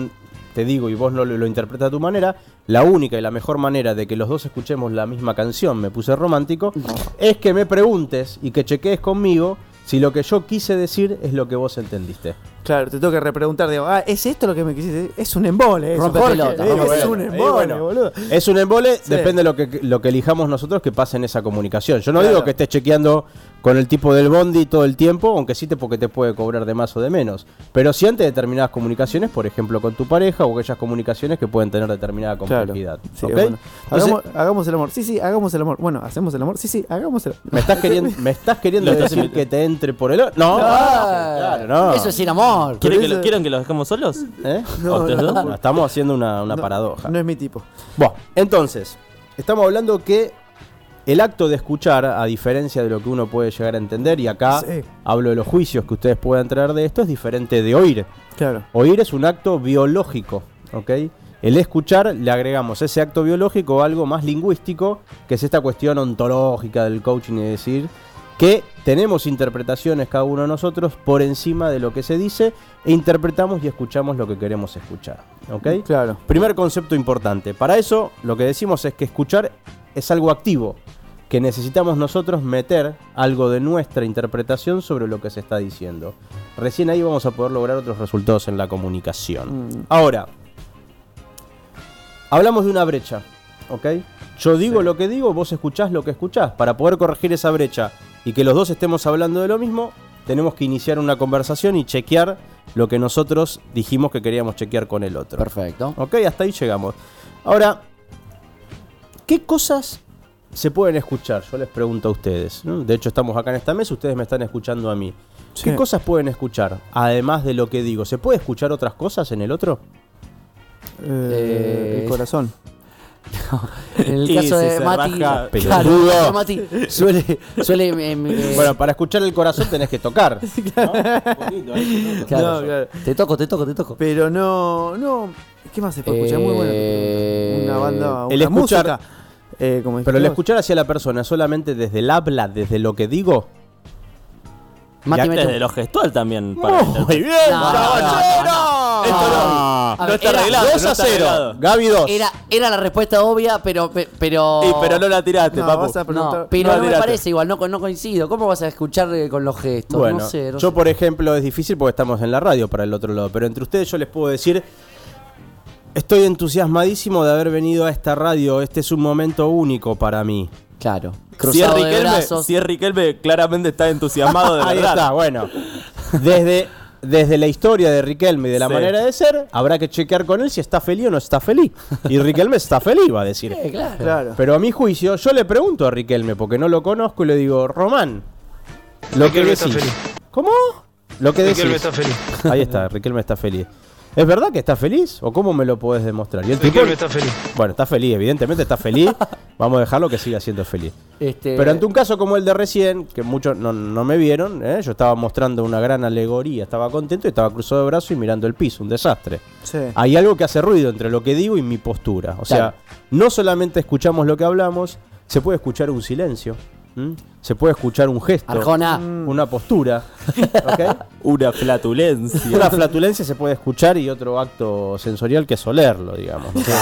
te digo y vos no lo, lo interpretas a tu manera, la única y la mejor manera de que los dos escuchemos la misma canción, me puse romántico, es que me preguntes y que chequees conmigo si lo que yo quise decir es lo que vos entendiste. Claro, te tengo que repreguntar, digo, ah, ¿es esto lo que me quisiste decir? Es un embole, eso, Rompe Jorge, pelota, digo, rompe es un pelota. embole, Eh, bueno, boludo. Es un embole, Sí. depende de lo que, lo que elijamos nosotros que pase en esa comunicación. Yo no Claro. digo que estés chequeando con el tipo del bondi todo el tiempo, aunque sí te porque te puede cobrar de más o de menos. Pero sí ante determinadas comunicaciones, por ejemplo con tu pareja o aquellas comunicaciones que pueden tener determinada complejidad. Sí, ¿Ok? bueno. Entonces, hagamos, hagamos el amor. Sí, sí, hagamos el amor. Bueno, hacemos el amor. Sí, sí, hagamos el amor. ¿me estás queriendo, me estás queriendo Lo estás decir que te entre por el... o- No, Ah, claro, no. Eso es sin amor. ¿Quieren que, eso- lo, ¿Quieren que los dejemos solos? ¿Eh? No, ¿A ustedes no, dos? No, estamos haciendo una, una No, paradoja. No es mi tipo. Bueno, entonces, estamos hablando que el acto de escuchar, a diferencia de lo que uno puede llegar a entender, y acá Sí. hablo de los juicios que ustedes puedan traer de esto, es diferente de oír. Claro. Oír es un acto biológico, ¿ok? El escuchar le agregamos ese acto biológico a algo más lingüístico, que es esta cuestión ontológica del coaching, y decir que tenemos interpretaciones cada uno de nosotros por encima de lo que se dice e interpretamos y escuchamos lo que queremos escuchar, ¿ok? Claro. Primer concepto importante. Para eso lo que decimos es que escuchar es algo activo, que necesitamos nosotros meter algo de nuestra interpretación sobre lo que se está diciendo. Recién ahí vamos a poder lograr otros resultados en la comunicación. Mm. Ahora, hablamos de una brecha, ¿ok? Yo digo lo que digo, vos escuchás lo que escuchás. Para poder corregir esa brecha y que los dos estemos hablando de lo mismo, tenemos que iniciar una conversación y chequear lo que nosotros dijimos que queríamos chequear con el otro. Perfecto. Ok, hasta ahí llegamos. Ahora, ¿qué cosas se pueden escuchar? Yo les pregunto a ustedes, ¿no? De hecho, estamos acá en esta mesa, ustedes me están escuchando a mí. ¿Qué Sí. cosas pueden escuchar? Además de lo que digo, ¿se puede escuchar otras cosas en el otro? Eh, Eh, el corazón. En el Y caso si de se Mati, raja, claro, pelotudo. en el caso de Mati suele, suele em, eh, Bueno, para escuchar el corazón tenés que tocar. ¿no? Un poquito, ahí, claro. No, claro. Te toco, te toco, te toco. Pero no, no. ¿Qué más se puede escuchar? Muy buena. Eh, Una banda, una el escuchar- música. Eh, como Pero el dijimos. escuchar hacia la persona solamente desde el habla, desde lo que digo. Mati Y mete- desde lo gestual también. Para Muy bien, No, no, no, Esto no. A No ver, está era arreglado. dos no a está cero. arreglado. Gaby dos. Era, era la respuesta obvia, pero. pe- pero Y, pero no la tiraste, No, papu. vas a preguntar. No, pero No, no, me tiraste. parece igual, no, co- no coincido. ¿Cómo vas a escuchar eh, con los gestos? Bueno, no sé, no yo sé. por ejemplo es difícil porque estamos en la radio para el otro lado, pero entre ustedes yo les puedo decir, estoy entusiasmadísimo de haber venido a esta radio, este es un momento único para mí. Claro. Si es, Cruzado de Riquelme, brazos. si es Riquelme, claramente está entusiasmado de Ahí verdad. está, bueno. Desde, desde la historia de Riquelme y de la Sí. manera de ser, habrá que chequear con él si está feliz o no está feliz. Y Riquelme está feliz, va a decir. Eh, claro. Claro. Pero a mi juicio, yo le pregunto a Riquelme, porque no lo conozco, y le digo, Román, lo que Riquelme está decís. feliz. ¿Cómo? Lo que Riquelme decís. está feliz. Ahí está, Riquelme está feliz. ¿Es verdad que está feliz? ¿O cómo me lo podés demostrar? Y el tipo- Riquelme está feliz. Bueno, está feliz, evidentemente está feliz. Vamos a dejarlo que siga siendo feliz. Este, Pero ante un caso como el de recién, que muchos no, no me vieron, ¿eh? Yo estaba mostrando una gran alegoría, estaba contento y estaba cruzado de brazos y mirando el piso, un desastre. Sí. Hay algo que hace ruido entre lo que digo y mi postura. O sea, Claro. no solamente escuchamos lo que hablamos, se puede escuchar un silencio, ¿m? Se puede escuchar un gesto, Arjona. una postura, ¿ok? Una flatulencia. Una flatulencia se puede escuchar y otro acto sensorial que es olerlo, digamos. ¿no?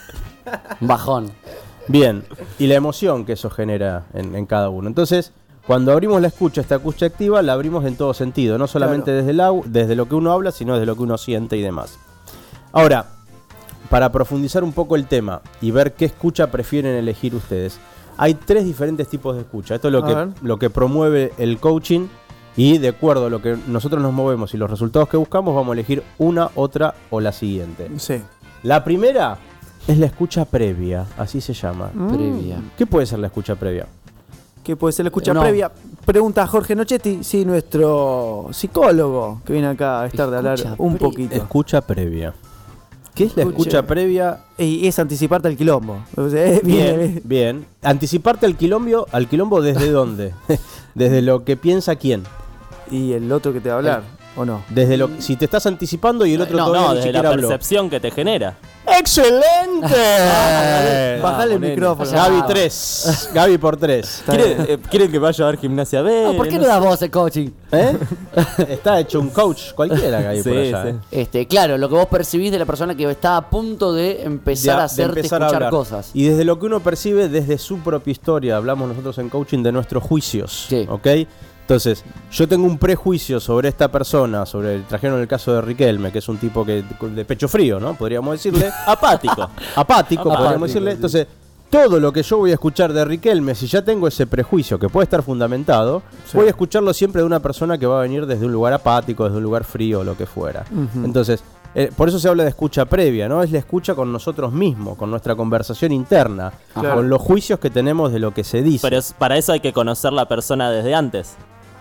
Un bajón. Bien, y la emoción que eso genera en, en cada uno. Entonces, cuando abrimos la escucha, esta escucha activa, la abrimos en todo sentido, no solamente Claro. desde, el au- desde lo que uno habla, sino desde lo que uno siente y demás. Ahora, para profundizar un poco el tema y ver qué escucha prefieren elegir ustedes, hay tres diferentes tipos de escucha. Esto es lo, A que, ver. lo que promueve el coaching y de acuerdo a lo que nosotros nos movemos y los resultados que buscamos, vamos a elegir una, otra o la siguiente. Sí. La primera es la escucha previa, así se llama. Mm. Previa. ¿Qué puede ser la escucha previa? ¿Qué puede ser la escucha No. previa? Pregunta a Jorge Nochetti, sí, nuestro psicólogo que viene acá a estar de hablar Escucha un previa. poquito. Escucha previa. ¿Qué es la Escucha- escucha previa? Y es anticiparte al quilombo. O sea, eh, viene- Bien, bien. Anticiparte al quilombo, al quilombo desde dónde? Desde lo que piensa quién. Y el otro que te va a hablar, ¿o no? Desde lo si te estás anticipando y el otro no, todavía no, ni desde siquiera la habló. percepción que te genera. ¡Excelente! Bajale el micrófono. Gaby tres. Gaby por tres. ¿Quieren, eh, ¿Quieren que vaya a ver Gimnasia B? No, ¿por qué no, sé. das vos el coaching? ¿Eh? Está hecho un coach cualquiera, Gaby, Sí, por allá. sí. ¿eh? Este, claro, lo que vos percibís de la persona que está a punto de empezar De- a de hacerte empezar a escuchar hablar. cosas. Y desde lo que uno percibe, desde su propia historia, hablamos nosotros en coaching de nuestros juicios. ¿Ok? Entonces, yo tengo un prejuicio sobre esta persona, sobre el trajeron el caso de Riquelme, que es un tipo que de pecho frío, ¿no? Podríamos decirle. Apático. Apático, Apático, podríamos decirle. sí. Entonces, todo lo que yo voy a escuchar de Riquelme, si ya tengo ese prejuicio que puede estar fundamentado, Sí. voy a escucharlo siempre de una persona que va a venir desde un lugar apático, desde un lugar frío, lo que fuera. Ujú. Entonces, eh, por eso se habla de escucha previa, ¿no? Es la escucha con nosotros mismos, con nuestra conversación interna, Claro. con los juicios que tenemos de lo que se dice. Pero es- para eso hay que conocer la persona desde antes.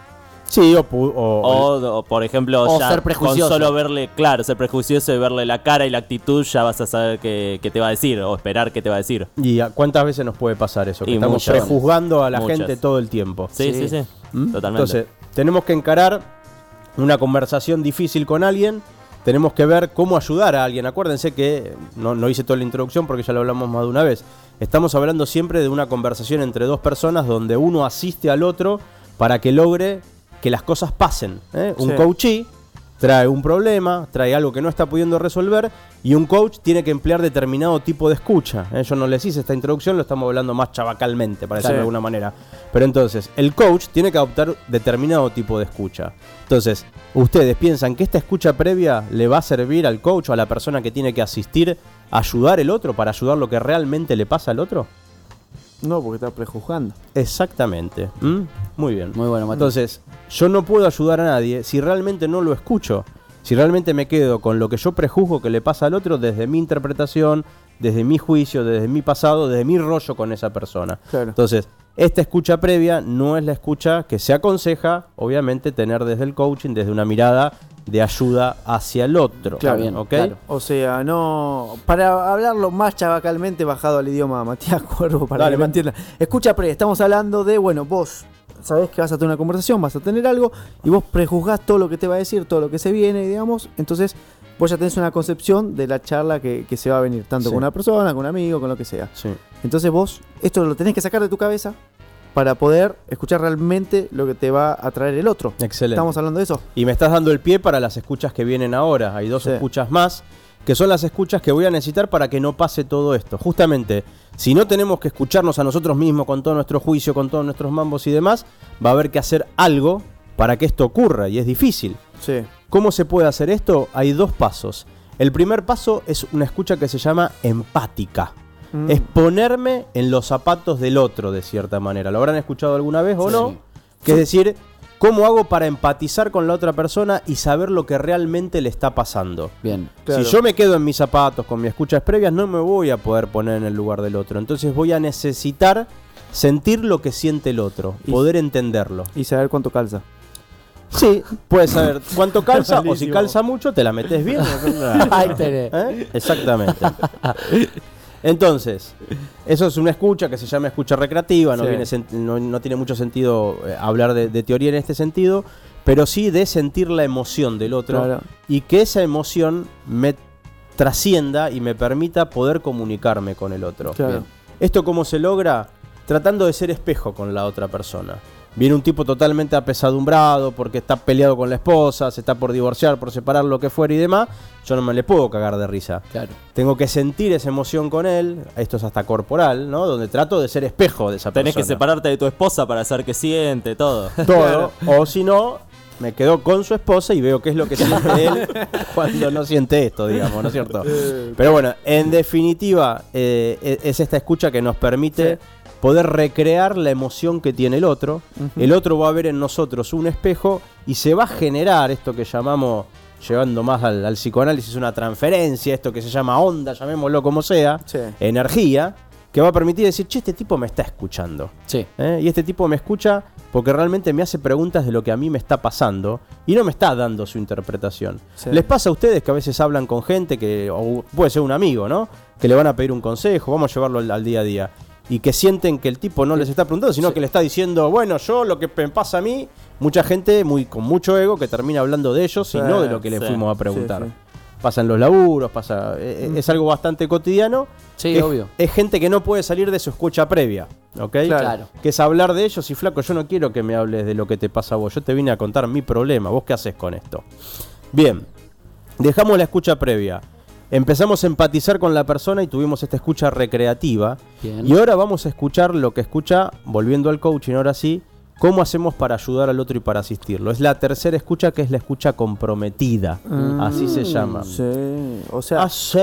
Sí, o, pu- o- O, o, por ejemplo, O ya ser prejuicioso. con solo verle, claro, ser prejuicioso y verle la cara y la actitud, ya vas a saber qué, qué te va a decir o esperar qué te va a decir. ¿Y a cuántas veces nos puede pasar eso? Que Y estamos muchas. prejuzgando a la Muchas. gente todo el tiempo. Sí, sí, sí, ¿Mm? totalmente. Entonces, tenemos que encarar una conversación difícil con alguien. Tenemos que ver cómo ayudar a alguien. Acuérdense que no, no hice toda la introducción porque ya lo hablamos más de una vez. Estamos hablando siempre de una conversación entre dos personas donde uno asiste al otro para que logre que las cosas pasen. ¿eh? Un Sí. coachee trae un problema, trae algo que no está pudiendo resolver y un coach tiene que emplear determinado tipo de escucha. ¿eh? Yo no les hice esta introducción, lo estamos hablando más chabacalmente, para decirlo Sí. de alguna manera. Pero entonces, el coach tiene que adoptar determinado tipo de escucha. Entonces, ¿ustedes piensan que esta escucha previa le va a servir al coach o a la persona que tiene que asistir a ayudar al otro, para ayudar lo que realmente le pasa al otro? No, porque está prejuzgando. Exactamente. ¿Mm? Muy bien. Muy bueno, Mati. Entonces, yo no puedo ayudar a nadie si realmente no lo escucho. Si realmente me quedo con lo que yo prejuzgo que le pasa al otro desde mi interpretación, desde mi juicio, desde mi pasado, desde mi rollo con esa persona. Claro. Entonces, esta escucha previa no es la escucha que se aconseja, obviamente, tener desde el coaching, desde una mirada de ayuda hacia el otro. Claro, ¿ok? O sea, no. Para hablarlo más chabacalmente, bajado al idioma Matías Cuervo para Dale, que lo Mati. entiendan. Escucha, pre, estamos hablando de, bueno, vos sabés que vas a tener una conversación, vas a tener algo, y vos prejuzgás todo lo que te va a decir, todo lo que se viene, digamos. Entonces, vos ya tenés una concepción de la charla que, que se va a venir, tanto Sí. con una persona, con un amigo, con lo que sea. Sí. Entonces, vos esto lo tenés que sacar de tu cabeza para poder escuchar realmente lo que te va a traer el otro. Excelente. ¿Estamos hablando de eso? Y me estás dando el pie para las escuchas que vienen ahora. Hay dos Sí. escuchas más, que son las escuchas que voy a necesitar para que no pase todo esto. Justamente, si no tenemos que escucharnos a nosotros mismos con todo nuestro juicio, con todos nuestros mambos y demás, va a haber que hacer algo para que esto ocurra, y es difícil. Sí. ¿Cómo se puede hacer esto? Hay dos pasos. El primer paso es una escucha que se llama empática. Mm. Es ponerme en los zapatos del otro, de cierta manera. ¿Lo habrán escuchado alguna vez o Sí. no? Que es decir, ¿cómo hago para empatizar con la otra persona y saber lo que realmente le está pasando? Bien. Claro. Si yo me quedo en mis zapatos con mis escuchas previas, no me voy a poder poner en el lugar del otro. Entonces voy a necesitar sentir lo que siente el otro, Y- poder entenderlo. Y saber cuánto calza. Sí, puedes saber cuánto calza o si Malísimo. calza mucho, te la metes bien. Ahí tenés. ¿Eh? Exactamente. Entonces, eso es una escucha que se llama escucha recreativa, no, Sí. viene sen- no, no tiene mucho sentido eh, hablar de, de teoría en este sentido, pero sí de sentir la emoción del otro Claro. y que esa emoción me trascienda y me permita poder comunicarme con el otro. Claro. Bien. ¿Esto cómo se logra? Tratando de ser espejo con la otra persona. Viene un tipo totalmente apesadumbrado porque está peleado con la esposa, se está por divorciar, por separar, lo que fuera y demás. Yo no me le puedo cagar de risa. Claro. Tengo que sentir esa emoción con él, esto es hasta corporal, ¿no? Donde trato de ser espejo de esa Tenés que persona. separarte de tu esposa para saber qué siente, todo. Todo. O si no, me quedo con su esposa y veo qué es lo que siente él cuando no siente esto, digamos, ¿no es cierto? Pero bueno, en definitiva, eh, es esta escucha que nos permite Sí. poder recrear la emoción que tiene el otro. Ujú. El otro va a ver en nosotros un espejo y se va a generar esto que llamamos, llevando más al, al psicoanálisis, una transferencia, esto que se llama onda, llamémoslo como sea, Sí. energía, que va a permitir decir, che, este tipo me está escuchando. Sí. ¿Eh? Y este tipo me escucha porque realmente me hace preguntas de lo que a mí me está pasando y no me está dando su interpretación. Sí. ¿Les pasa a ustedes que a veces hablan con gente que, o puede ser un amigo, ¿no? Que le van a pedir un consejo, vamos a llevarlo al, al día a día, y que sienten que el tipo no les está preguntando, sino Sí. que le está diciendo, bueno, yo lo que me pasa a mí, mucha gente muy con mucho ego que termina hablando de ellos y Sí, no de lo que le sí, fuimos a preguntar. sí, sí. pasa en los laburos, pasa, eh, es algo bastante cotidiano. Sí, que obvio. Es gente que no puede salir de su escucha previa, ¿ok? Claro. Que es hablar de ellos y flaco, yo no quiero que me hables de lo que te pasa a vos, yo te vine a contar mi problema, ¿vos qué haces con esto? Bien, dejamos la escucha previa. Empezamos a empatizar con la persona y tuvimos esta escucha recreativa. Bien. Y ahora vamos a escuchar lo que escucha, volviendo al coaching, ahora sí, cómo hacemos para ayudar al otro y para asistirlo. Es la tercera escucha, que es la escucha comprometida. Mm, Así se llama. Sí, o sea...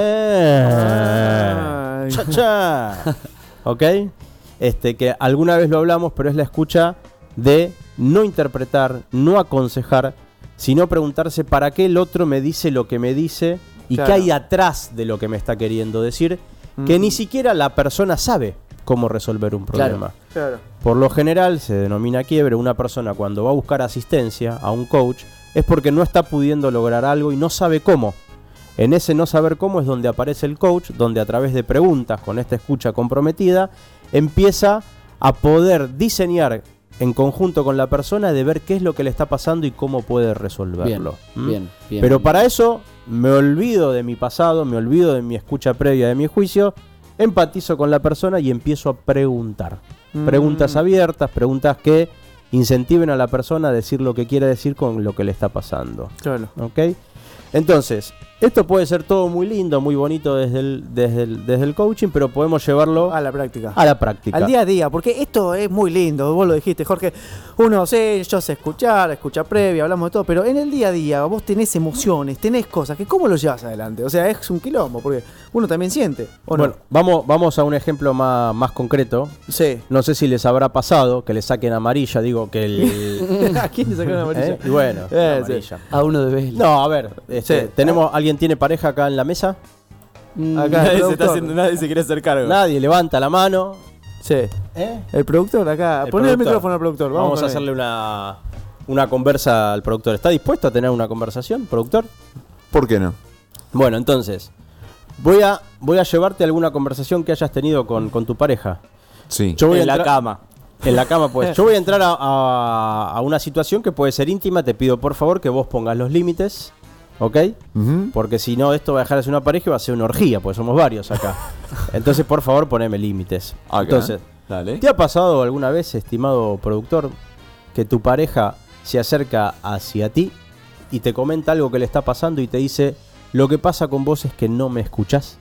Hacer. Cha, cha. ¿Ok? Este, que alguna vez lo hablamos, pero es la escucha de no interpretar, no aconsejar, sino preguntarse para qué el otro me dice lo que me dice y Claro. qué hay atrás de lo que me está queriendo decir, que Mm. ni siquiera la persona sabe cómo resolver un problema. Claro. Por lo general se denomina quiebre. Una persona cuando va a buscar asistencia a un coach es porque no está pudiendo lograr algo y no sabe cómo. En ese no saber cómo es donde aparece el coach, donde a través de preguntas, con esta escucha comprometida, empieza a poder diseñar en conjunto con la persona de ver qué es lo que le está pasando y cómo puede resolverlo. Bien, ¿Mm? bien, bien. Pero para eso me olvido de mi pasado, me olvido de mi escucha previa, de mi juicio, empatizo con la persona y empiezo a preguntar. Mm. Preguntas abiertas, preguntas que incentiven a la persona a decir lo que quiere decir con lo que le está pasando. Claro. ¿Ok? Entonces, esto puede ser todo muy lindo, muy bonito desde el, desde el, desde el coaching, pero podemos llevarlo A la práctica. a la práctica. Al día a día, porque esto es muy lindo, vos lo dijiste, Jorge. Uno sé, yo sé escuchar, escucha previa, hablamos de todo, pero en el día a día vos tenés emociones, tenés cosas, que ¿cómo lo llevas adelante? O sea, es un quilombo, porque uno también siente, ¿o no? Bueno, vamos, vamos a un ejemplo más, más concreto. Sí. No sé si les habrá pasado que le saquen amarilla, digo que el... ¿A quién le sacaron amarilla? ¿Eh? Y bueno, Eh, amarilla. sí. A uno de Vélez. No, a ver, este, Sí. tenemos, ¿alguien tiene pareja acá en la mesa? Mm, Acá el Nadie se, está productor. haciendo, nadie se quiere hacer cargo. Nadie levanta la mano. Sí. ¿Eh? El productor acá. El Poné el productor. micrófono al productor. Vamos, Vamos a con él. hacerle una, una conversa al productor. ¿Está dispuesto a tener una conversación, productor? ¿Por qué no? Bueno, entonces, voy a, voy a llevarte a alguna conversación que hayas tenido con, con tu pareja. Sí. Yo voy a En la entrar- cama. En la cama, pues. Yo voy a entrar a, a- a una situación que puede ser íntima. Te pido, por favor, que vos pongas los límites. ¿Ok? Ujú. Porque si no, esto va a dejar de ser una pareja y va a ser una orgía, porque somos varios acá. Entonces, por favor, poneme límites. Acá. Entonces, Dale. ¿te ha pasado alguna vez, estimado productor, que tu pareja se acerca hacia ti y te comenta algo que le está pasando y te dice, lo que pasa con vos es que no me escuchás?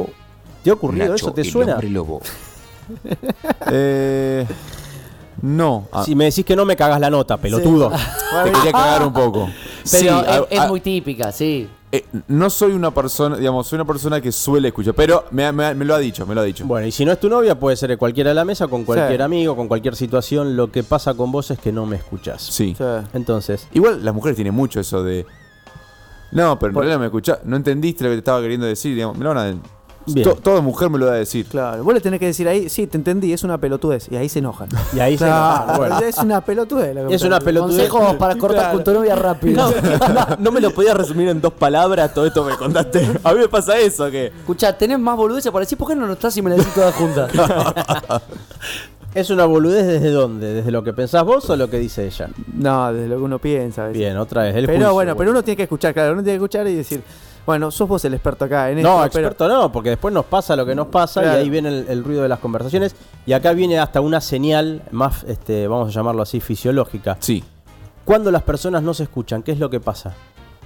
¿Te ha ocurrido Nacho, eso? ¿Te el suena? hombre lobo. Eh, no. Ah, Si me decís que no me cagas la nota, pelotudo. te quería cagar un poco. Pero Sí, es, a- es a- muy típica, sí. eh, no soy una persona, digamos, soy una persona que suele escuchar, pero me, ha- me ha- me lo ha dicho, me lo ha dicho. Bueno, y si no es tu novia, puede ser de cualquiera de la mesa, con cualquier Sí. amigo, con cualquier situación. Lo que pasa con vos es que no me escuchás. Sí. Sí. Entonces, Igual las mujeres tienen mucho eso de. No, pero en Por- realidad me escuchás, no entendiste lo que te estaba queriendo decir, digamos. Me lo van a- Bien. to- toda mujer me lo va a decir. Claro, vos le tenés que decir ahí, sí, te entendí, es una pelotudez. Y ahí se enojan. y ahí se Claro, bueno. es una pelotudez. lo que Es me una parece. pelotudez. Consejos para cortar Claro. con tu novia rápido. No, no me lo podías resumir en dos palabras, todo esto me contaste. A mí me pasa eso, que Escuchá, tenés más boludeces para decir, ¿por qué no nos estás y me la decís todas juntas? ¿Es una boludez desde dónde? ¿Desde lo que pensás vos o lo que dice ella? No, desde lo que uno piensa. a veces. Bien, otra vez. El Pero juicio, bueno, pero uno tiene que escuchar, claro, uno tiene que escuchar y decir, bueno, sos vos el experto acá en esto. No, pero- experto no, porque después nos pasa lo que nos pasa Claro. y ahí viene el, el ruido de las conversaciones. Y acá viene hasta una señal más, este, vamos a llamarlo así, fisiológica. Sí. Cuando las personas no se escuchan, ¿qué es lo que pasa?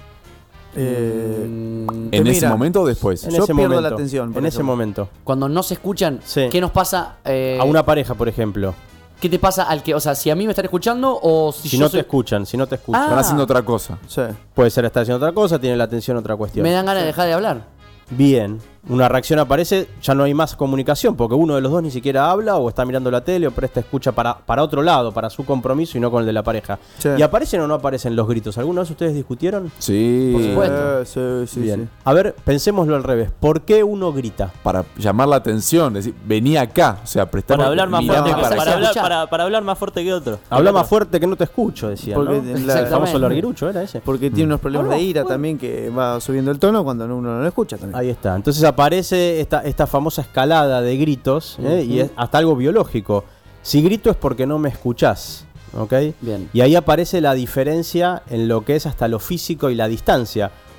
Eh, Mm, te ¿En ese mira, momento o después? En Yo ese pierdo momento. la atención, por En ese ejemplo. momento. Cuando no se escuchan, Sí. ¿qué nos pasa? eh, A una pareja, por ejemplo. ¿Qué te pasa al que, o sea, si a mí me están escuchando o si, Si yo no soy- te escuchan, si no te escuchan. Ah. Están haciendo otra cosa. Sí. Puede ser estar haciendo otra cosa, tiene la atención otra cuestión. me dan ganas de dejar de hablar? Bien, una reacción aparece, ya no hay más comunicación, porque uno de los dos ni siquiera habla o está mirando la tele o presta escucha para, para otro lado, para su compromiso y no con el de la pareja. Sí. ¿Y aparecen o no aparecen los gritos? ¿Alguna vez ustedes discutieron? Sí. Por supuesto. Eh, sí, sí, Bien. sí. A ver, pensémoslo al revés. ¿Por qué uno grita? Para llamar la atención, decir, vení acá. O sea, prestar para hablar más mirá fuerte que, para para, que hablar, escuchar. para, para hablar más fuerte que otro. Habla más fuerte que no te escucho, decía, ¿no? Porque El la- Exactamente. famoso larguirucho era ese. Porque tiene unos problemas de ira también que va subiendo el tono cuando uno no lo escucha también. Ahí está. Entonces aparece esta, esta famosa escalada de gritos, ¿eh? Y es hasta algo biológico. Si grito es porque no me escuchás, ¿ok? Bien. Y ahí aparece la diferencia en lo que es hasta lo físico y la distancia.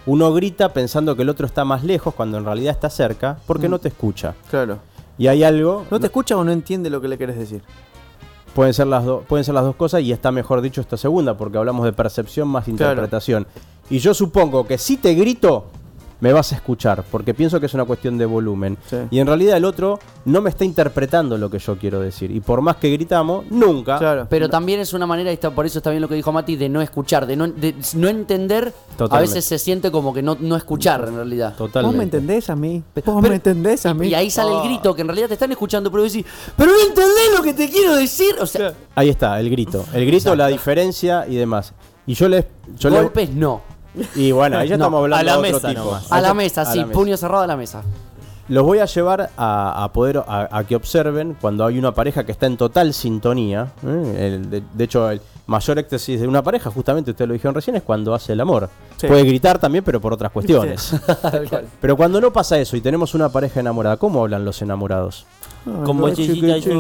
Uno grita pensando que el otro está más lejos cuando en realidad está cerca porque Mm. no te escucha. Claro. Y hay algo... ¿No te escucha o no entiende lo que le querés decir? Pueden ser las dos, pueden ser las dos cosas y está mejor dicho esta segunda porque hablamos de percepción más interpretación. Y yo supongo que si te grito me vas a escuchar porque pienso que es una cuestión de volumen. Sí. Y en realidad el otro no me está interpretando lo que yo quiero decir. Y por más que gritamos, nunca. Claro. Pero también es una manera, y está, por eso está bien lo que dijo Mati, de no escuchar, de no, de no entender. Totalmente. A veces se siente como que no, no escuchar en realidad. ¿Vos me entendés a mí? ¿Vos me entendés a mí? Y ahí sale Oh. el grito, que en realidad te están escuchando, pero decís, pero no entendés lo que te quiero decir. O sea, Ahí está, el grito. El grito, la diferencia y demás. Y yo les... Yo les- golpes no. Y bueno, ahí ya No, estamos hablando a la de otro mesa tipo. nomás. A la mesa, sí, puño cerrado a la mesa. Los voy a llevar a, a poder a, a que observen cuando hay una pareja que está en total sintonía. ¿eh? El- de, de hecho, el mayor éxtasis de una pareja, justamente ustedes lo dijeron recién, es cuando hace el amor. Sí. Puede gritar también, pero por otras cuestiones. Sí. Pero cuando no pasa eso y tenemos una pareja enamorada, ¿cómo hablan los enamorados? Con bochillita y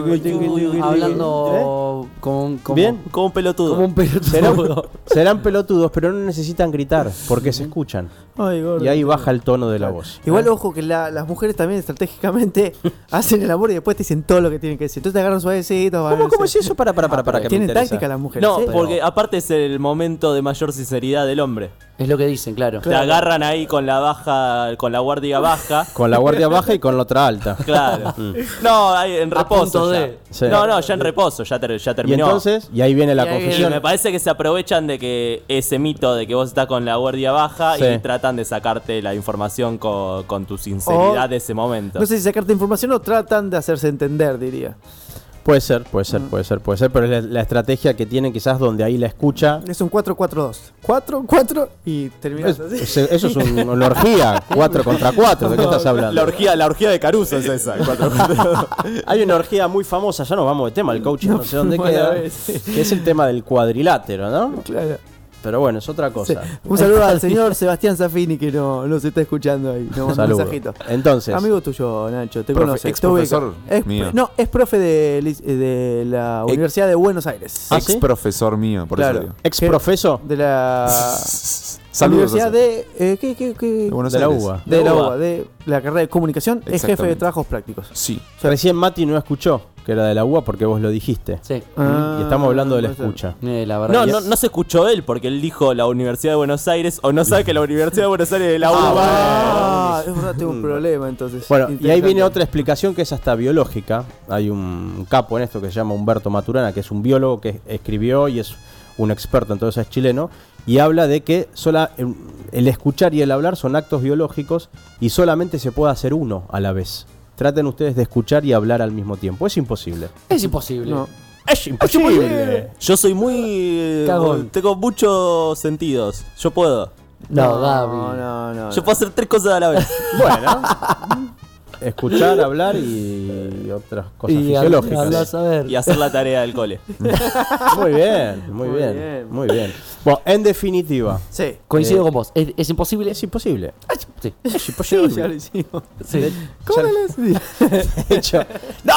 Hablando como, como, ¿Bien? Como un pelotudo. como un pelotudo. Serán, serán pelotudos, pero no necesitan gritar porque se escuchan. Ay, gordo. Y ahí baja el tono de la voz. Igual, ojo, que la- las mujeres también estratégicamente hacen el amor y después te dicen todo lo que tienen que decir. Entonces te agarran suavecito. ¿Cómo, cómo es eso? Para, para, para, para que me Tienen interesa. táctica las mujeres. No, ¿eh? porque aparte es el momento de mayor sinceridad del hombre. Es lo que dicen, claro. Te agarran ahí con la baja, con la guardia baja. Con la guardia baja y con la otra alta. Claro. Mm. No, ahí en A reposo. punto Ya. de. Sí. No, no, ya en reposo, ya, ter- ya Y terminó. entonces, y ahí viene la Y ahí Y confusión. me parece que se aprovechan de que ese mito de que vos estás con la guardia baja Sí. y tratan de sacarte la información con, con tu sinceridad O- de ese momento. No sé si sacarte información o tratan de hacerse entender, diría. Puede ser, puede ser, puede ser, puede ser, pero es la, la estrategia que tienen quizás donde ahí la escucha. Es un cuatro cuatro dos. cuatro cuatro y terminas Es- así. es- eso es un- una orgía, cuatro contra cuatro, ¿de qué estás hablando? La orgía, la orgía de Caruso es esa. cuatro, cuatro. Hay una orgía muy famosa, ya nos vamos de tema, el coaching no sé dónde buena queda, vez. que es el tema del cuadrilátero, ¿no? Claro. Pero bueno, es otra Sí. cosa. Un saludo al señor Sebastián Zafini que no, nos está escuchando ahí. Nos manda un Saludo. mensajito. Entonces, Amigo tuyo, Nacho, te Profe- conoce. ex te ubica. profesor Es- mío. No, es profe de, lic- de la Universidad de Buenos Aires. ¿Ah, Ex sí? profesor mío, por Claro. eso digo. ex ¿Qué? profeso De la Saludos. Universidad José. de. Eh, ¿qué, qué, qué? De Buenos de la Aires. U B A. De la De U U B A. B A, de la carrera de comunicación. Es jefe de Exactamente. trabajos prácticos. Sí. Recién Mati no escuchó que era de la U A porque vos lo dijiste. Sí. Ah, Y estamos hablando de la puede ser. escucha. Eh, la verdad. No, que- no, no se escuchó él porque él dijo la Universidad de Buenos Aires o no sabe que la Universidad de Buenos Aires es de la U B A. Ah, es verdad, tengo un problema entonces. Bueno, y ahí Interesante. viene otra explicación que es hasta biológica. Hay un capo en esto que se llama Humberto Maturana, que es un biólogo que escribió y es un experto en todo eso, es chileno, y habla de que sola, el escuchar y el hablar son actos biológicos y solamente se puede hacer uno a la vez. Traten ustedes de escuchar y hablar al mismo tiempo. Es imposible. Es imposible. No. Es imposible. Yo soy muy. eh, Cagón. Tengo muchos sentidos. Yo puedo. No, Gaby. No, no, no. Yo puedo hacer tres cosas a la vez. Bueno, escuchar, hablar y otras cosas Y fisiológicas. andás a ver. Y hacer la tarea del cole. Muy bien, muy, Muy bien, bien. muy bien. Bueno, en definitiva, Sí. Coincido Eh, con vos. ¿Es, es imposible? es imposible. Sí. Es Ya imposible. lo hicimos. Sí. ¿Cómo lo De hecho, ¡no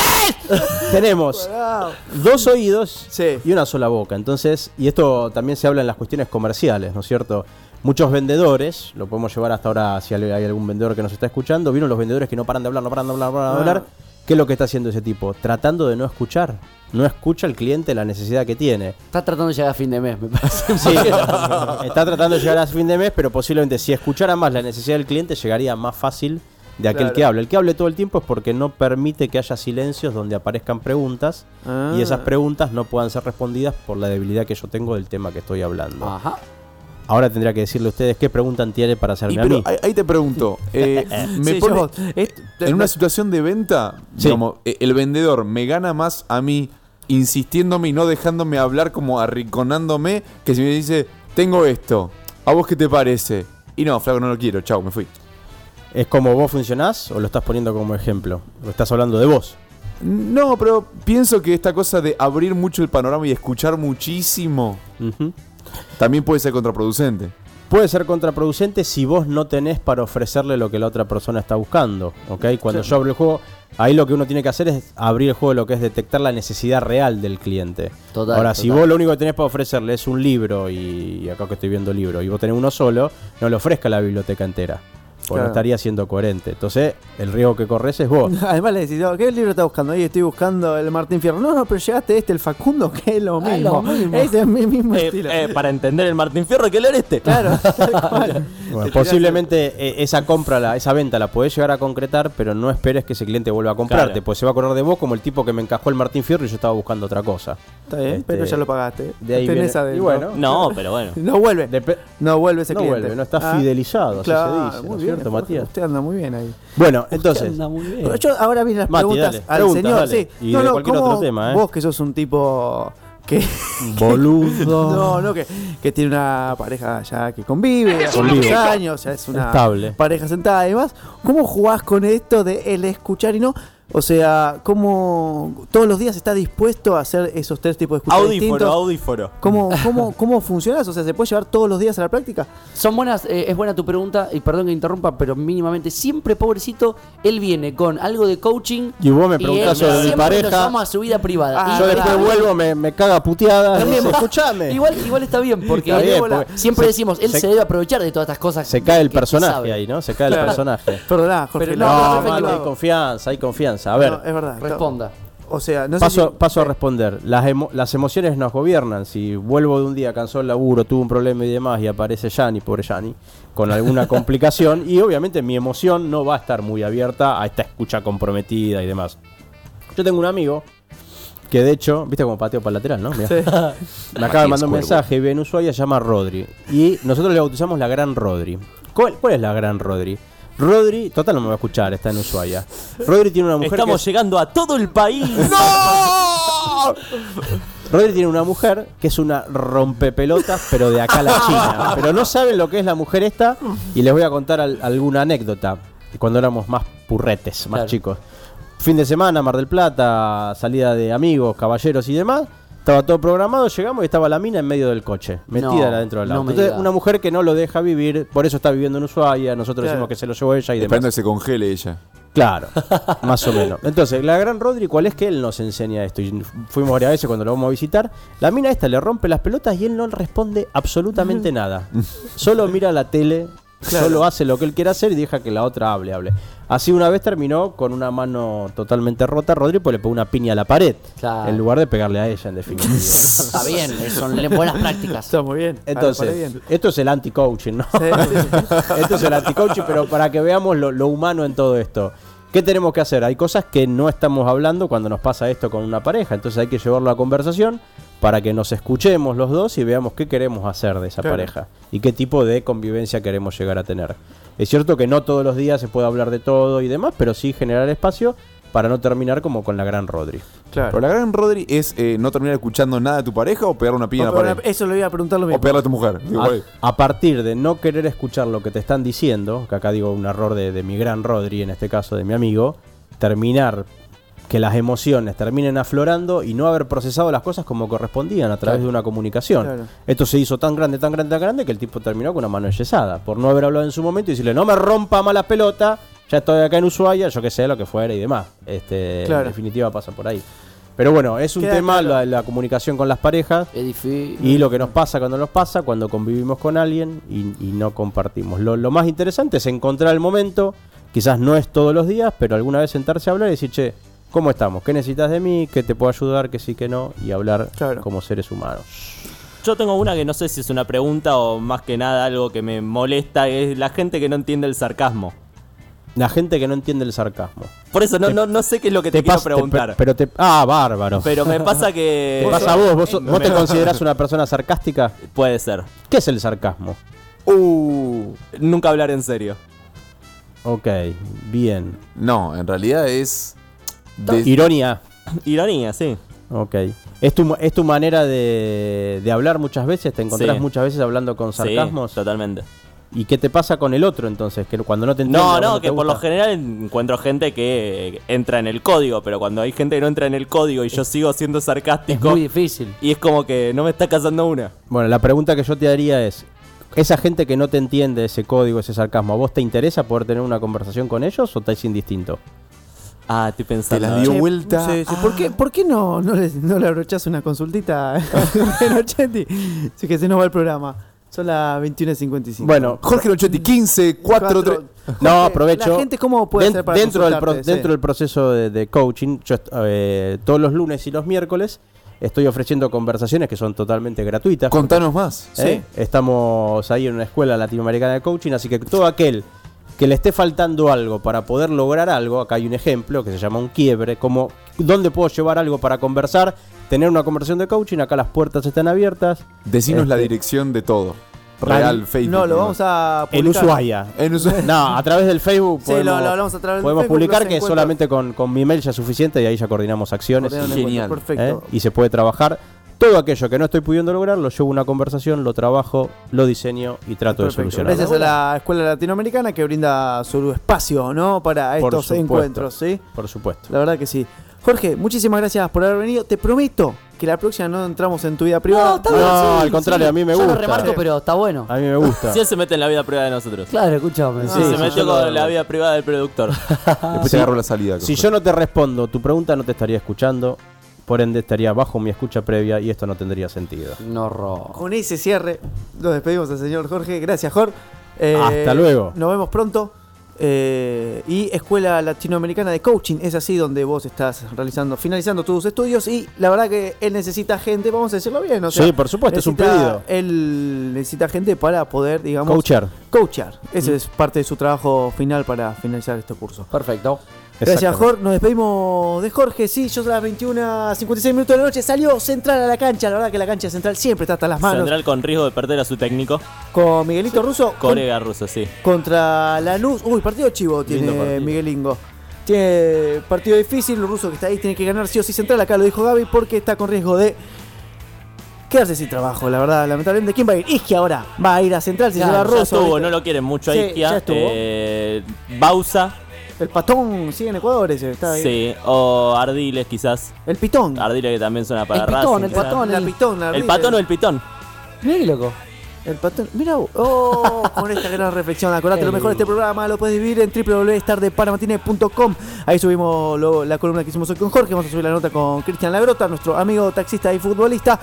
tenemos dos oídos Sí. y una sola boca. Entonces, y esto también se habla en las cuestiones comerciales, ¿no es cierto? Muchos vendedores, lo podemos llevar hasta ahora si hay algún vendedor que nos está escuchando, vieron los vendedores que no paran de hablar, no paran de hablar, no paran de Ah. hablar. ¿Qué es lo que está haciendo ese tipo? Tratando de no escuchar. No escucha al cliente la necesidad que tiene. Estás tratando de llegar a fin de mes, me parece. Sí, está tratando de llegar a fin de mes, pero posiblemente si escuchara más la necesidad del cliente, llegaría más fácil de aquel Claro. que habla. El que hable todo el tiempo es porque no permite que haya silencios donde aparezcan preguntas Ah. y esas preguntas no puedan ser respondidas por la debilidad que yo tengo del tema que estoy hablando. Ajá. Ahora tendría que decirle a ustedes qué preguntan tiene para hacerme Y a pero mí. ahí, ahí te pregunto, eh, me Sí, pone- yo- es- en una situación de venta, Sí. digamos, eh, el vendedor me gana más a mí insistiéndome y no dejándome hablar, como arrinconándome, que si me dice, tengo esto, ¿a vos qué te parece? Y no, flaco, no lo quiero, chau, me fui. ¿Es como vos funcionás o lo estás poniendo como ejemplo? ¿O estás hablando de vos? No, pero pienso que esta cosa de abrir mucho el panorama y escuchar muchísimo Ujú. también puede ser contraproducente. puede ser contraproducente si vos no tenés para ofrecerle lo que la otra persona está buscando, ¿ok? Cuando Sí. yo abro el juego, ahí lo que uno tiene que hacer es abrir el juego de lo que es detectar la necesidad real del cliente. Total, Ahora, si total. vos lo único que tenés para ofrecerle es un libro, y, y acá que estoy viendo libro, y vos tenés uno solo, no le ofrezca la biblioteca entera, porque Claro. no estaría siendo coherente. Entonces, el riesgo que corres es vos. Además le decís, "Oh, ¿qué libro estás buscando? Ahí estoy buscando el Martín Fierro. No, no, pero llegaste este, el Facundo, que es lo Ah, mismo. lo mismo. Ese es mi mismo Eh, estilo. eh, para entender el Martín Fierro hay que leer este. Claro, tal cual. Bueno, posiblemente eh, esa compra, la, esa venta la podés llegar a concretar, pero no esperes que ese cliente vuelva a comprarte, Claro. pues se va a acordar de vos como el tipo que me encajó el Martín Fierro y yo estaba buscando otra cosa. Está bien, Este, pero ya lo pagaste. de ahí Tenés viene- adentro. y bueno. No, pero bueno. No vuelve. Depe- No vuelve ese no cliente. vuelve, no está Ah, fidelizado, así claro, se dice, muy ¿no es bien, cierto, Jorge, Matías? Usted anda muy bien ahí. Bueno, entonces, Anda muy bien. Pero yo ahora vienen las Mati, preguntas dale, al preguntas, señor. dale. Sí. Y no, de no, cualquier ¿cómo otro tema, ¿eh? Vos que sos un tipo que boludo. no, no, que, que tiene una pareja ya que convive hace Convive. muchos años, ya es una Estable. pareja sentada y demás. ¿Cómo jugás con esto de el escuchar y no? O sea, ¿cómo todos los días está dispuesto a hacer esos tres tipos de escuchas Audífono, distintos? audífono. ¿Cómo, cómo, ¿Cómo funcionás? O sea, ¿se puede llevar todos los días a la práctica? Son buenas, eh, es buena tu pregunta, y perdón que interrumpa, pero mínimamente, siempre, pobrecito, él viene con algo de coaching. Y vos me y preguntás él sobre mi siempre pareja. Lo llama a su vida privada. Ah, Y yo está después bien. vuelvo, me, me caga puteada. También, Dice, escuchame. Igual, igual está bien, porque, Está bien, Ébola, porque siempre se- decimos, él se, se- debe aprovechar de todas estas cosas. Se cae el que- que personaje sabe. ahí, ¿no? Se cae el Claro. personaje. Perdona, Jorge. Pero la- no, la- perfecto, la- Mati, lo hay hago. confianza, hay confianza. A ver, No, es verdad. Responda. O sea, no sé paso, si- paso a responder. Las, emo- las emociones nos gobiernan. Si vuelvo de un día cansado del laburo, tuve un problema y demás, y aparece Yanni, pobre Yanni, con alguna complicación, y obviamente mi emoción no va a estar muy abierta a esta escucha comprometida y demás. Yo tengo un amigo que, de hecho, viste como pateo para el lateral, ¿no? Mirá. Sí. Me acaba de mandar un mensaje, vive en Ushuaia, se llama Rodri. Y nosotros le bautizamos la Gran Rodri. ¿Cuál, cuál es la Gran Rodri? Rodri, total no me va a escuchar, está en Ushuaia. Rodri tiene una mujer Estamos que es- llegando a todo el país. ¡No! Rodri tiene una mujer que es una rompepelotas, pero de acá a la China. Pero no saben lo que es la mujer esta, y les voy a contar al- alguna anécdota de cuando éramos más purretes, más Claro. chicos. Fin de semana, Mar del Plata, salida de amigos, caballeros y demás. Estaba todo programado, llegamos y estaba la mina en medio del coche, metida No, adentro del no auto. me Entonces, digas. una mujer que no lo deja vivir, por eso está viviendo en Ushuaia, nosotros Claro. decimos que se lo llevó ella y demás. Esperando que se congele ella. Claro, más o menos. Entonces, la gran Rodri, ¿cuál es que él nos enseña esto? Y fuimos varias veces cuando lo vamos a visitar. La mina esta le rompe las pelotas y él no responde absolutamente nada. Solo mira la tele, Claro. solo hace lo que él quiere hacer y deja que la otra hable, hable. Así una vez terminó con una mano totalmente rota Rodri, pues le pegó una piña a la pared. Claro. En lugar de pegarle a ella, en definitiva. Está bien, son le- buenas prácticas. Está muy bien. Entonces, Vale, bien. esto es el anti-coaching, ¿no? Sí, sí, sí. Esto es el anti-coaching, pero para que veamos lo, lo humano en todo esto. ¿Qué tenemos que hacer? Hay cosas que no estamos hablando cuando nos pasa esto con una pareja, entonces hay que llevarlo a conversación para que nos escuchemos los dos y veamos qué queremos hacer de esa Claro. pareja y qué tipo de convivencia queremos llegar a tener. Es cierto que no todos los días se puede hablar de todo y demás, pero sí generar espacio para no terminar como con la gran Rodri. Claro. Pero la gran Rodri es eh, no terminar escuchando nada de tu pareja o pegarle una piña O en la pegar pared. una- Eso le iba a preguntar lo mismo. O pegarle a tu mujer. Digo, A, güey. a partir de no querer escuchar lo que te están diciendo, que acá digo un error de, de mi gran Rodri, en este caso de mi amigo, terminar que las emociones terminen aflorando y no haber procesado las cosas como correspondían a través Claro. de una comunicación. Claro. Esto se hizo tan grande, tan grande, tan grande que el tipo terminó con una mano enyesada por no haber hablado en su momento y decirle no me rompa más la pelota, ya estoy acá en Ushuaia, yo que sé, lo que fuera y demás. Este, Claro. En definitiva pasa por ahí. Pero bueno, es un Queda tema claro. la, la comunicación con las parejas. Es difícil. Y lo que nos pasa cuando nos pasa, cuando convivimos con alguien y, y no compartimos. Lo, lo más interesante es encontrar el momento, quizás no es todos los días, pero alguna vez sentarse a hablar y decir, che, ¿cómo estamos? ¿Qué necesitas de mí? ¿Qué te puedo ayudar? ¿Qué sí, que no? Y hablar Claro. como seres humanos. Yo tengo una que no sé si es una pregunta o más que nada algo que me molesta, es la gente que no entiende el sarcasmo. La gente que no entiende el sarcasmo. Por eso no, Te- no, no sé qué es lo que te, quiero pasa- te- preguntar. pero te... Ah, bárbaro. Pero me pasa que... ¿Te pasa a vos? ¿Vos, vos te considerás una persona sarcástica? Puede ser. ¿Qué es el sarcasmo? Uh, nunca hablar en serio. Ok, bien. No, en realidad es. de- Ironía. Ironía, sí. Ok. ¿Es tu, es tu manera de, de hablar muchas veces? ¿Te encontrás Sí. muchas veces hablando con sarcasmos? Sí, totalmente. ¿Y qué te pasa con el otro entonces? Que cuando no te entiende. No, cuando no, te que por lo gusta. general encuentro gente que entra en el código, pero cuando hay gente que no entra en el código y yo sigo siendo sarcástico... Es muy difícil. Y es como que no me está casando una. Bueno, la pregunta que yo te haría es: esa gente que no te entiende ese código, ese sarcasmo, ¿a vos te interesa poder tener una conversación con ellos o te es indistinto? Ah, estoy pensando. Te la dio Che, vuelta. sí, sí. ¿Por qué, por qué no, no, le, no le abrochás una consultita en Ochetti? Sí, que se nos va el programa. Son las veintiuna cincuenta y cinco. Bueno, Jorge Nochetti, quince, cuatro, tres. No, aprovecho. La gente, ¿cómo puede Den- hacer para dentro, del pro- consultarte? Sí. dentro del proceso de, de coaching, yo est- eh, todos los lunes y los miércoles estoy ofreciendo conversaciones que son totalmente gratuitas. Contanos más. ¿Eh? Estamos ahí en una escuela latinoamericana de coaching, así que todo aquel que le esté faltando algo para poder lograr algo, acá hay un ejemplo que se llama un quiebre, como dónde puedo llevar algo para conversar, tener una conversación de coaching, acá las puertas están abiertas. Decinos la Este, dirección de todo. Real, Facebook. No, lo vamos a En publicar. Ushuaia. En Ushuaia. No, a través del Facebook Sí, podemos, lo- lo hablamos a través del podemos Facebook, publicar los que encuentros. solamente con, con mi mail ya es suficiente y ahí ya coordinamos acciones. Coordinan y, el encuentro, perfecto. ¿eh? Y se puede trabajar. Todo aquello que no estoy pudiendo lograr, lo llevo a una conversación, lo trabajo, lo diseño y trato de Perfecto. solucionarlo. Gracias a la Escuela Latinoamericana que brinda su espacio, ¿no? Para Por estos supuesto. encuentros, ¿sí? Por supuesto. La verdad que sí. Jorge, muchísimas gracias por haber venido. Te prometo que la próxima no entramos en tu vida privada. No, está bien, No, sí, al contrario, sí. a mí me Yo gusta. lo remarco, pero está bueno. A mí me gusta. Si él se mete en la vida privada de nosotros. Claro, escúchame. Sí, se metió yo con lo- la vida privada del productor. Después te agarro la salida. Si yo no te respondo tu pregunta, no te estaría escuchando. Por ende, estaría bajo mi escucha previa y esto no tendría sentido. No robo. Con ese cierre, nos despedimos al señor Jorge. Gracias, Jorge. Eh, Hasta luego. Nos vemos pronto. Eh, y Escuela Latinoamericana de Coaching es así donde vos estás realizando, finalizando tus estudios y la verdad que él necesita gente, vamos a decirlo bien, o sea, Sí, por supuesto, es un necesita- pedido. Él necesita gente para poder, digamos, Coachar. coachar. Ese Mm. es parte de su trabajo final para finalizar este curso. Perfecto. Gracias, Exactamente. Jorge. Nos despedimos de Jorge. Sí, yo a las veintiuna cincuenta y seis minutos de la noche salió Central a la cancha. La verdad que la cancha Central siempre está hasta las manos. Central con riesgo de perder a su técnico. Con Miguelito Russo. con- Colega ruso, sí. contra Lanús. Uy, partido chivo tiene Lindo partido. Miguelingo. Tiene partido difícil. El ruso que está ahí tiene que ganar sí o sí Central. Acá lo dijo Gaby porque está con riesgo de quedarse sin trabajo. La verdad, lamentablemente. ¿Quién va a ir? Isquia ahora. Va a ir a Central. Se Ya, lleva a Ya Russo. estuvo, ahorita. no lo quieren mucho a Sí, Isquia. ya estuvo. Eh, Bausa, El patón sigue en Ecuador ese. Está ahí. sí. O Ardiles, quizás. El pitón. Ardiles que también suena para El pitón, Racing, el quizás. patón, La el- pitón. la ¿El Ardila. patón o el pitón? Mirá qué loco. El patón. Mira, oh, con esta gran reflexión. Acordate, Qué lo mejor de este programa lo puedes vivir en w w w punto estar de paramatine punto com. Ahí subimos lo- la columna que hicimos hoy con Jorge. Vamos a subir la nota con Cristian Lagrota, nuestro amigo taxista y futbolista.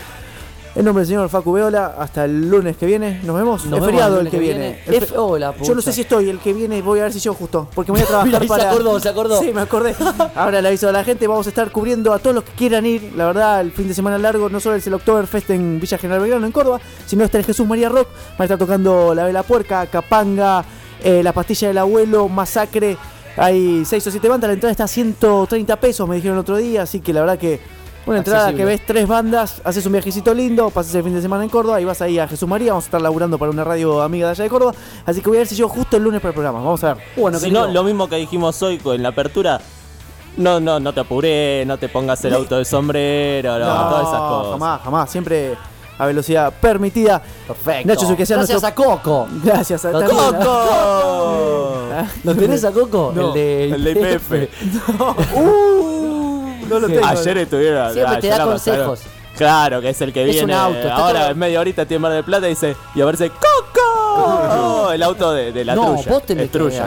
En nombre del señor Facu Beola, hasta el lunes que viene. Nos vemos. Nos es vemos feriado el el que lunes que viene. viene. El fe- F- oh, la Yo no pucha. sé si estoy el que viene. Voy a ver si yo justo. Porque me voy a trabajar Mira, ahí se para. acordó, se acordó. Sí, me acordé. Ahora le aviso a la gente. Vamos a estar cubriendo a todos los que quieran ir. La verdad, el fin de semana largo. No solo es el Oktoberfest en Villa General Belgrano, en Córdoba, sino está el Jesús María Rock. Va a estar tocando La Vela Puerca, Capanga, eh, La Pastilla del Abuelo, Masacre. Hay seis o siete bandas. La entrada está a ciento treinta pesos, me dijeron el otro día. Así que la verdad que. Una entrada Accesible. que ves tres bandas, haces un viajecito lindo, pasas el fin de semana en Córdoba y vas ahí a Jesús María. Vamos a estar laburando para una radio amiga de allá de Córdoba. Así que voy a ver si llego justo el lunes para el programa. Vamos a ver. Bueno, Si no, lo mismo que dijimos hoy con la apertura. No, no, no te apures, no te pongas el auto de sombrero, no, todas esas cosas. jamás, jamás. Siempre a velocidad permitida. Perfecto. Nacho Suquesiano, Gracias nuestro- a Coco. Gracias a también- ¡Coco! ¿Lo tenés a Coco? No, el de el de I P F. Uh, no lo tengo. Ayer estuvieron. Siempre te ayer da la pasaron. consejos. Claro, que es el que Es viene. un auto, está ahora todo- en media horita tiene Mar del Plata y dice. Y a verse ¡Coco! El auto de, de la No, trulla. vos tenés el que trulla.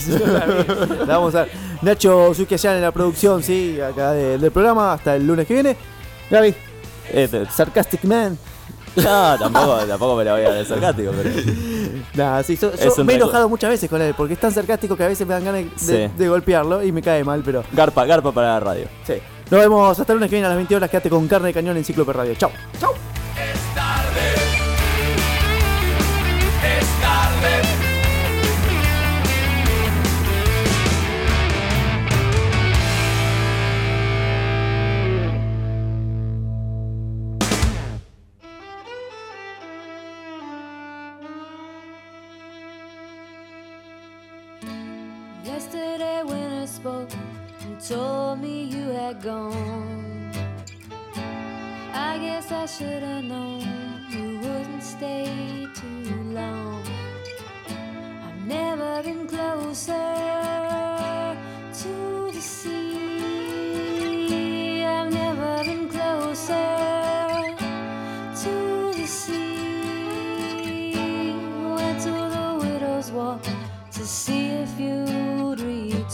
La vamos a ver. Nacho Suquesiano en la producción, sí, acá de- del programa. Hasta el lunes que viene. Gaby, Este, Sarcastic Man. no, tampoco, tampoco me la voy a dar sarcástico, pero. Nah, sí, so- Es yo un me he recu- enojado muchas veces con él porque es tan sarcástico que a veces me dan ganas de, Sí. de golpearlo y me cae mal, pero Garpa, garpa para la radio. sí. Nos vemos hasta el lunes que viene a las veinte horas. Quédate con Carne de Cañón en Ciclo P Radio. Chau. Chau. Yesterday when I spoke, you told me you had gone. I guess I should have known you wouldn't stay too long. I've never been closer to the sea. I've never been closer to the sea.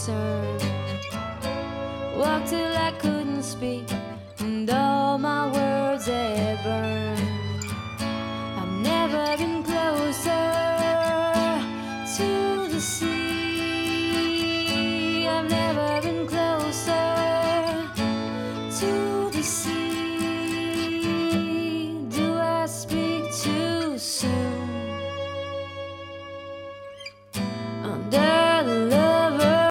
concerned. Walked till I couldn't speak, and all my words had burned. I've never been closer to the sea. I've never been closer to the sea.